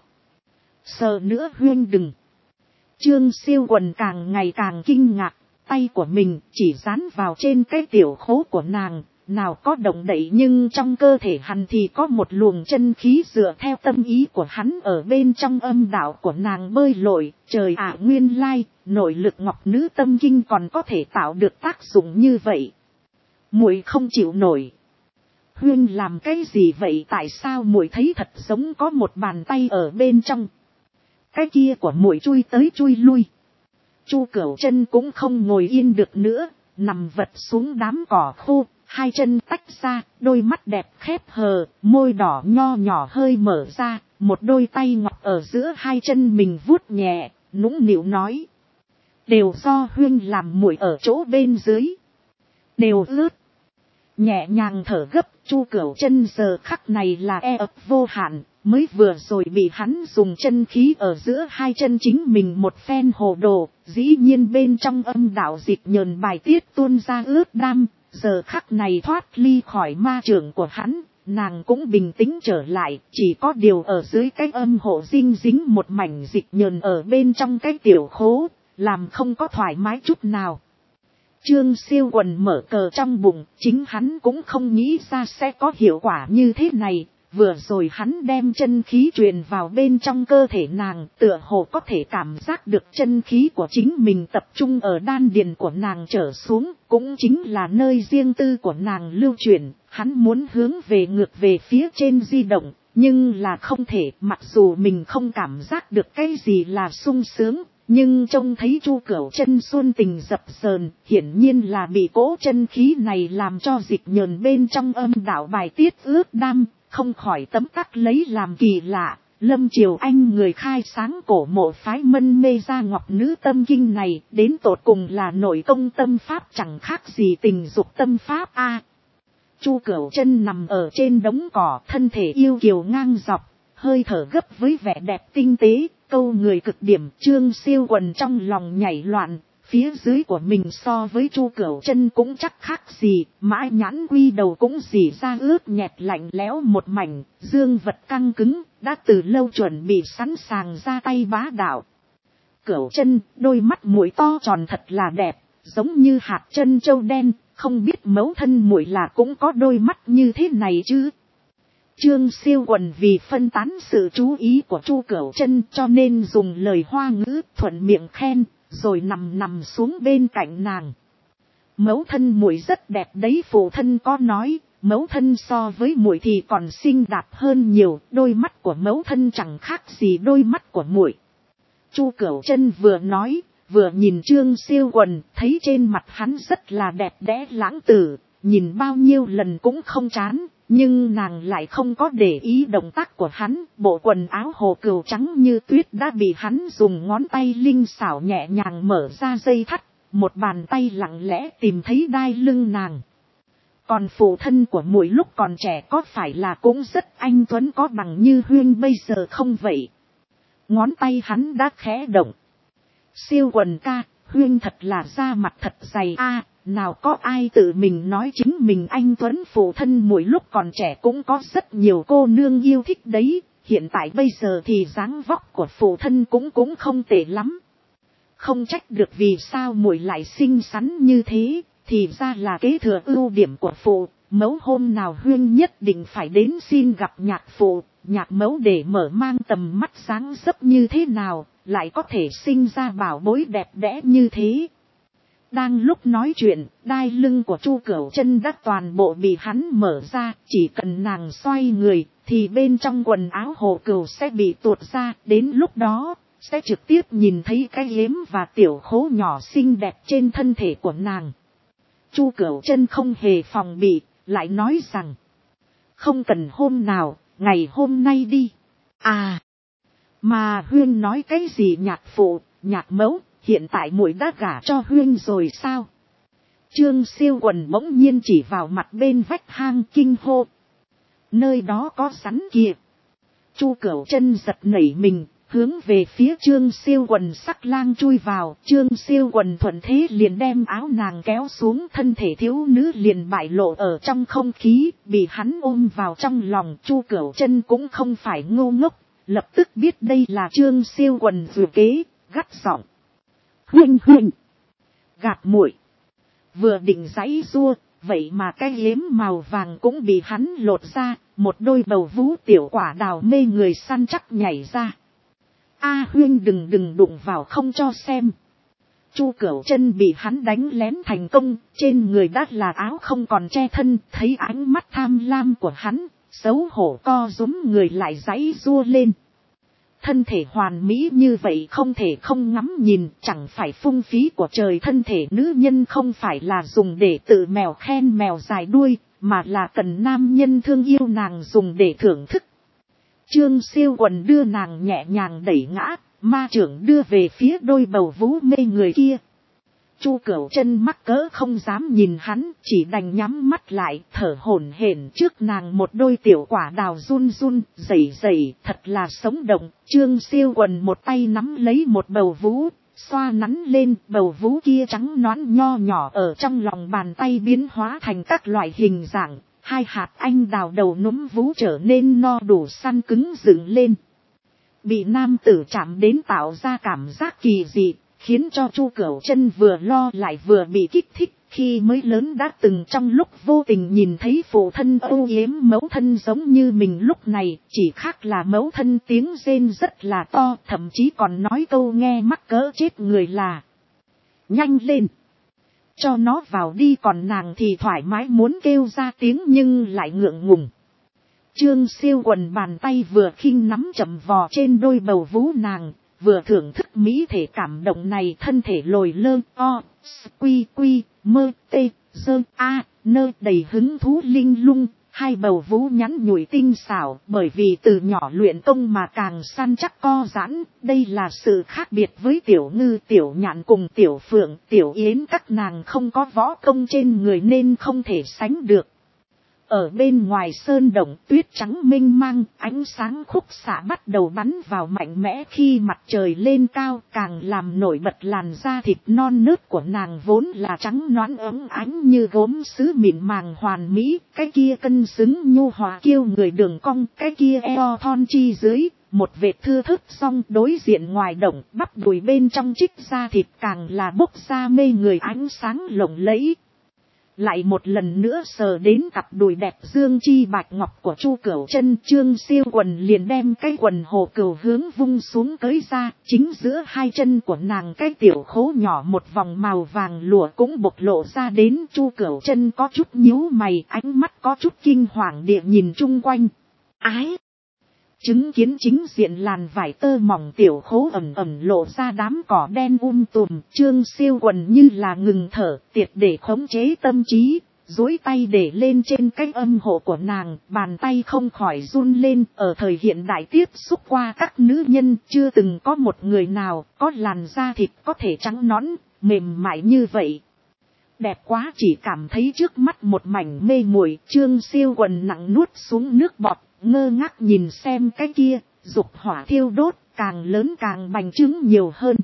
Sợ nữa huynh đừng! Trương Siêu Quần càng ngày càng kinh ngạc, tay của mình chỉ dán vào trên cái tiểu khố của nàng, nào có động đậy, nhưng trong cơ thể hắn thì có một luồng chân khí dựa theo tâm ý của hắn ở bên trong âm đạo của nàng bơi lội. Trời ạ, nguyên lai, nội lực ngọc nữ tâm kinh còn có thể tạo được tác dụng như vậy. Muội không chịu nổi. Huyên làm cái gì vậy? Tại sao muội thấy thật giống có một bàn tay ở bên trong? Cái kia của muội chui tới chui lui. Chu Cửu Chân cũng không ngồi yên được nữa, nằm vật xuống đám cỏ khô, hai chân tách ra, đôi mắt đẹp khép hờ, môi đỏ nho nhỏ hơi mở ra, một đôi tay ngọc ở giữa hai chân mình vuốt nhẹ, nũng nịu nói. Đều do huynh làm, muội ở chỗ bên dưới đều ướt. Nhẹ nhàng thở gấp, Chu Cửu Chân giờ khắc này là e ấp vô hạn, mới vừa rồi bị hắn dùng chân khí ở giữa hai chân chính mình một phen hồ đồ, dĩ nhiên bên trong âm đạo dịch nhờn bài tiết tuôn ra ướt đam, giờ khắc này thoát ly khỏi ma trưởng của hắn, nàng cũng bình tĩnh trở lại, chỉ có điều ở dưới cái âm hộ dinh dính một mảnh dịch nhờn ở bên trong cái tiểu khố, làm không có thoải mái chút nào. Trương Siêu Quần mở cờ trong bụng, chính hắn cũng không nghĩ ra sẽ có hiệu quả như thế này. Vừa rồi hắn đem chân khí truyền vào bên trong cơ thể nàng, tựa hồ có thể cảm giác được chân khí của chính mình tập trung ở đan điền của nàng trở xuống, cũng chính là nơi riêng tư của nàng lưu chuyển. Hắn muốn hướng về ngược về phía trên di động, nhưng là không thể, mặc dù mình không cảm giác được cái gì là sung sướng. Nhưng trông thấy Chu Cửu Chân xuân tình dập dờn, hiển nhiên là bị cỗ chân khí này làm cho dịch nhờn bên trong âm đạo bài tiết ướt đam, không khỏi tấm tắc lấy làm kỳ lạ. Lâm Triều Anh người khai sáng cổ mộ phái Mân Mê Gia Ngọc nữ tâm kinh này, đến tột cùng là nội công tâm pháp chẳng khác gì tình dục tâm pháp a. Chu Cửu Chân nằm ở trên đống cỏ, thân thể yêu kiều ngang dọc, hơi thở gấp với vẻ đẹp tinh tế, câu người cực điểm. Trương Siêu Quần trong lòng nhảy loạn, phía dưới của mình so với Chu Cửu Chân cũng chắc khác gì, mã nhãn quy đầu cũng dì ra ướt nhẹt lạnh lẽo một mảnh, dương vật căng cứng, đã từ lâu chuẩn bị sẵn sàng ra tay bá đạo. Cửu Chân, đôi mắt muội to tròn thật là đẹp, giống như hạt chân châu đen, không biết mẫu thân muội là cũng có đôi mắt như thế này chứ. Trương Siêu Quần vì phân tán sự chú ý của Chu Cửu Chân cho nên dùng lời hoa ngữ thuận miệng khen, rồi nằm xuống bên cạnh nàng. Mẫu thân muội rất đẹp đấy, phụ thân có nói, mẫu thân so với muội thì còn xinh đẹp hơn nhiều, đôi mắt của mẫu thân chẳng khác gì đôi mắt của muội. Chu Cửu Chân vừa nói, vừa nhìn Trương Siêu Quần, thấy trên mặt hắn rất là đẹp đẽ lãng tử, nhìn bao nhiêu lần cũng không chán, nhưng nàng lại không có để ý động tác của hắn, bộ quần áo hồ cừu trắng như tuyết đã bị hắn dùng ngón tay linh xảo nhẹ nhàng mở ra dây thắt, một bàn tay lặng lẽ tìm thấy đai lưng nàng. Còn phụ thân của muội lúc còn trẻ có phải là cũng rất anh tuấn có bằng như Huyên bây giờ không vậy? Ngón tay hắn đã khẽ động. Siêu Quần ca, Huyên thật là da mặt thật dày a, nào có ai tự mình nói chính mình anh tuấn, phụ thân muội lúc còn trẻ cũng có rất nhiều cô nương yêu thích đấy, hiện tại bây giờ thì dáng vóc của phụ thân cũng không tệ lắm. Không trách được vì sao muội lại xinh xắn như thế, thì ra là kế thừa ưu điểm của phụ, mẫu hôm nào Huyên nhất định phải đến xin gặp nhạc phụ, nhạc mẫu để mở mang tầm mắt dáng dấp như thế nào, lại có thể sinh ra bảo bối đẹp đẽ như thế. Đang lúc nói chuyện, đai lưng của Chu Cửu Chân đã toàn bộ bị hắn mở ra, chỉ cần nàng xoay người, thì bên trong quần áo hồ cừu sẽ bị tuột ra, đến lúc đó, sẽ trực tiếp nhìn thấy cái yếm và tiểu khố nhỏ xinh đẹp trên thân thể của nàng. Chu Cửu Chân không hề phòng bị, lại nói rằng, không cần hôm nào, ngày hôm nay đi. À, mà Huyên nói cái gì nhạc phụ, nhạc mẫu, hiện tại muội đã gả cho Huyên rồi sao? Trương Siêu Quần bỗng nhiên chỉ vào mặt bên vách hang kinh hô. Nơi đó có rắn kìa. Chu Cửu Chân giật nảy mình, hướng về phía Trương Siêu Quần sắc lang chui vào. Trương Siêu Quần thuận thế liền đem áo nàng kéo xuống, thân thể thiếu nữ liền bại lộ ở trong không khí, bị hắn ôm vào trong lòng. Chu Cửu Chân cũng không phải ngu ngốc, lập tức biết đây là Trương Siêu Quần vừa kế, gắt giọng. Huynh huynh, gạt muội. Vừa định giãy giụa, vậy mà cái yếm màu vàng cũng bị hắn lột ra, một đôi bầu vú tiểu quả đào mê người săn chắc nhảy ra. A Huyên đừng đụng vào không cho xem. Chu Cửu Chân bị hắn đánh lén thành công, trên người đã là áo không còn che thân, thấy ánh mắt tham lam của hắn, xấu hổ co rúm người lại giãy giụa lên. Thân thể hoàn mỹ như vậy không thể không ngắm nhìn, chẳng phải phung phí của trời. Thân thể nữ nhân không phải là dùng để tự mèo khen mèo dài đuôi, mà là cần nam nhân thương yêu nàng dùng để thưởng thức. Trương Siêu Quần đưa nàng nhẹ nhàng đẩy ngã, ma trưởng đưa về phía đôi bầu vú mê người kia. Chu Cửu Chân mắc cỡ không dám nhìn hắn, chỉ đành nhắm mắt lại, thở hổn hển trước nàng. Một đôi tiểu quả đào run run, rẩy rẩy, thật là sống động. Trương Siêu Quần một tay nắm lấy một bầu vú, xoa nắn lên, bầu vú kia trắng nõn nho nhỏ ở trong lòng bàn tay biến hóa thành các loại hình dạng. Hai hạt anh đào đầu núm vú trở nên no đủ săn cứng dựng lên. Bị nam tử chạm đến tạo ra cảm giác kỳ dị, khiến cho Chu Cửu Chân vừa lo lại vừa bị kích thích. Khi mới lớn đã từng trong lúc vô tình nhìn thấy phụ thân âu yếm mẫu thân giống như mình lúc này, chỉ khác là mẫu thân tiếng rên rất là to, thậm chí còn nói câu nghe mắc cỡ chết người là: nhanh lên, cho nó vào đi. Còn nàng thì thoải mái muốn kêu ra tiếng nhưng lại ngượng ngùng. Trương Siêu Quần bàn tay vừa khinh nắm chậm vò trên đôi bầu vú nàng, vừa thưởng thức mỹ thể cảm động này. Thân thể lồi lơ o, quy quy, mơ tê, dơ a, nơ đầy hứng thú linh lung. Hai bầu vú nhắn nhủi tinh xảo, bởi vì từ nhỏ luyện công mà càng săn chắc co giãn. Đây là sự khác biệt với Tiểu Ngư, Tiểu Nhạn cùng Tiểu Phượng, Tiểu Yến, các nàng không có võ công trên người nên không thể sánh được. Ở bên ngoài sơn động tuyết trắng mênh mang, ánh sáng khúc xạ bắt đầu bắn vào mạnh mẽ khi mặt trời lên cao, càng làm nổi bật làn da thịt non nớt của nàng vốn là trắng nõn óng ánh như gốm sứ mịn màng hoàn mỹ, cái kia cân xứng nhu hòa kiêu người đường cong, cái kia eo thon chi dưới, một vệt thưa thớt song đối diện ngoài động, bắp đùi bên trong trích da thịt càng là bốc ra mê người ánh sáng lộng lẫy. Lại một lần nữa sờ đến cặp đùi đẹp dương chi bạch ngọc của Chu Cửu Chân, Trương Siêu Quần liền đem cái quần hồ cửu hướng vung xuống tới ra, chính giữa hai chân của nàng cái tiểu khố nhỏ một vòng màu vàng lụa cũng bộc lộ ra đến. Chu Cửu Chân có chút nhíu mày, ánh mắt có chút kinh hoàng địa nhìn chung quanh. Ái! Chứng kiến chính diện làn vải tơ mỏng tiểu khố ẩm ẩm lộ ra đám cỏ đen tùm, Trương Siêu Quần như là ngừng thở, tiệt để khống chế tâm trí, duỗi tay để lên trên cái âm hộ của nàng, bàn tay không khỏi run lên. Ở thời hiện đại tiếp xúc qua các nữ nhân, chưa từng có một người nào có làn da thịt có thể trắng nõn, mềm mại như vậy. Đẹp quá, chỉ cảm thấy trước mắt một mảnh mê muội. Trương Siêu Quần nặng nuốt xuống nước bọt, ngơ ngác nhìn xem cái kia, dục hỏa thiêu đốt, càng lớn càng bành trướng nhiều hơn.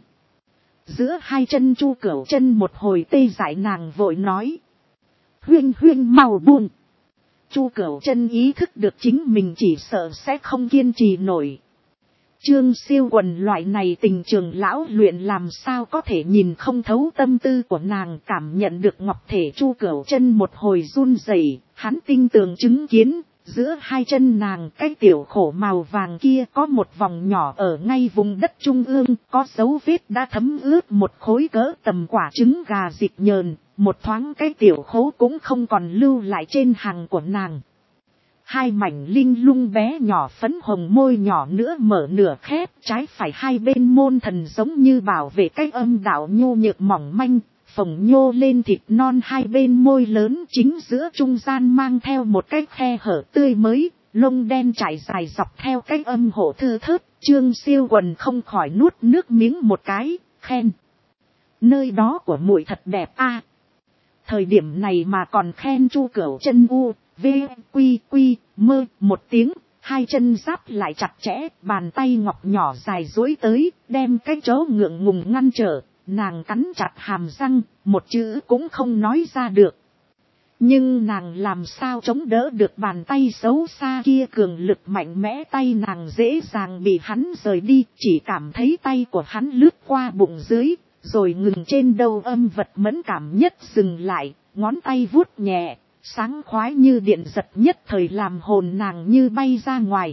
Giữa hai chân Chu Cửu Chân một hồi tê dại, nàng vội nói. Huyên huyên mau buông. Chu Cửu Chân ý thức được chính mình chỉ sợ sẽ không kiên trì nổi. Trương Siêu Quần loại này tình trường lão luyện làm sao có thể nhìn không thấu tâm tư của nàng, cảm nhận được ngọc thể Chu Cửu Chân một hồi run rẩy, hắn tinh tường chứng kiến. Giữa hai chân nàng cái tiểu khổ màu vàng kia có một vòng nhỏ ở ngay vùng đất trung ương, có dấu vết đã thấm ướt một khối cỡ tầm quả trứng gà dịch nhờn, một thoáng cái tiểu khố cũng không còn lưu lại trên hằng của nàng. Hai mảnh linh lung bé nhỏ phấn hồng môi nhỏ nữa mở nửa khép, trái phải hai bên môn thần giống như bảo vệ cái âm đạo nhô nhược mỏng manh. Phồng nhô lên thịt non hai bên môi lớn, chính giữa trung gian mang theo một cái khe hở tươi mới, lông đen trải dài dọc theo cái âm hộ thưa thớt. Trương Siêu Quần không khỏi nuốt nước miếng một cái, khen. Nơi đó của muội thật đẹp a. Thời điểm này mà còn khen Chu Cửu Chân v quy quy mơ một tiếng, hai chân giáp lại chặt chẽ, bàn tay ngọc nhỏ dài duỗi tới, đem cái chỗ ngượng ngùng ngăn trở. Nàng cắn chặt hàm răng, một chữ cũng không nói ra được. Nhưng nàng làm sao chống đỡ được bàn tay xấu xa kia cường lực mạnh mẽ, tay nàng dễ dàng bị hắn rời đi, chỉ cảm thấy tay của hắn lướt qua bụng dưới, rồi ngừng trên đầu âm vật mẫn cảm nhất dừng lại, ngón tay vuốt nhẹ, sáng khoái như điện giật nhất thời làm hồn nàng như bay ra ngoài.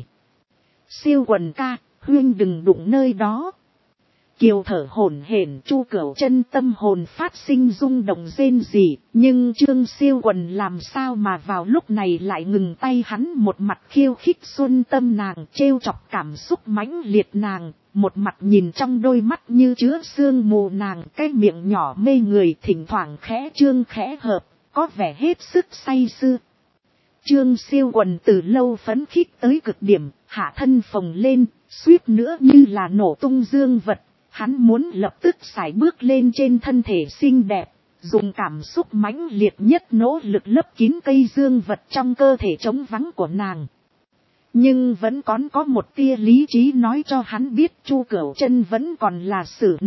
Siêu Quần ca, huyên đừng đụng nơi đó. Kiều thở hổn hển, Chu Cửu Chân tâm hồn phát sinh rung động rên rỉ, nhưng Trương Siêu Quần làm sao mà vào lúc này lại ngừng tay, hắn một mặt khiêu khích xuân tâm nàng, trêu chọc cảm xúc mãnh liệt nàng, một mặt nhìn trong đôi mắt như chứa sương mù nàng, cái miệng nhỏ mê người thỉnh thoảng khẽ trương khẽ hợp, có vẻ hết sức say sưa. Trương Siêu Quần từ lâu phấn khích tới cực điểm, hạ thân phồng lên, suýt nữa như là nổ tung dương vật. Hắn muốn lập tức sải bước lên trên thân thể xinh đẹp, dùng cảm xúc mãnh liệt nhất nỗ lực lấp kín cây dương vật trong cơ thể trống vắng của nàng. Nhưng vẫn còn có một tia lý trí nói cho hắn biết Chu Cửu Chân vẫn còn là xử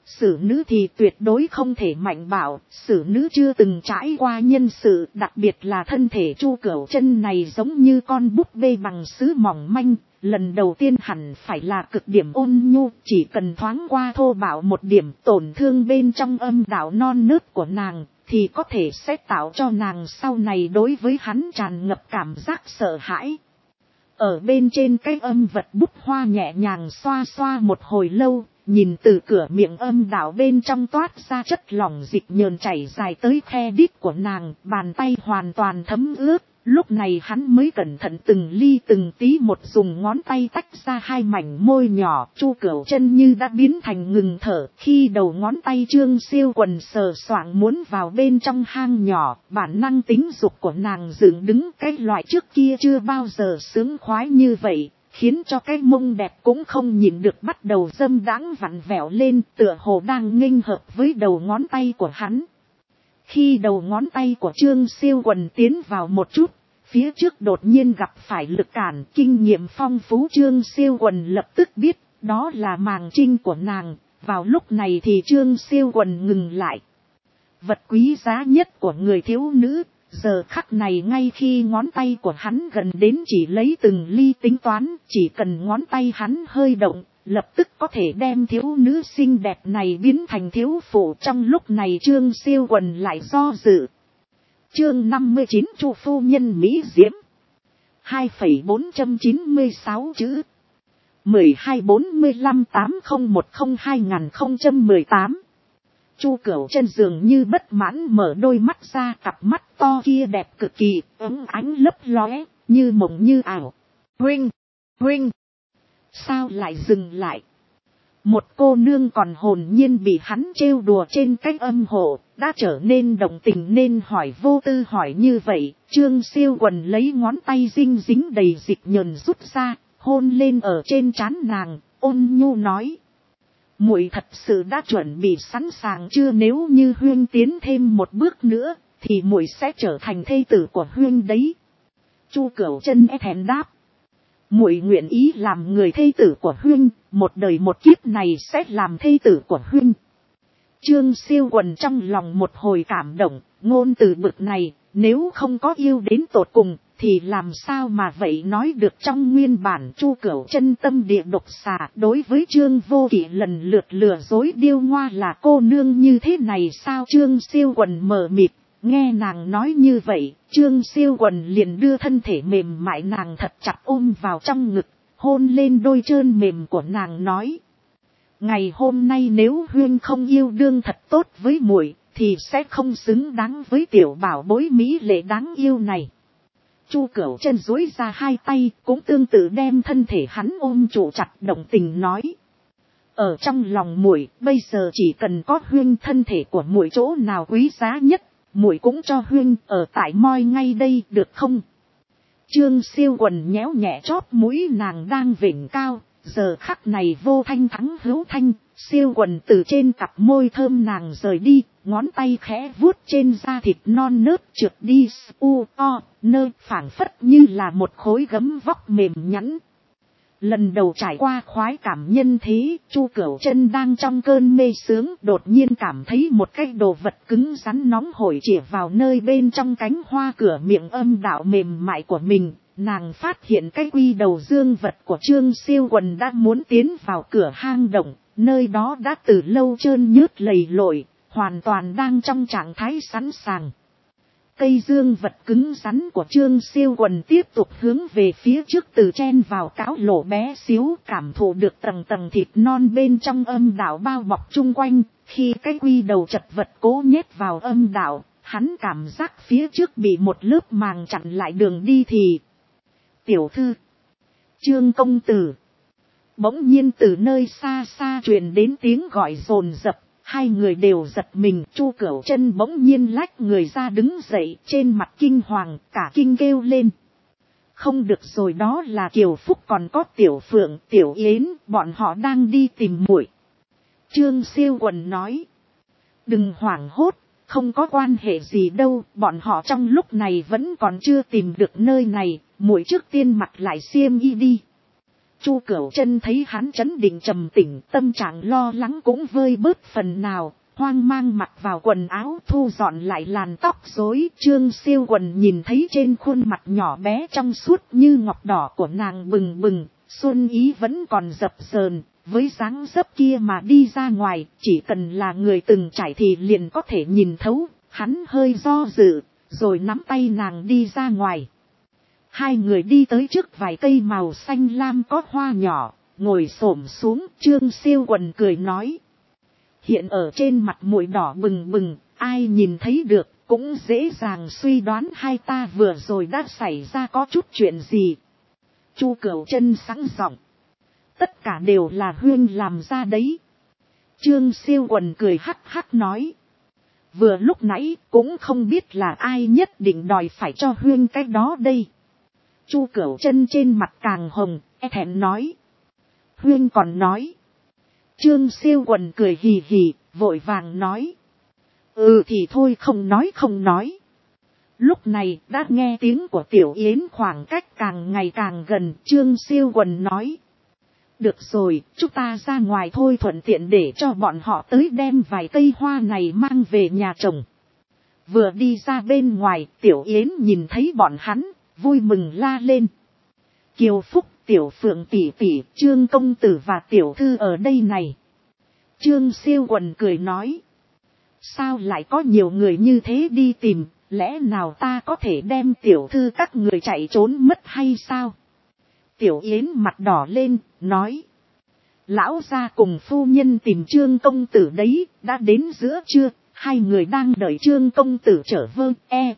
nữ thì tuyệt đối không thể mạnh bạo, xử nữ chưa từng trải qua nhân sự, đặc biệt là thân thể Chu Cửu Chân này giống như con búp bê bằng sứ mỏng manh, lần đầu tiên hẳn phải là cực điểm ôn nhu, chỉ cần thoáng qua thô bạo một điểm tổn thương bên trong âm đạo non nớt của nàng, thì có thể sẽ tạo cho nàng sau này đối với hắn tràn ngập cảm giác sợ hãi. Ở bên trên cái âm vật bút hoa nhẹ nhàng xoa xoa một hồi lâu, nhìn từ cửa miệng âm đạo bên trong toát ra chất lỏng dịch nhờn chảy dài tới khe đít của nàng, bàn tay hoàn toàn thấm ướt. Lúc này hắn mới cẩn thận từng ly từng tí một dùng ngón tay tách ra hai mảnh môi nhỏ. Chu Cửu Chân như đã biến thành ngừng thở, khi đầu ngón tay Trương Siêu Quần sờ soạng muốn vào bên trong hang nhỏ, bản năng tính dục của nàng dựng đứng, cái loại trước kia chưa bao giờ sướng khoái như vậy, khiến cho cái mông đẹp cũng không nhịn được bắt đầu dâm đãng vặn vẹo lên, tựa hồ đang nghênh hợp với đầu ngón tay của hắn. Khi đầu ngón tay của Trương Siêu Quần tiến vào một chút, Phía trước đột nhiên gặp phải lực cản, kinh nghiệm phong phú Trương Siêu Quần lập tức biết, đó là màng trinh của nàng. Vào lúc này thì Trương Siêu Quần ngừng lại. Vật quý giá nhất của người thiếu nữ, giờ khắc này ngay khi ngón tay của hắn gần đến chỉ lấy từng ly tính toán, chỉ cần ngón tay hắn hơi động, lập tức có thể đem thiếu nữ xinh đẹp này biến thành thiếu phụ. Trong lúc này Trương Siêu Quần lại do dự. Chương 59 Chu phu nhân Mỹ Diễm 2,496 chữ 124580102018. Chu Cửu Chân dường như bất mãn mở đôi mắt ra, cặp mắt to kia đẹp cực kỳ, ấm ánh lấp lóe, như mộng như ảo. Huynh, sao lại dừng lại? Một cô nương còn hồn nhiên bị hắn trêu đùa trên cách âm hộ, đã trở nên động tình nên hỏi vô tư hỏi như vậy. Trương Siêu Quần lấy ngón tay dinh dính đầy dịch nhờn rút ra, hôn lên ở trên trán nàng, ôn nhu nói. Muội thật sự đã chuẩn bị sẵn sàng chưa? Nếu như Huynh tiến thêm một bước nữa, thì muội sẽ trở thành thê tử của Huynh đấy. Chu Cửu Chân e thẹn đáp. Muội nguyện ý làm người thê tử của Huynh, một đời một kiếp này sẽ làm thê tử của Huynh. Trương Siêu Quần trong lòng một hồi cảm động, ngôn từ bực này, nếu không có yêu đến tột cùng, thì làm sao mà vậy nói được. Trong nguyên bản Chu Cửu Chân tâm địa độc xà, đối với Trương Vô Kỵ lần lượt lừa dối điêu ngoa là cô nương như thế này sao? Trương Siêu Quần mờ mịt, nghe nàng nói như vậy, Trương Siêu Quần liền đưa thân thể mềm mại nàng thật chặt ôm vào trong ngực, hôn lên đôi trơn mềm của nàng nói. Ngày hôm nay nếu Huynh không yêu đương thật tốt với muội, thì sẽ không xứng đáng với tiểu bảo bối mỹ lệ đáng yêu này. Chu Cửu Chân duỗi ra hai tay, cũng tương tự đem thân thể hắn ôm trụ chặt, động tình nói. Ở trong lòng muội, bây giờ chỉ cần có Huynh, thân thể của muội chỗ nào quý giá nhất, muội cũng cho Huynh ở tại moi ngay đây được không? Trương Siêu Quần nhéo nhẹ chóp mũi nàng đang vểnh cao, giờ khắc này vô thanh thắng hữu thanh. Siêu Quần từ trên cặp môi thơm nàng rời đi, ngón tay khẽ vuốt trên da thịt non nớt trượt đi nơ, phảng phất như là một khối gấm vóc mềm nhẵn. Lần đầu trải qua khoái cảm nhân thế, Chu Cửu Chân đang trong cơn mê sướng, đột nhiên cảm thấy một cái đồ vật cứng rắn nóng hổi chĩa vào nơi bên trong cánh hoa cửa miệng âm đạo mềm mại của mình. Nàng phát hiện cái quy đầu dương vật của Trương Siêu Quần đã muốn tiến vào cửa hang động, nơi đó đã từ lâu trơn nhớt lầy lội, hoàn toàn đang trong trạng thái sẵn sàng. Cây dương vật cứng rắn của Trương Siêu Quần tiếp tục hướng về phía trước, từ chen vào cáo lỗ bé xíu, cảm thụ được tầng tầng thịt non bên trong âm đạo bao bọc chung quanh. Khi cái quy đầu chật vật cố nhét vào âm đạo, hắn cảm giác phía trước bị một lớp màng chặn lại đường đi thì. Tiểu thư, Trương công tử. Bỗng nhiên từ nơi xa xa truyền đến tiếng gọi dồn dập. Hai người đều giật mình. Chu Cửu Chân bỗng nhiên lách người ra đứng dậy, trên mặt kinh hoàng, cả kinh kêu lên. Không được rồi, đó là Kiều Phúc còn có Tiểu Phượng, Tiểu Yến, bọn họ đang đi tìm muội. Trương Siêu Quần nói. Đừng hoảng hốt, không có quan hệ gì đâu, bọn họ trong lúc này vẫn còn chưa tìm được nơi này, muội trước tiên mặc lại xiêm y đi. Chu Cửu Chân thấy hắn trấn định trầm tĩnh, tâm trạng lo lắng cũng vơi bớt phần nào, hoang mang mặc vào quần áo, thu dọn lại làn tóc rối. Trương Siêu Quần nhìn thấy trên khuôn mặt nhỏ bé trong suốt như ngọc đỏ của nàng bừng bừng, xuân ý vẫn còn dập dờn, với dáng dấp kia mà đi ra ngoài, chỉ cần là người từng trải thì liền có thể nhìn thấu. Hắn hơi do dự, rồi nắm tay nàng đi ra ngoài. Hai người đi tới trước vài cây màu xanh lam có hoa nhỏ, ngồi xổm xuống. Trương Siêu Quần cười nói. Hiện ở trên mặt muội đỏ bừng bừng, ai nhìn thấy được, cũng dễ dàng suy đoán hai ta vừa rồi đã xảy ra có chút chuyện gì. Chu Cửu Chân sẵn giọng. Tất cả đều là Huynh làm ra đấy. Trương Siêu Quần cười hắc hắc nói. Vừa lúc nãy cũng không biết là ai nhất định đòi phải cho Huynh cái đó đây. Chu Cửu Chân trên mặt càng hồng, e thẹn nói. Huynh còn nói. Trương Siêu Quần cười hì hì, vội vàng nói. Ừ thì thôi, không nói. Lúc này đã nghe tiếng của Tiểu Yến khoảng cách càng ngày càng gần. Trương Siêu Quần nói. Được rồi, chúng ta ra ngoài thôi, thuận tiện để cho bọn họ tới đem vài cây hoa này mang về nhà trồng. Vừa đi ra bên ngoài, Tiểu Yến nhìn thấy bọn hắn, vui mừng la lên. Kiều Phúc, Tiểu Phượng tỷ tỷ, Trương công tử và tiểu thư ở đây này. Trương Siêu Quần cười nói. Sao lại có nhiều người như thế đi tìm, lẽ nào ta có thể đem tiểu thư các người chạy trốn mất hay sao? Tiểu Yến mặt đỏ lên, nói. Lão gia cùng phu nhân tìm Trương công tử đấy, đã đến giữa trưa, hai người đang đợi Trương công tử trở vơ,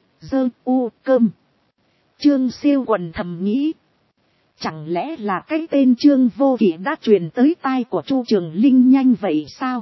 cơm. Trương Siêu Quần thầm nghĩ. Chẳng lẽ là cái tên Trương Vô Kỵ đã truyền tới tai của Chu Trường Linh nhanh vậy sao?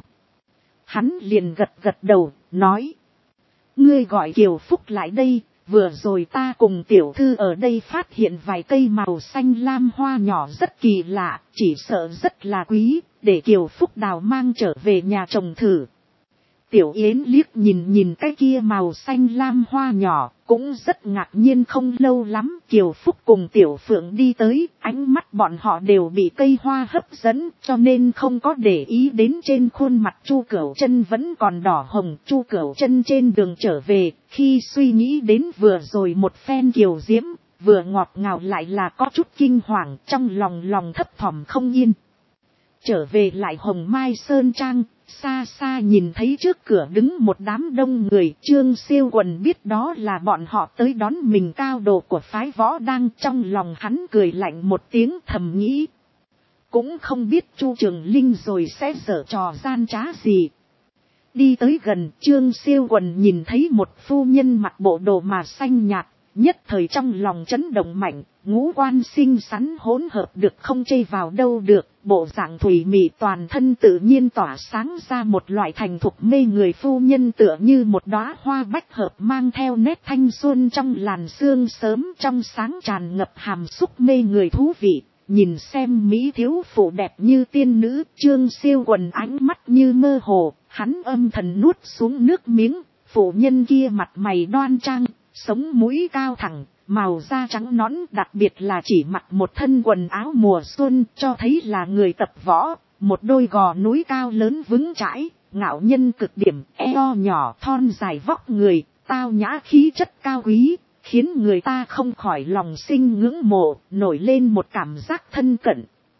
Hắn liền gật gật đầu, nói. Ngươi gọi Kiều Phúc lại đây, vừa rồi ta cùng tiểu thư ở đây phát hiện vài cây màu xanh lam hoa nhỏ rất kỳ lạ, chỉ sợ rất là quý, để Kiều Phúc đào mang trở về nhà trồng thử. Tiểu Yến liếc nhìn cái kia màu xanh lam hoa nhỏ, cũng rất ngạc nhiên. Không lâu lắm Kiều Phúc cùng Tiểu Phượng đi tới, ánh mắt bọn họ đều bị cây hoa hấp dẫn, cho nên không có để ý đến trên khuôn mặt Chu Cửu Chân vẫn còn đỏ hồng. Chu Cửu Chân trên đường trở về, khi suy nghĩ đến vừa rồi một phen kiều diễm, vừa ngọt ngào lại là có chút kinh hoàng, trong lòng thấp thỏm không yên. Trở về lại Hồng Mai Sơn Trang, xa xa nhìn thấy trước cửa đứng một đám đông người. Trương Siêu Quần biết đó là bọn họ tới đón mình cao đồ của phái Võ Đang. Trong lòng hắn cười lạnh một tiếng, thầm nghĩ. Cũng không biết Chu Trường Linh rồi sẽ giở trò gian trá gì. Đi tới gần, Trương Siêu Quần nhìn thấy một phu nhân mặc bộ đồ mà xanh nhạt, nhất thời trong lòng chấn động mạnh, ngũ quan xinh xắn hỗn hợp được không chê vào đâu được, bộ dạng thủy mị toàn thân tự nhiên tỏa sáng ra một loại thành thục mê người phu nhân, tựa như một đóa hoa bách hợp mang theo nét thanh xuân trong làn sương sớm trong sáng, tràn ngập hàm xúc mê người thú vị. Nhìn xem mỹ thiếu phụ đẹp như tiên nữ, Trương Siêu Quần ánh mắt như mơ hồ, hắn âm thầm nuốt xuống nước miếng. Phụ nhân kia mặt mày đoan trang, sống mũi cao thẳng, màu da trắng nõn, đặc biệt là chỉ mặc một thân quần áo mùa xuân, cho thấy là người tập võ. Một đôi gò núi cao lớn vững chãi, ngạo nhân cực điểm, eo nhỏ thon dài vóc người, tao nhã khí chất cao quý, khiến người ta không khỏi lòng sinh ngưỡng mộ, nổi lên một cảm giác thân cận.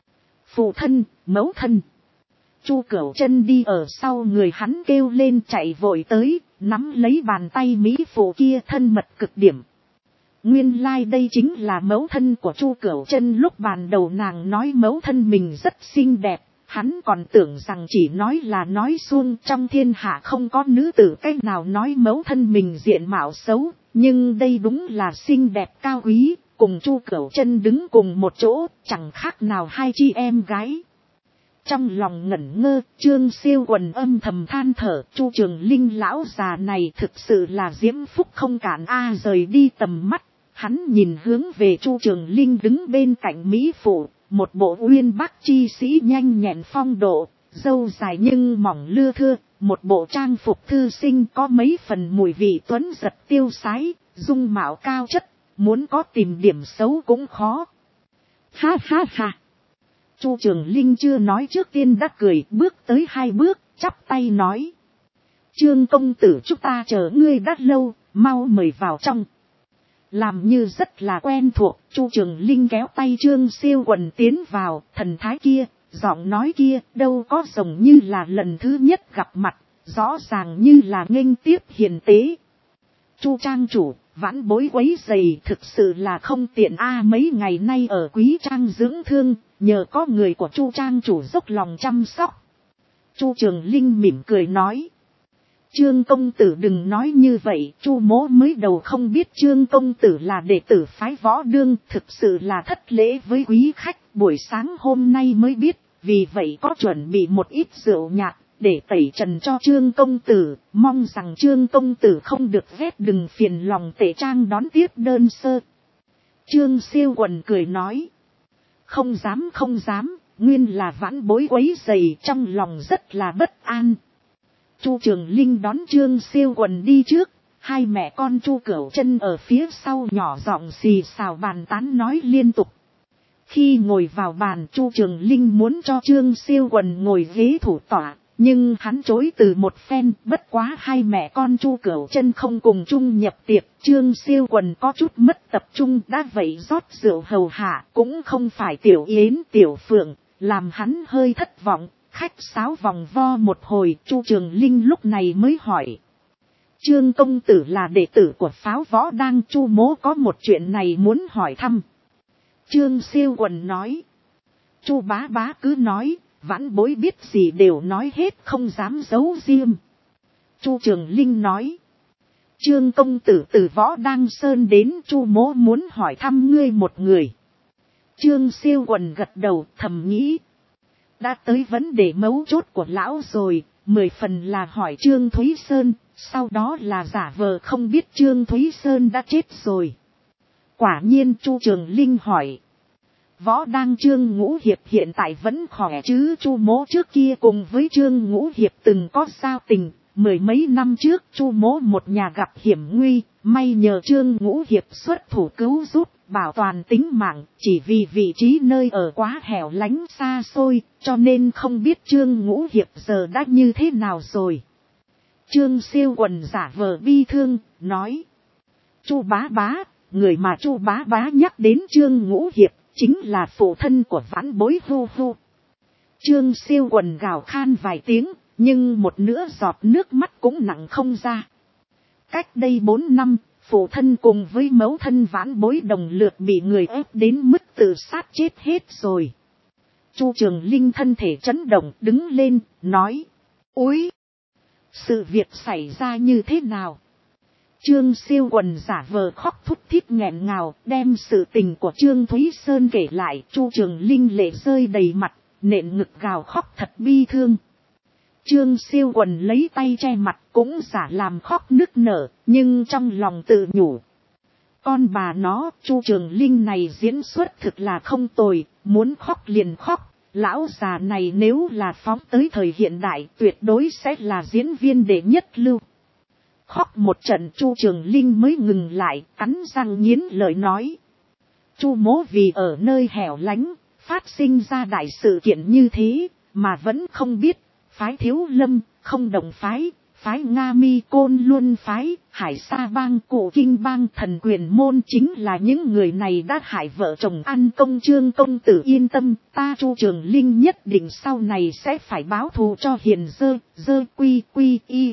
Phụ thân, mẫu thân. Chu Cửu Chân đi ở sau người hắn kêu lên, chạy vội tới, nắm lấy bàn tay mỹ phụ kia thân mật cực điểm. Nguyên lai đây chính là mẫu thân của Chu Cửu Chân. Lúc ban đầu nàng nói mẫu thân mình rất xinh đẹp, hắn còn tưởng rằng chỉ nói là nói suông, trong thiên hạ không có nữ tử cách nào nói mẫu thân mình diện mạo xấu, nhưng đây đúng là xinh đẹp cao quý, cùng Chu Cửu Chân đứng cùng một chỗ, chẳng khác nào hai chị em gái. Trong lòng ngẩn ngơ, Trương Siêu Quần âm thầm than thở, Chu Trường Linh lão già này thực sự là diễm phúc không cản a. Rời đi tầm mắt, hắn nhìn hướng về Chu Trường Linh đứng bên cạnh mỹ phụ, một bộ uyên bác chi sĩ nhanh nhẹn phong độ, râu dài nhưng mỏng lưa thưa, một bộ trang phục thư sinh có mấy phần mùi vị tuấn giật tiêu sái, dung mạo cao chất, muốn có tìm điểm xấu cũng khó. Ha ha ha. Chu Trường Linh chưa nói trước tiên đã cười, bước tới hai bước, chắp tay nói. Trương công tử, chúng ta chờ ngươi đã lâu, mau mời vào trong. Làm như rất là quen thuộc, Chu Trường Linh kéo tay Trương Siêu Quần tiến vào, thần thái kia, giọng nói kia, đâu có giống như là lần thứ nhất gặp mặt, rõ ràng như là nghênh tiếp hiền tế. Chu trang chủ, vãn bối quấy rầy, thực sự là không tiện a. Mấy ngày nay ở Quý Trang dưỡng thương, nhờ có người của Chu trang chủ dốc lòng chăm sóc. Chu Trường Linh mỉm cười nói. Trương công tử đừng nói như vậy, Chu mỗ mới đầu không biết Trương công tử là đệ tử phái Võ Đương, thực sự là thất lễ với quý khách, buổi sáng hôm nay mới biết, vì vậy có chuẩn bị một ít rượu nhạt, để tẩy trần cho Trương công tử, mong rằng Trương công tử không được ghét, đừng phiền lòng Tể Trang đón tiếp đơn sơ. Trương Siêu Quần cười nói. Không dám không dám, nguyên là vãn bối quấy rầy, trong lòng rất là bất an. Chu Trường Linh đón Trương Siêu Quần đi trước, Hai mẹ con Chu Cửu Chân ở phía sau nhỏ giọng xì xào bàn tán nói liên tục. Khi ngồi vào bàn, Chu Trường Linh muốn cho Trương Siêu Quần ngồi ghế thủ tọa, nhưng hắn chối từ một phen. Bất quá hai mẹ con Chu Cửu Chân không cùng chung nhập tiệc, Trương Siêu Quần có chút mất tập trung, đã vậy rót rượu hầu hạ, cũng không phải tiểu yến tiểu phượng, làm hắn hơi thất vọng. Khách sáo vòng vo một hồi, Chu Trường Linh lúc này mới hỏi. Trương công tử là đệ tử của Pháo Võ Đang, Chu mỗ có một chuyện này muốn hỏi thăm. Trương Siêu Quần nói. Chu bá bá cứ nói, vãn bối biết gì đều nói hết, không dám giấu riêng. Chu Trường Linh nói. Trương công tử từ Võ Đang Sơn đến, Chu mỗ muốn hỏi thăm ngươi một người. Trương Siêu Quần gật đầu thầm nghĩ. Đã tới vấn đề mấu chốt của lão rồi, 10 phần là hỏi Trương Thúy Sơn, sau đó là giả vờ không biết Trương Thúy Sơn đã chết rồi. Quả nhiên Chu Trường Linh hỏi. Võ Đang Trương Ngũ Hiệp hiện tại vẫn khỏe chứ? Chu mỗ trước kia cùng với Trương Ngũ Hiệp từng có giao tình, 10 mấy năm trước Chu mỗ một nhà gặp hiểm nguy, may nhờ Trương Ngũ Hiệp xuất thủ cứu giúp, bảo toàn tính mạng, chỉ vì vị trí nơi ở quá hẻo lánh xa xôi, cho nên không biết Trương Ngũ Hiệp giờ đã như thế nào rồi. Trương Siêu Quần giả vờ bi thương, nói. Chu bá bá, người mà Chu bá bá nhắc đến Trương Ngũ Hiệp, chính là phụ thân của vãn bối Hu Hu. Trương Siêu Quần gào khan vài tiếng, nhưng một nửa giọt nước mắt cũng nặng không ra. Cách đây 4 năm, phụ thân cùng với mẫu thân vãn bối đồng lượt bị người ép đến mức tự sát chết hết rồi. Chu Trường Linh thân thể chấn động đứng lên, nói. Úi! Sự việc xảy ra như thế nào? Trương Siêu Quần giả vờ khóc thút thít nghẹn ngào, đem sự tình của Trương Thúy Sơn kể lại. Chu Trường Linh lệ rơi đầy mặt, nện ngực gào khóc thật bi thương. Trương Siêu Quần lấy tay che mặt cũng giả làm khóc nức nở, nhưng trong lòng tự nhủ. Con bà nó, Chu Trường Linh này diễn xuất thực là không tồi, muốn khóc liền khóc. Lão già này nếu là phóng tới thời hiện đại tuyệt đối sẽ là diễn viên đệ nhất lưu. Khóc một trận Chu Trường Linh mới ngừng lại, cắn răng nghiến lợi nói. Chu mỗ vì ở nơi hẻo lánh, phát sinh ra đại sự kiện như thế, mà vẫn không biết, phái Thiếu Lâm, không đồng phái, phái Nga Mi Côn Luân phái, Hải Sa Bang, Cụ Kinh Bang, Thần Quyền Môn chính là những người này đã hại vợ chồng ăn công. Trương công tử yên tâm, ta Chu Trường Linh nhất định sau này sẽ phải báo thù cho hiền dơ quy y.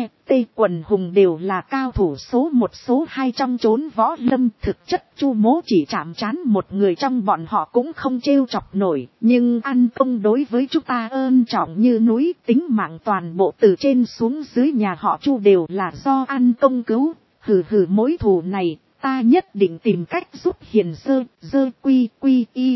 Quần hùng đều là cao thủ số 1 số 2 trong chốn võ lâm. Thực chất Chu mỗ chỉ chạm trán một người trong bọn họ cũng không trêu chọc nổi, nhưng ăn công đối với chúng ta ơn trọng như núi, tính mạng toàn bộ từ trên xuống dưới nhà họ Chu đều là do ăn công cứu. Hừ mối thù này ta nhất định tìm cách giúp hiền dơ quy y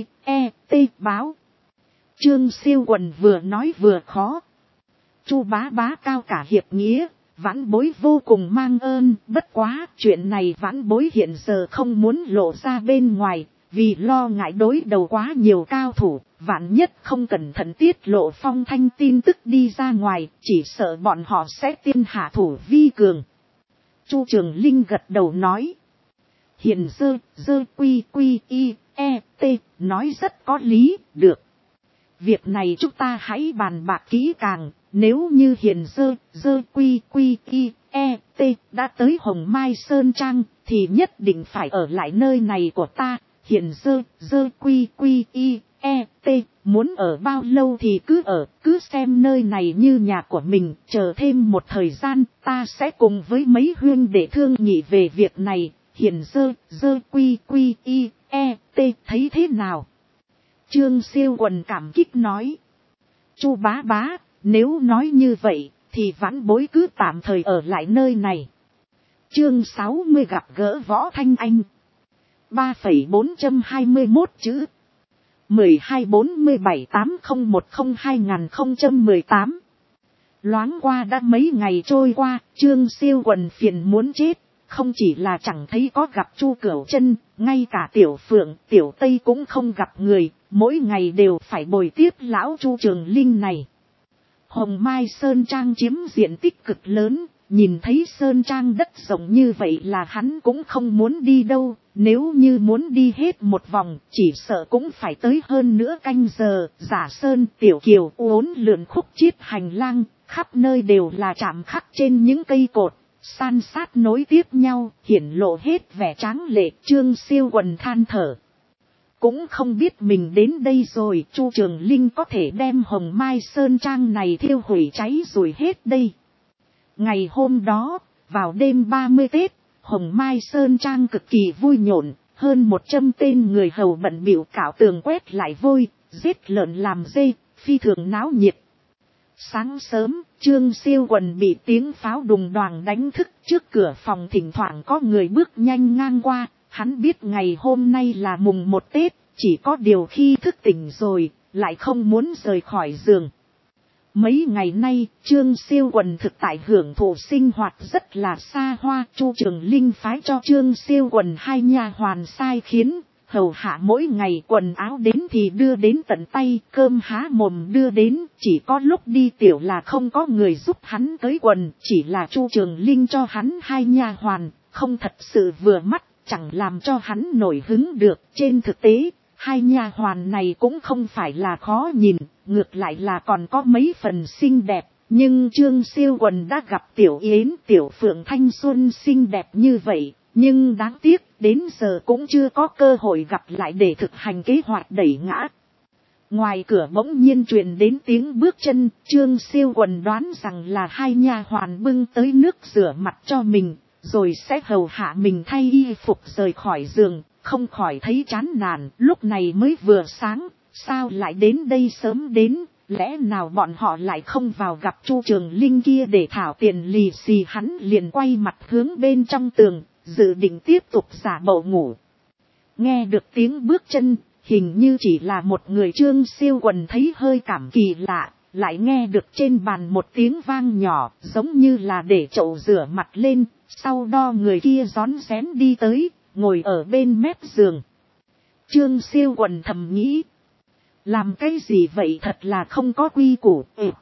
báo. Trương Siêu Quần vừa nói vừa khó. Chu bá bá cao cả hiệp nghĩa, vãn bối vô cùng mang ơn. Bất quá chuyện này vãn bối hiện giờ không muốn lộ ra bên ngoài, vì lo ngại đối đầu quá nhiều cao thủ, vạn nhất không cẩn thận tiết lộ phong thanh tin tức đi ra ngoài, chỉ sợ bọn họ sẽ tiên hạ thủ vi cường. Chu Trường Linh gật đầu nói. Hiền dơ quy y nói rất có lý, được. Việc này chúng ta hãy bàn bạc kỹ càng. Nếu như hiền dơ quy y đã tới Hồng Mai Sơn Trang, thì nhất định phải ở lại nơi này của ta. Hiền dơ quy y muốn ở bao lâu thì cứ ở, cứ xem nơi này như nhà của mình. Chờ thêm một thời gian, ta sẽ cùng với mấy huynh để thương nghị về việc này. Hiền dơ quy y thấy thế nào? Trương Siêu Quần cảm kích nói. Chu bá bá, nếu nói như vậy, thì vãn bối cứ tạm thời ở lại nơi này. Chương 60 gặp gỡ Võ Thanh Anh. 3,421 chữ. 124780102018. Loáng qua đã mấy ngày trôi qua, Trương Siêu Quần phiền muốn chết. Không chỉ là chẳng thấy có gặp Chu Cửu Chân, ngay cả Tiểu Phượng, Tiểu Tây cũng không gặp người, mỗi ngày đều phải bồi tiếp lão Chu Trường Linh này. Hồng Mai Sơn Trang chiếm diện tích cực lớn, nhìn thấy sơn trang đất rộng như vậy là hắn cũng không muốn đi đâu, nếu như muốn đi hết một vòng chỉ sợ cũng phải tới hơn nữa canh giờ. Giả Sơn Tiểu Kiều uốn lượn khúc chiết hành lang, khắp nơi đều là chạm khắc trên những cây cột, san sát nối tiếp nhau, hiển lộ hết vẻ tráng lệ. Trương Siêu Quần than thở, cũng không biết mình đến đây rồi Chu Trường Linh có thể đem Hồng Mai Sơn Trang này thiêu hủy cháy rồi hết đây. Ngày hôm đó, vào đêm 30 Tết, Hồng Mai Sơn Trang cực kỳ vui nhộn, hơn 100 tên người hầu bận bịu cạo tường quét lại vôi, giết lợn làm dê, phi thường náo nhiệt. Sáng sớm, Trương Siêu Quần bị tiếng pháo đùng đoàng đánh thức, trước cửa phòng thỉnh thoảng có người bước nhanh ngang qua, hắn biết ngày hôm nay là mùng 1 Tết, chỉ có điều khi thức tỉnh rồi, lại không muốn rời khỏi giường. Mấy ngày nay, Trương Siêu Quần thực tại hưởng thụ sinh hoạt rất là xa hoa. Chu Trường Linh phái cho Trương Siêu Quần 2 nha hoàn sai khiến, hầu hạ mỗi ngày quần áo đến thì đưa đến tận tay, cơm há mồm đưa đến, chỉ có lúc đi tiểu là không có người giúp hắn tới quần, chỉ là Chu Trường Linh cho hắn 2 nha hoàn, không thật sự vừa mắt, chẳng làm cho hắn nổi hứng được. Trên thực tế, 2 nha hoàn này cũng không phải là khó nhìn, ngược lại là còn có mấy phần xinh đẹp, nhưng Trương Siêu Quần đã gặp Tiểu Yến Tiểu Phượng thanh xuân xinh đẹp như vậy, nhưng đáng tiếc đến giờ cũng chưa có cơ hội gặp lại để thực hành kế hoạch đẩy ngã. Ngoài cửa bỗng nhiên truyền đến tiếng bước chân, Trương Siêu Quần đoán rằng là 2 nha hoàn bưng tới nước rửa mặt cho mình, rồi sẽ hầu hạ mình thay y phục rời khỏi giường, không khỏi thấy chán nản. Lúc này mới vừa sáng, sao lại đến đây sớm đến, lẽ nào bọn họ lại không vào gặp Chu Trường Linh kia để thảo tiền lì xì. Hắn liền quay mặt hướng bên trong tường, dự định tiếp tục giả bộ ngủ. Nghe được tiếng bước chân, hình như chỉ là một người. Trương Siêu Quần thấy hơi cảm kỳ lạ, lại nghe được trên bàn một tiếng vang nhỏ, giống như là để chậu rửa mặt lên, sau đó người kia rón rén đi tới, ngồi ở bên mép giường. Trương Siêu Quần thầm nghĩ, làm cái gì vậy, thật là không có quy củ.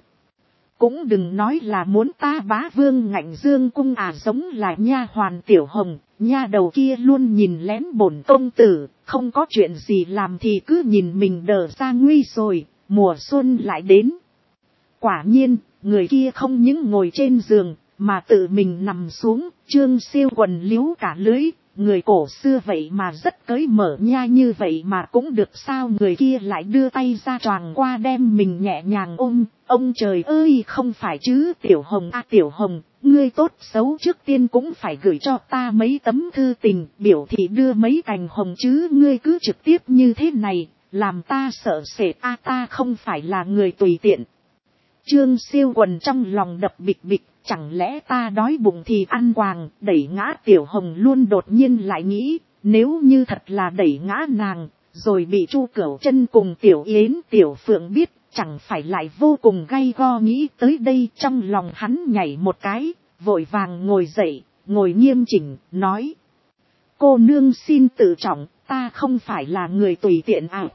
Cũng đừng nói là muốn ta bá vương ngạnh dương cung à, giống là nha hoàn Tiểu Hồng, nha đầu kia luôn nhìn lén bổn công tử, không có chuyện gì làm thì cứ nhìn mình đờ ra nguy rồi. Mùa xuân lại đến. Quả nhiên, người kia không những ngồi trên giường, mà tự mình nằm xuống. Trương Siêu Quần liếu cả lưới, người cổ xưa vậy mà rất cởi mở nha, như vậy mà cũng được sao. Người kia lại đưa tay ra choàng qua đem mình nhẹ nhàng ôm. Ông trời ơi, không phải chứ Tiểu Hồng à, Tiểu Hồng, ngươi tốt xấu trước tiên cũng phải gửi cho ta mấy tấm thư tình, biểu thị đưa mấy cành hồng chứ, ngươi cứ trực tiếp như thế này, làm ta sợ sệt a, ta không phải là người tùy tiện. Trương Siêu Quần trong lòng đập bịch bịch, chẳng lẽ ta đói bụng thì ăn quàng, đẩy ngã Tiểu Hồng luôn đột nhiên lại nghĩ, nếu như thật là đẩy ngã nàng, rồi bị Chu Cửu Chân cùng Tiểu Yến Tiểu Phượng biết, chẳng phải lại vô cùng gay go. Nghĩ tới đây trong lòng hắn nhảy một cái, vội vàng ngồi dậy, ngồi nghiêm chỉnh, nói. Cô nương xin tự trọng, ta không phải là người tùy tiện à,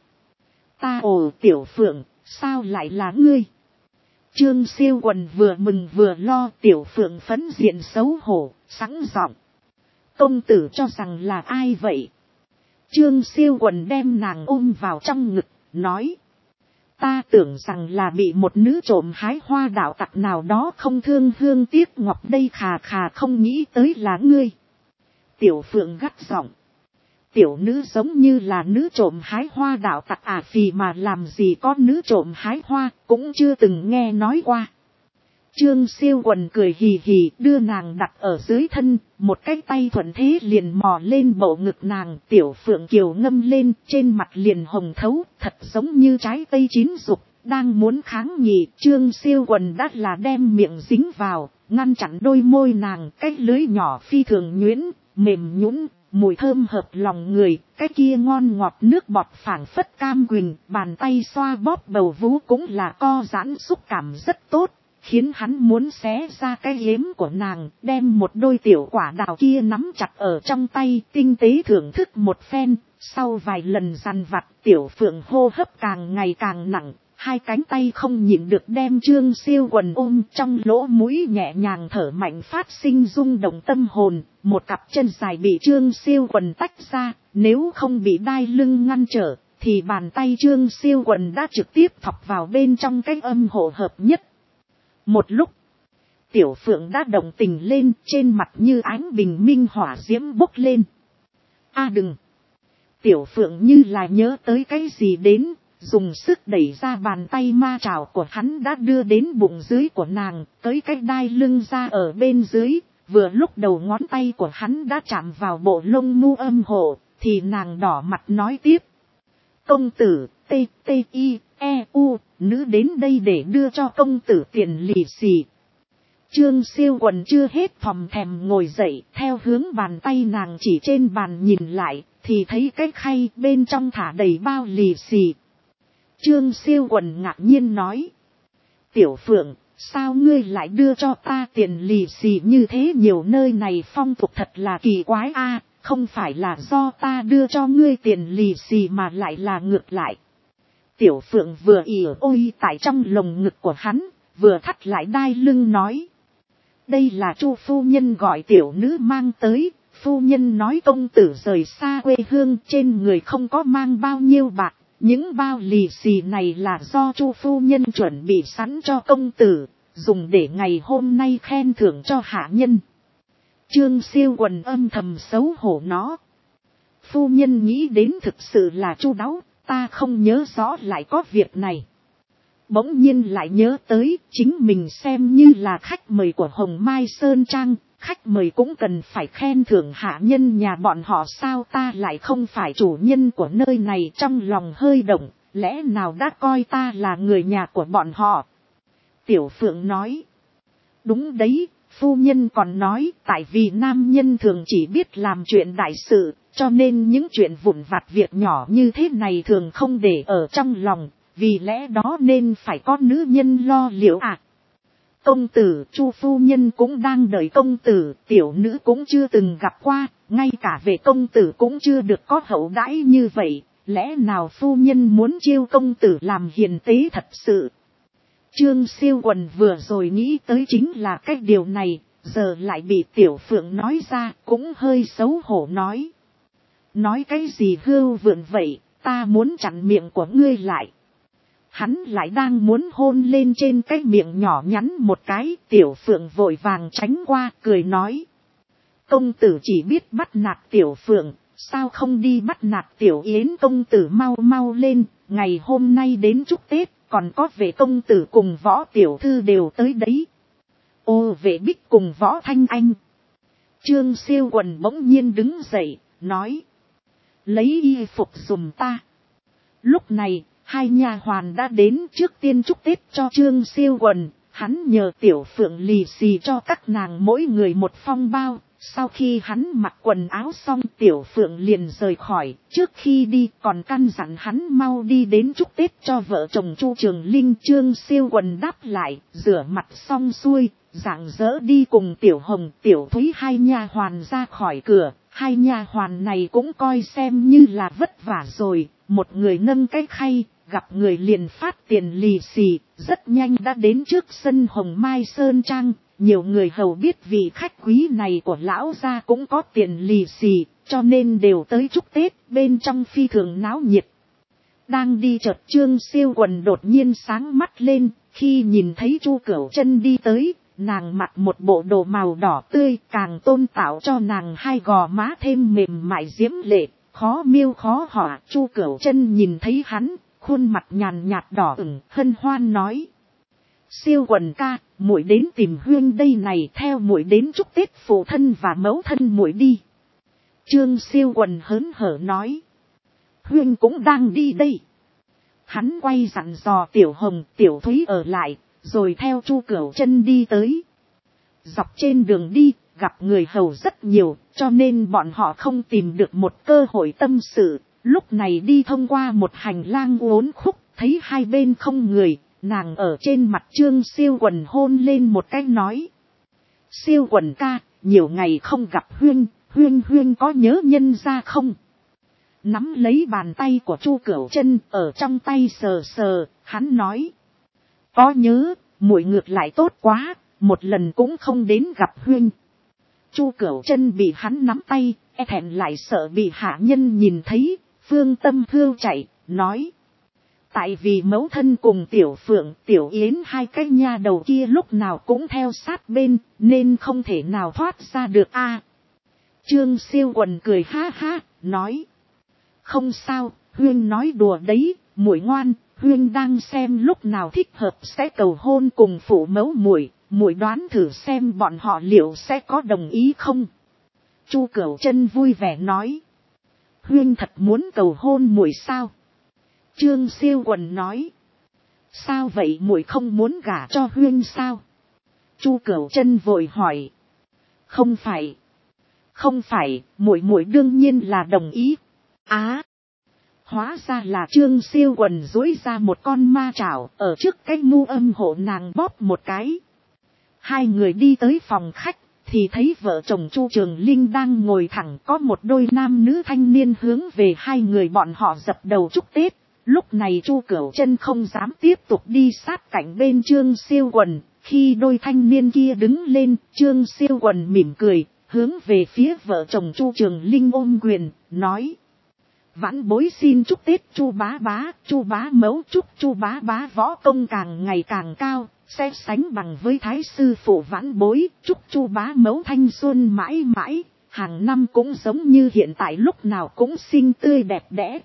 ta ồ Tiểu Phượng, sao lại là ngươi? Trương Siêu Quần vừa mừng vừa lo. Tiểu Phượng phấn diện xấu hổ, sẵn giọng. Công tử cho rằng là ai vậy? Trương Siêu Quần đem nàng ôm vào trong ngực, nói. Ta tưởng rằng là bị một nữ trộm hái hoa đạo tặc nào đó không thương hương tiếc ngọc đây, khà khà, không nghĩ tới là ngươi. Tiểu Phượng gắt giọng. Tiểu nữ giống như là nữ trộm hái hoa đạo tặc à, phì mà làm gì có nữ trộm hái hoa, cũng chưa từng nghe nói qua. Trương Siêu Quần cười hì hì đưa nàng đặt ở dưới thân, một cái tay thuận thế liền mò lên bầu ngực nàng. Tiểu Phượng kiều ngâm lên, trên mặt liền hồng thấu, thật giống như trái cây chín rục, đang muốn kháng nghị. Trương Siêu Quần đắt là đem miệng dính vào, ngăn chặn đôi môi nàng. Cái lưới nhỏ phi thường nhuyễn, mềm nhũn, mùi thơm hợp lòng người, cái kia ngon ngọt nước bọt phảng phất cam quỳnh, bàn tay xoa bóp bầu vú cũng là co giãn, xúc cảm rất tốt, khiến hắn muốn xé ra cái yếm của nàng, đem một đôi tiểu quả đào kia nắm chặt ở trong tay, tinh tế thưởng thức một phen. Sau vài lần dằn vặt, Tiểu Phượng hô hấp càng ngày càng nặng, hai cánh tay không nhịn được đem Trương Siêu Quần ôm, trong lỗ mũi nhẹ nhàng thở mạnh phát sinh rung động tâm hồn, một cặp chân dài bị Trương Siêu Quần tách ra, nếu không bị đai lưng ngăn trở, thì bàn tay Trương Siêu Quần đã trực tiếp thọc vào bên trong cái âm hộ hợp nhất. Một lúc, Tiểu Phượng đã động tình lên, trên mặt như ánh bình minh hỏa diễm bốc lên. A đừng! Tiểu Phượng như là nhớ tới cái gì đến, dùng sức đẩy ra bàn tay ma trảo của hắn đã đưa đến bụng dưới của nàng, tới cái đai lưng ra ở bên dưới, vừa lúc đầu ngón tay của hắn đã chạm vào bộ lông mu âm hộ, thì nàng đỏ mặt nói tiếp. Công tử, T-T-I-E-U, nữ đến đây để đưa cho công tử tiền lì xì. Trương Siêu Quần chưa hết phòm thèm ngồi dậy, theo hướng bàn tay nàng chỉ trên bàn nhìn lại, thì thấy cái khay bên trong thả đầy bao lì xì. Trương Siêu Quần ngạc nhiên nói. Tiểu Phượng, sao ngươi lại đưa cho ta tiền lì xì như thế, nhiều nơi này phong tục thật là kỳ quái a, không phải là do ta đưa cho ngươi tiền lì xì mà lại là ngược lại. Tiểu Phượng vừa ỉa ôi tại trong lồng ngực của hắn, vừa thắt lại đai lưng nói. Đây là Chu phu nhân gọi tiểu nữ mang tới, phu nhân nói công tử rời xa quê hương, trên người không có mang bao nhiêu bạc, những bao lì xì này là do Chu phu nhân chuẩn bị sẵn cho công tử, dùng để ngày hôm nay khen thưởng cho hạ nhân. Trương Siêu Quần âm thầm xấu hổ nó. Phu nhân nghĩ đến thực sự là chu đáo, ta không nhớ rõ lại có việc này. Bỗng nhiên lại nhớ tới, chính mình xem như là khách mời của Hồng Mai Sơn Trang, khách mời cũng cần phải khen thưởng hạ nhân nhà bọn họ, sao ta lại không phải chủ nhân của nơi này, trong lòng hơi động, lẽ nào đã coi ta là người nhà của bọn họ. Tiểu Phượng nói, đúng đấy, phu nhân còn nói, tại vì nam nhân thường chỉ biết làm chuyện đại sự, cho nên những chuyện vụn vặt việc nhỏ như thế này thường không để ở trong lòng, vì lẽ đó nên phải có nữ nhân lo liệu ạ. Công tử, Chu phu nhân cũng đang đợi công tử, tiểu nữ cũng chưa từng gặp qua, ngay cả về công tử cũng chưa được có hậu đãi như vậy, lẽ nào phu nhân muốn chiêu công tử làm hiền tế thật sự. Trương Siêu Quần vừa rồi nghĩ tới chính là cái điều này, giờ lại bị Tiểu Phượng nói ra, cũng hơi xấu hổ nói. Nói cái gì hưu vượn vậy, ta muốn chặn miệng của ngươi lại. Hắn lại đang muốn hôn lên trên cái miệng nhỏ nhắn một cái, Tiểu Phượng vội vàng tránh qua, cười nói. Công tử chỉ biết bắt nạt Tiểu Phượng, sao không đi bắt nạt Tiểu Yến, công tử mau mau lên, ngày hôm nay đến chúc Tết, còn có Vệ công tử cùng Võ tiểu thư đều tới đấy. Ô Vệ Bích cùng Võ Thanh Anh. Trương Siêu Quần bỗng nhiên đứng dậy, nói. Lấy y phục giùm ta. Lúc này, hai nha hoàn đã đến, trước tiên chúc Tết cho Trương Siêu Quần, hắn nhờ Tiểu Phượng lì xì cho các nàng mỗi người một phong bao. Sau khi hắn mặc quần áo xong, Tiểu Phượng liền rời khỏi, trước khi đi còn căn dặn hắn mau đi đến chúc Tết cho vợ chồng Chu Trường Linh. Trương Siêu Quần đáp lại, rửa mặt xong xuôi, rạng rỡ đi cùng Tiểu Hồng, Tiểu Thúy hai nha hoàn ra khỏi cửa. Hai nha hoàn này cũng coi xem như là vất vả rồi, một người nâng cái khay, gặp người liền phát tiền lì xì, rất nhanh đã đến trước sân Hồng Mai Sơn Trang. Nhiều người hầu biết vị khách quý này của lão gia cũng có tiền lì xì, cho nên đều tới chúc Tết, bên trong phi thường náo nhiệt. Đang đi chợt Trương Siêu Quần đột nhiên sáng mắt lên, khi nhìn thấy Chu Cửu Chân đi tới, nàng mặc một bộ đồ màu đỏ tươi, càng tôn tạo cho nàng hai gò má thêm mềm mại diễm lệ, khó miêu khó họa. Chu Cửu Chân nhìn thấy hắn, khuôn mặt nhàn nhạt đỏ ửng, hân hoan nói. Siêu Quần ca, muội đến tìm Huyên đây này, theo muội đến chúc Tết phụ thân và mẫu thân muội đi. Trương Siêu Quần hớn hở nói. Huyên cũng đang đi đây. Hắn quay dặn dò Tiểu Hồng, Tiểu Thúy ở lại, rồi theo Chu Cửu Chân đi tới. Dọc trên đường đi, gặp người hầu rất nhiều, cho nên bọn họ không tìm được một cơ hội tâm sự. Lúc này đi thông qua một hành lang uốn khúc, thấy hai bên không người. Nàng ở trên mặt Trương Siêu Quần hôn lên một cái nói. Siêu Quần ca, nhiều ngày không gặp Huyên, Huyên có nhớ nhân ra không? nắm lấy bàn tay của Chu Cửu Chân ở trong tay sờ sờ, hắn nói: có nhớ, muội ngược lại tốt quá, một lần cũng không đến gặp huynh. Chu Cửu Chân bị hắn nắm tay, thẹn lại sợ bị hạ nhân nhìn thấy, phương tâm hưu chạy, nói: tại vì mẫu thân cùng Tiểu Phượng, Tiểu Yến hai cái nha đầu kia lúc nào cũng theo sát bên, nên không thể nào thoát ra được a. Trương Siêu Quần cười ha ha, nói: không sao, huynh nói đùa đấy, muội ngoan, huynh đang xem lúc nào thích hợp sẽ cầu hôn cùng phụ mẫu muội, muội đoán thử xem bọn họ liệu sẽ có đồng ý không. Chu Cửu Chân vui vẻ nói: huynh thật muốn cầu hôn muội sao? Trương Siêu Quần nói: sao vậy, muội không muốn gả cho huynh sao? Chu Cửu Chân vội hỏi: không phải, muội đương nhiên là đồng ý. Hóa ra là Trương Siêu Quần duỗi ra một con ma trảo ở trước cái mu âm hộ nàng bóp một cái. Hai người đi tới phòng khách thì thấy vợ chồng Chu Trường Linh đang ngồi thẳng, có một đôi nam nữ thanh niên hướng về hai người bọn họ dập đầu chúc Tết. Lúc này Chu Cửu Chân không dám tiếp tục đi sát cạnh bên Trương Siêu Quần, khi đôi thanh niên kia đứng lên, Trương Siêu Quần mỉm cười, hướng về phía vợ chồng Chu Trường Linh ôm quyền, nói: vãn bối xin chúc Tết Chu bá bá, Chu bá mẫu, chúc Chu bá bá võ công càng ngày càng cao, sẽ sánh bằng với thái sư phụ vãn bối, chúc Chu bá mẫu thanh xuân mãi mãi, hàng năm cũng giống như hiện tại lúc nào cũng xinh tươi đẹp đẽ.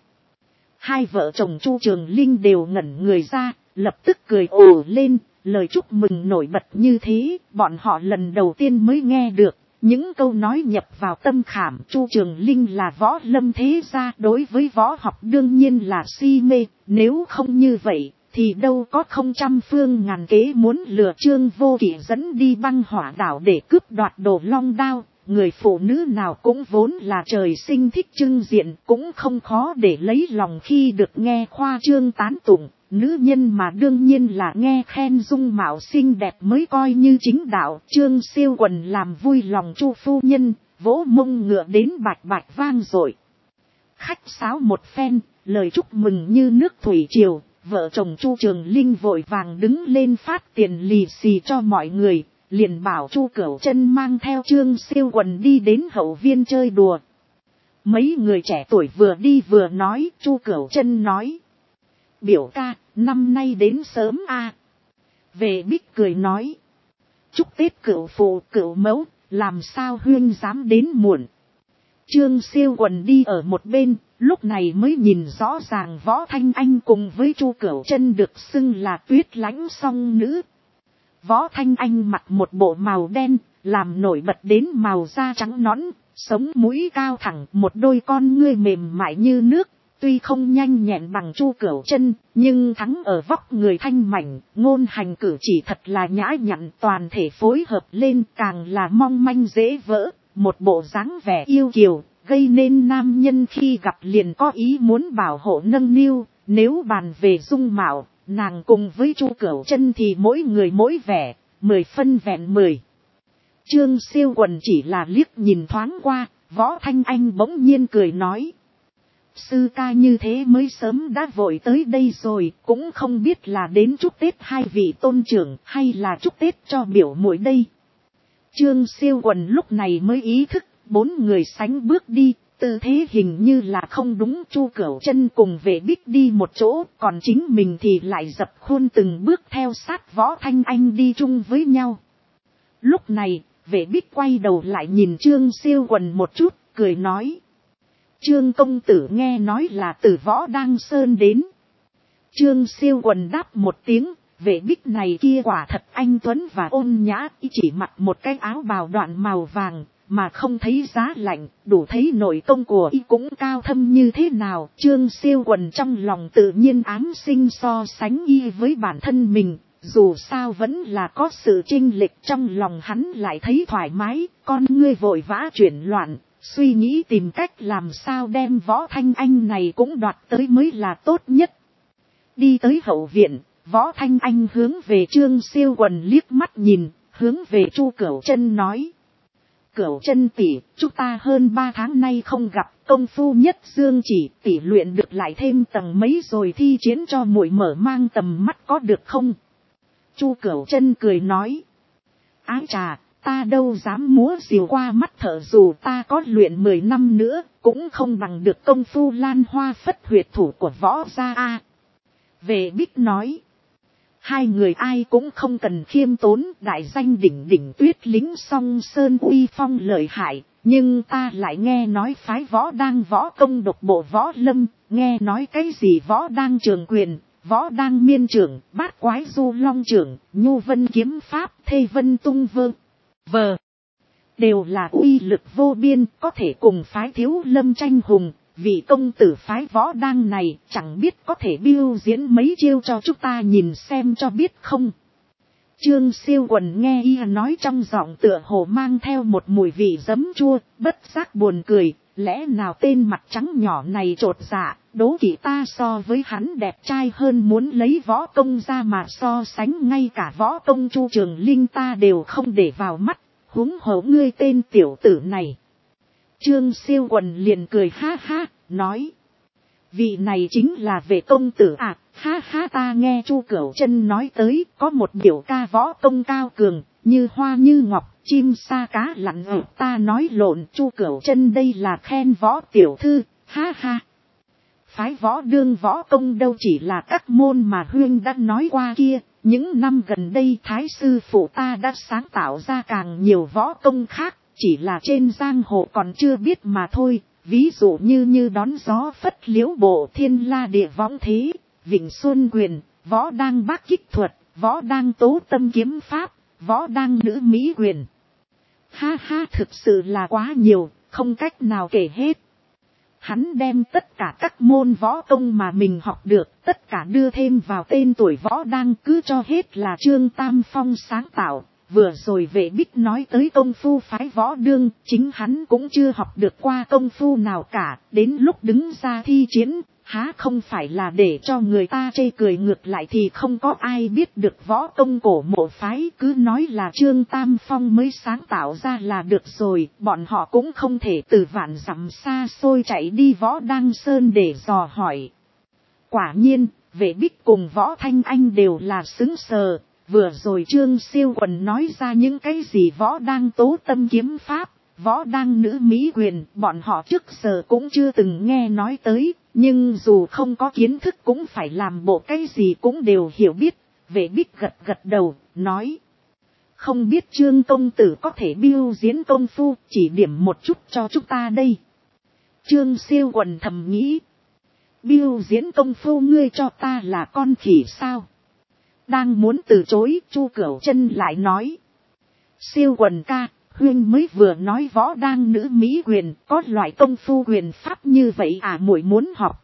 Hai vợ chồng Chu Trường Linh đều ngẩn người ra, lập tức cười ồ lên, lời chúc mừng nổi bật như thế, bọn họ lần đầu tiên mới nghe được. Những câu nói nhập vào tâm khảm. Chu Trường Linh là võ lâm thế gia, đối với võ học đương nhiên là si mê, nếu không như vậy thì đâu có không trăm phương ngàn kế muốn lừa Trương Vô Kỵ dẫn đi băng hỏa đảo để cướp đoạt Đồ Long đao. Người phụ nữ nào cũng vốn là trời sinh thích trưng diện, cũng không khó để lấy lòng khi được nghe khoa trương tán tụng. Nữ nhân mà đương nhiên là nghe khen dung mạo xinh đẹp mới coi như chính đạo. Trương Siêu Quần làm vui lòng Chu phu nhân, vỗ mông ngựa đến bạch bạch vang dội. Khách sáo một phen, lời chúc mừng như nước thủy triều. Vợ chồng Chu Trường Linh vội vàng đứng lên phát tiền lì xì cho mọi người, liền bảo Chu Cửu Chân mang theo Trương Siêu Quần đi đến hậu viên chơi đùa. Mấy người trẻ tuổi vừa đi vừa nói. Chu Cửu Chân nói: biểu ca, năm nay đến sớm a. Về Bích cười nói: chúc Tết cửu phụ cửu mẫu, làm sao huynh dám đến muộn. Trương Siêu Quần đi ở một bên, lúc này mới nhìn rõ ràng Võ Thanh Anh cùng với Chu Cửu Chân được xưng là Tuyết Lãnh song nữ. Võ Thanh Anh mặc một bộ màu đen, làm nổi bật đến màu da trắng nõn, sống mũi cao thẳng, một đôi con ngươi mềm mại như nước. Tuy không nhanh nhẹn bằng Chu Cửu Chân, nhưng thắng ở vóc người thanh mảnh, ngôn hành cử chỉ thật là nhã nhặn, toàn thể phối hợp lên càng là mong manh dễ vỡ, một bộ dáng vẻ yêu kiều, gây nên nam nhân khi gặp liền có ý muốn bảo hộ nâng niu. Nếu bàn về dung mạo, nàng cùng với Chu Cửu Chân thì mỗi người mỗi vẻ, 10 phân vẹn 10. Trương Siêu Quần chỉ là liếc nhìn thoáng qua, Võ Thanh Anh bỗng nhiên cười nói: sư ca như thế mới sớm đã vội tới đây rồi, cũng không biết là đến chúc Tết hai vị tôn trưởng hay là chúc Tết cho biểu muội đây. Trương Siêu Quần lúc này mới ý thức, bốn người sánh bước đi, tư thế hình như là không đúng. Chu Cửu Chân cùng Vệ Bích đi một chỗ, còn chính mình thì lại dập khuôn từng bước theo sát Võ Thanh Anh đi chung với nhau. Lúc này, Vệ Bích quay đầu lại nhìn Trương Siêu Quần một chút, cười nói: Trương công tử nghe nói là từ Võ Đăng Sơn đến. Trương Siêu Quần đáp một tiếng, Vệ Bích này kia quả thật anh tuấn và ôn nhã, chỉ mặc một cái áo bào đoạn màu vàng, mà không thấy giá lạnh, đủ thấy nội công của y cũng cao thâm như thế nào. Trương Siêu Quần trong lòng tự nhiên ám sinh so sánh y với bản thân mình, dù sao vẫn là có sự chênh lệch, trong lòng hắn lại thấy thoải mái, con ngươi vội vã chuyển loạn, suy nghĩ tìm cách làm sao đem Võ Thanh Anh này cũng đoạt tới mới là tốt nhất. Đi tới hậu viện, Võ Thanh Anh hướng về Trương Siêu Quần liếc mắt nhìn, hướng về Chu Cửu Chân nói: Cửu Chân tỷ, chúng ta hơn 3 tháng nay không gặp, công phu nhất dương chỉ tỉ luyện được lại thêm tầng mấy rồi thi chiến cho muội mở mang tầm mắt có được không? Chu Cửu Chân cười nói. Ái trà, ta đâu dám múa diều qua mắt thợ, dù ta có luyện 10 năm nữa, cũng không bằng được công phu lan hoa phất huyệt thủ của võ gia a. Vệ Bích nói. Hai người ai cũng không cần khiêm tốn, đại danh đỉnh đỉnh Tuyết lính song sơn uy phong lợi hại, nhưng ta lại nghe nói phái võ đang võ công độc bộ võ lâm, nghe nói cái gì võ đang trường quyền, võ đang miên trưởng, bát quái du long trưởng, nhu vân kiếm pháp, thê vân tung vờ. Đều là uy lực vô biên, có thể cùng phái Thiếu Lâm tranh hùng. Vị công tử phái võ đang này chẳng biết có thể biểu diễn mấy chiêu cho chúng ta nhìn xem cho biết không? Trương Siêu Quần nghe y nói trong giọng tựa hồ mang theo một mùi vị giấm chua, bất giác buồn cười, lẽ nào tên mặt trắng nhỏ này trột dạ, đố kỵ ta so với hắn đẹp trai hơn muốn lấy võ công ra mà so sánh, ngay cả võ công Chu Trường Linh ta đều không để vào mắt, huống hồ ngươi tên tiểu tử này. Trương Siêu Quần liền cười ha ha, nói. Vị này chính là Vệ công tử à, ha ha, ta nghe Chu Cửu Chân nói tới, có một biểu ca võ công cao cường, như hoa như ngọc, chim sa cá lặn ở, ta nói lộn, Chu Cửu Chân đây là khen võ tiểu thư, ha ha. Phái võ đương võ công đâu chỉ là các môn mà Huyên đã nói qua kia, những năm gần đây thái sư phụ ta đã sáng tạo ra càng nhiều võ công khác. Chỉ là trên giang hồ còn chưa biết mà thôi, ví dụ như đón gió phất liễu bộ, thiên la địa võng thế, vịnh xuân quyền, võ đang bác kích thuật, võ đang tố tâm kiếm pháp, võ đang nữ mỹ quyền. Ha ha, thực sự là quá nhiều, không cách nào kể hết. Hắn đem tất cả các môn võ công mà mình học được, tất cả đưa thêm vào tên tuổi võ đang, cứ cho hết là Trương Tam Phong sáng tạo. Vừa rồi Vệ Bích nói tới công phu phái võ đương, chính hắn cũng chưa học được qua công phu nào cả, đến lúc đứng ra thi chiến, há không phải là để cho người ta chê cười, ngược lại thì không có ai biết được võ công cổ mộ phái, cứ nói là Trương Tam Phong mới sáng tạo ra là được rồi, bọn họ cũng không thể từ vạn dặm xa xôi chạy đi Võ Đăng Sơn để dò hỏi. Quả nhiên, Vệ Bích cùng Võ Thanh Anh đều là xứng sờ. Vừa rồi Trương Siêu Quần nói ra những cái gì võ đang tố tâm kiếm pháp, võ đang nữ mỹ quyền, bọn họ trước giờ cũng chưa từng nghe nói tới, nhưng dù không có kiến thức cũng phải làm bộ cái gì cũng đều hiểu biết. Vệ Bích gật gật đầu, nói. Không biết Trương công tử có thể biểu diễn công phu, chỉ điểm một chút cho chúng ta đây. Trương Siêu Quần thầm nghĩ. Biểu diễn công phu ngươi cho ta là con khỉ sao? Đang muốn từ chối, Chu Cửu Chân lại nói. Siêu Quần ca, Huyên mới vừa nói võ đang nữ mỹ quyền, có loại công phu quyền pháp như vậy à, muội muốn học.